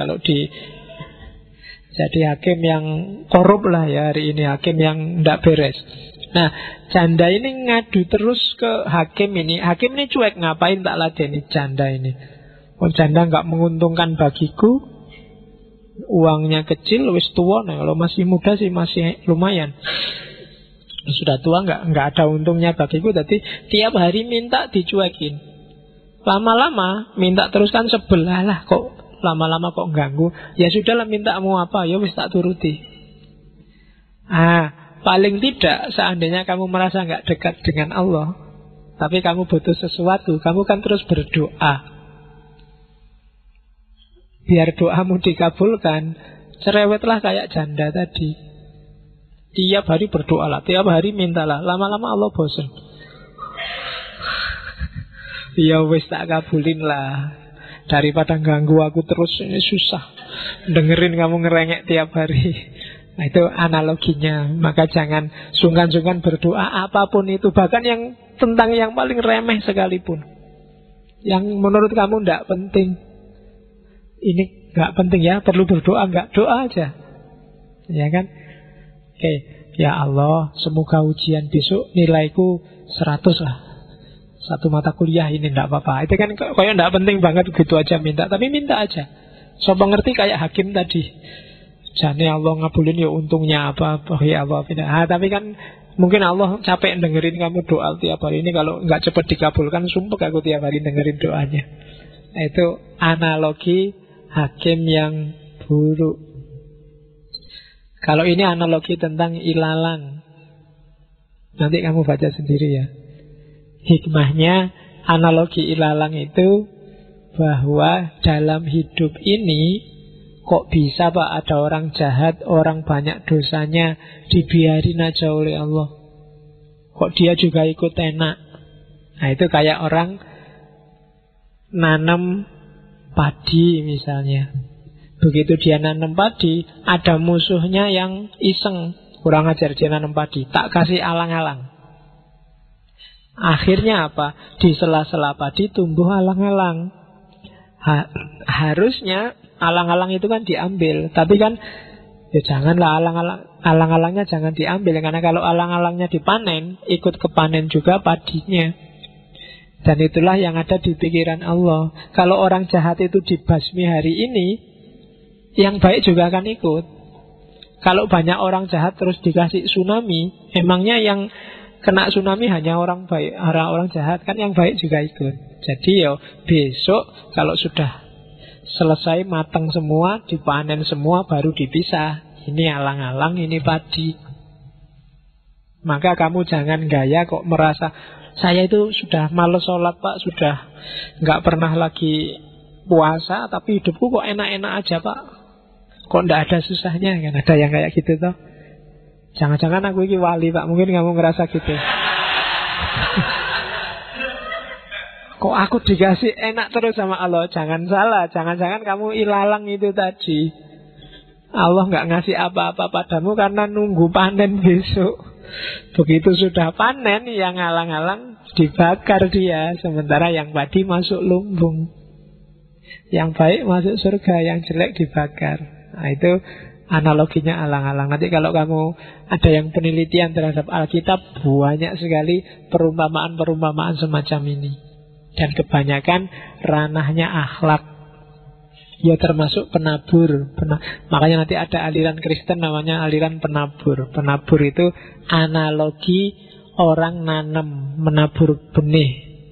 Jadi hakim yang korup lah ya hari ini, hakim yang tidak beres. Nah, janda ini ngadu terus ke hakim ini. Hakim ini cuek, ngapain tak ladeni janda ini. Oh, janda nggak menguntungkan bagiku, uangnya kecil, wis tua. Nah, kalau masih muda sih masih lumayan. Sudah tua nggak ada untungnya bagiku. Jadi tiap hari minta dicuekin. Lama-lama minta terus kan sebelah lah, kok lama-lama kok ganggu. Ya sudahlah, minta mau apa, ya wis tak turuti. Paling tidak seandainya kamu merasa nggak dekat dengan Allah, tapi kamu butuh sesuatu, kamu kan terus berdoa. Biar doamu dikabulkan, cerewetlah kayak janda tadi. Tiap hari berdoalah, tiap hari mintalah. Lama-lama Allah bosan. Ya wis tak kabulin lah. Daripada ganggu aku terus, ini susah dengerin kamu ngerengek tiap hari. Nah, itu analoginya. Maka jangan sungkan-sungkan berdoa apapun itu, bahkan yang tentang yang paling remeh sekalipun, yang menurut kamu tidak penting. Ini nggak penting ya, perlu berdoa nggak? Doa aja, ya kan? Oke, ya Allah, semoga ujian besok nilaiku 100 lah. Satu mata kuliah ini tidak apa-apa. Itu kan kayak tidak penting banget gitu aja minta, tapi minta aja. Sopo ngerti kayak hakim tadi. Jane Allah ngabulin ya untungnya apa ya apa tidak. Tapi kan mungkin Allah capek dengerin kamu doa tiap hari ini. Kalau nggak cepat dikabulkan, sumpah aku tiap hari dengerin doanya. Itu analogi hakim yang buruk. Kalau ini analogi tentang ilalang, nanti kamu baca sendiri ya. Hikmahnya analogi ilalang itu bahwa dalam hidup ini kok bisa Pak ada orang jahat, orang banyak dosanya, dibiarin aja oleh Allah. Kok dia juga ikut enak. Nah itu kayak orang nanam padi misalnya. Begitu dia nanam padi, ada musuhnya yang iseng, kurang ajar dia nanam padi, tak kasih alang-alang. Akhirnya apa? Di sela-sela padi tumbuh alang-alang. Harusnya alang-alang itu kan diambil, tapi kan ya janganlah alang-alangnya jangan diambil, karena kalau alang-alangnya dipanen, ikut kepanen juga padinya. Dan itulah yang ada di pikiran Allah. Kalau orang jahat itu dibasmi hari ini, yang baik juga akan ikut. Kalau banyak orang jahat terus dikasih tsunami, emangnya yang kena tsunami hanya orang baik, orang jahat, kan yang baik juga ikut. Jadi ya besok kalau sudah selesai matang semua, dipanen semua, baru dipisah. Ini alang-alang, ini padi. Maka kamu jangan gaya kok merasa saya itu sudah males sholat Pak, sudah nggak pernah lagi puasa, tapi hidupku kok enak-enak aja Pak. Kok nggak ada susahnya? Kan ada yang kayak gitu toh. Jangan-jangan aku ini wali Pak, mungkin kamu ngerasa gitu. Kok aku dikasih enak terus sama Allah? Jangan salah, jangan-jangan kamu ilalang itu tadi. Allah nggak ngasih apa-apa padamu karena nunggu panen besok. Begitu sudah panen, yang alang-alang dibakar dia, sementara yang padi masuk lumbung. Yang baik masuk surga, yang jelek dibakar. Nah itu analoginya alang-alang. Nanti kalau kamu ada yang penelitian terhadap Alkitab, banyak sekali perumpamaan-perumpamaan semacam ini. Dan kebanyakan ranahnya akhlak. Ya termasuk penabur. Makanya nanti ada aliran Kristen namanya aliran penabur. Penabur itu analogi orang nanam, menabur benih.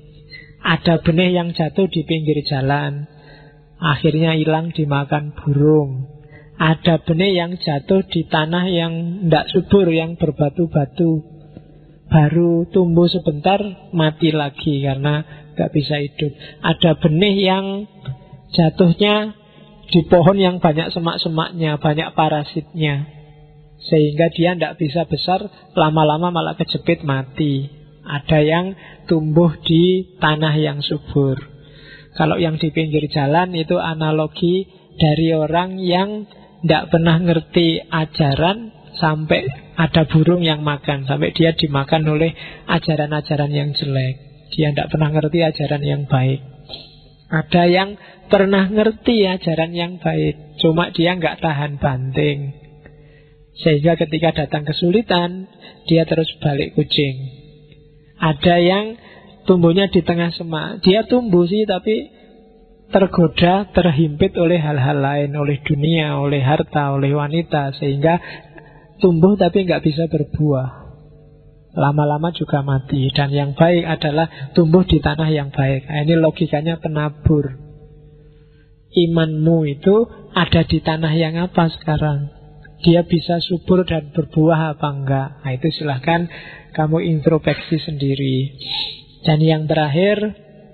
Ada benih yang jatuh di pinggir jalan, akhirnya hilang dimakan burung. Ada benih yang jatuh di tanah yang tidak subur, yang berbatu-batu, baru tumbuh sebentar mati lagi karena tidak bisa hidup. Ada benih yang jatuhnya di pohon yang banyak semak-semaknya, banyak parasitnya, sehingga dia tidak bisa besar, lama-lama malah kejepit mati. Ada yang tumbuh di tanah yang subur. Kalau yang di pinggir jalan itu analogi dari orang yang tidak pernah ngerti ajaran, sampai ada burung yang makan, sampai dia dimakan oleh ajaran-ajaran yang jelek. Dia tidak pernah ngerti ajaran yang baik. Ada yang pernah ngerti ajaran yang baik, cuma dia nggak tahan banting, sehingga ketika datang kesulitan, dia terus balik kucing. Ada yang tumbuhnya di tengah semak. Dia tumbuh sih, tapi tergoda, terhimpit oleh hal-hal lain, oleh dunia, oleh harta, oleh wanita, sehingga tumbuh tapi nggak bisa berbuah. Lama-lama juga mati. Dan yang baik adalah tumbuh di tanah yang baik. Nah, ini logikanya penabur. Imanmu itu ada di tanah yang apa sekarang? Dia bisa subur dan berbuah apa enggak? Nah, itu silahkan kamu introspeksi sendiri. Dan yang terakhir,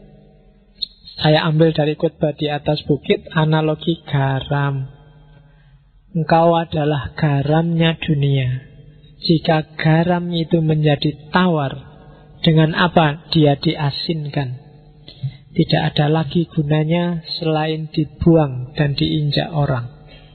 saya ambil dari khotbah di atas bukit, analogi garam. Engkau adalah garamnya dunia. Jika garam itu menjadi tawar, dengan apa dia diasinkan? Tidak ada lagi gunanya selain dibuang dan diinjak orang.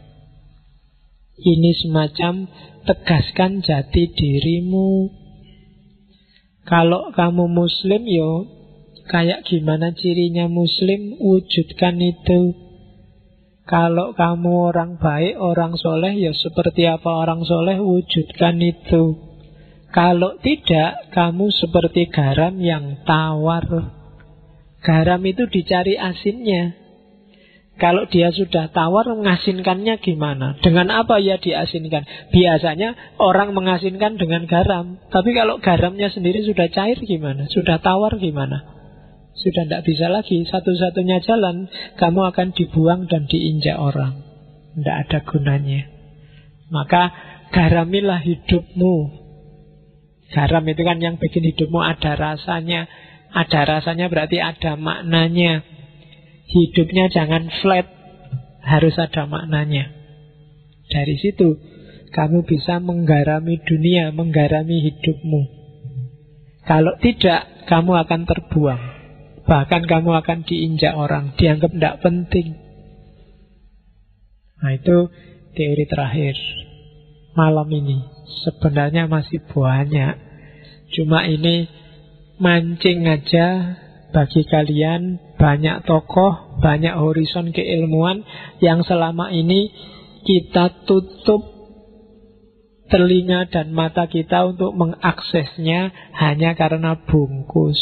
Ini semacam tegaskan jati dirimu. Kalau kamu muslim, yo kayak gimana cirinya muslim, wujudkan itu. Kalau kamu orang baik, orang soleh, ya seperti apa orang soleh, wujudkan itu. Kalau tidak, kamu seperti garam yang tawar. Garam itu dicari asinnya. Kalau dia sudah tawar, mengasinkannya gimana? Dengan apa ya diasinkan? Biasanya orang mengasinkan dengan garam. Tapi kalau garamnya sendiri sudah cair gimana? Sudah tawar gimana? Sudah tidak bisa lagi. Satu-satunya jalan, kamu akan dibuang dan diinjak orang. Tidak ada gunanya. Maka garamilah hidupmu. Garam itu kan yang bikin hidupmu ada rasanya. Ada rasanya berarti ada maknanya. Hidupnya jangan flat, harus ada maknanya. Dari situ kamu bisa menggarami dunia, menggarami hidupmu. Kalau tidak, kamu akan terbuang. Bahkan kamu akan diinjak orang, dianggap tidak penting. Nah, itu teori terakhir malam ini. Sebenarnya masih banyak, cuma ini mancing aja bagi kalian. Banyak tokoh, banyak horizon keilmuan yang selama ini kita tutup telinga dan mata kita untuk mengaksesnya hanya karena bungkus.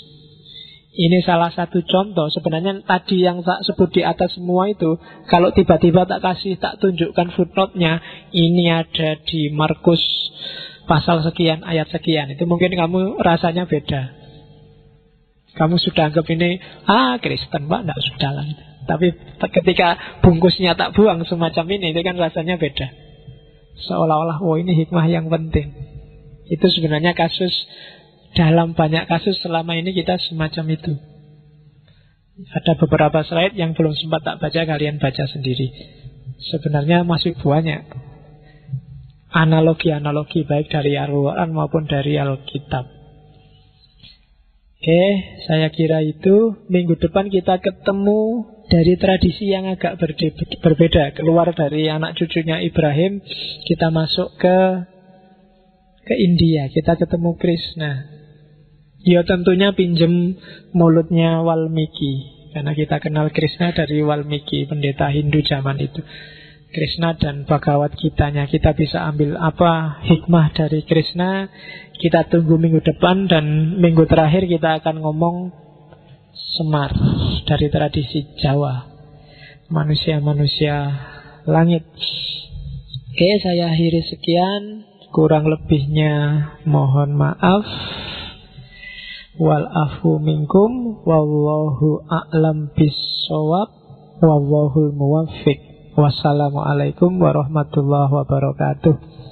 Ini salah satu contoh. Sebenarnya tadi yang tak sebut di atas semua itu, kalau tiba-tiba tak tunjukkan footnote-nya, ini ada di Markus pasal sekian, ayat sekian, itu mungkin kamu rasanya beda. Kamu sudah anggap ini, Kristen Pak, tidak sudah lah. Tapi ketika bungkusnya tak buang semacam ini, itu kan rasanya beda. Seolah-olah, ini hikmah yang penting. Itu sebenarnya kasus, dalam banyak kasus selama ini kita semacam itu. Ada beberapa slide yang belum sempat tak baca, kalian baca sendiri. Sebenarnya masih banyak analogi-analogi baik dari Al-Quran maupun dari Alkitab. Oke, saya kira itu. Minggu depan kita ketemu dari tradisi yang agak berbeda. Keluar dari anak cucunya Ibrahim, kita masuk ke India. Kita ketemu Krishna. Ya tentunya pinjem mulutnya Walmiki, karena kita kenal Krishna dari Walmiki, pendeta Hindu zaman itu. Krishna dan Bhagavad Gitanya, kita bisa ambil apa hikmah dari Krishna. Kita tunggu minggu depan, dan minggu terakhir kita akan ngomong Semar dari tradisi Jawa, manusia-manusia langit. Oke, saya akhiri sekian. Kurang lebihnya mohon maaf. Wal afu minkum wallahu a'lam bissawab wallahul muwaffiq. Wassalamualaikum warahmatullahi wabarakatuh.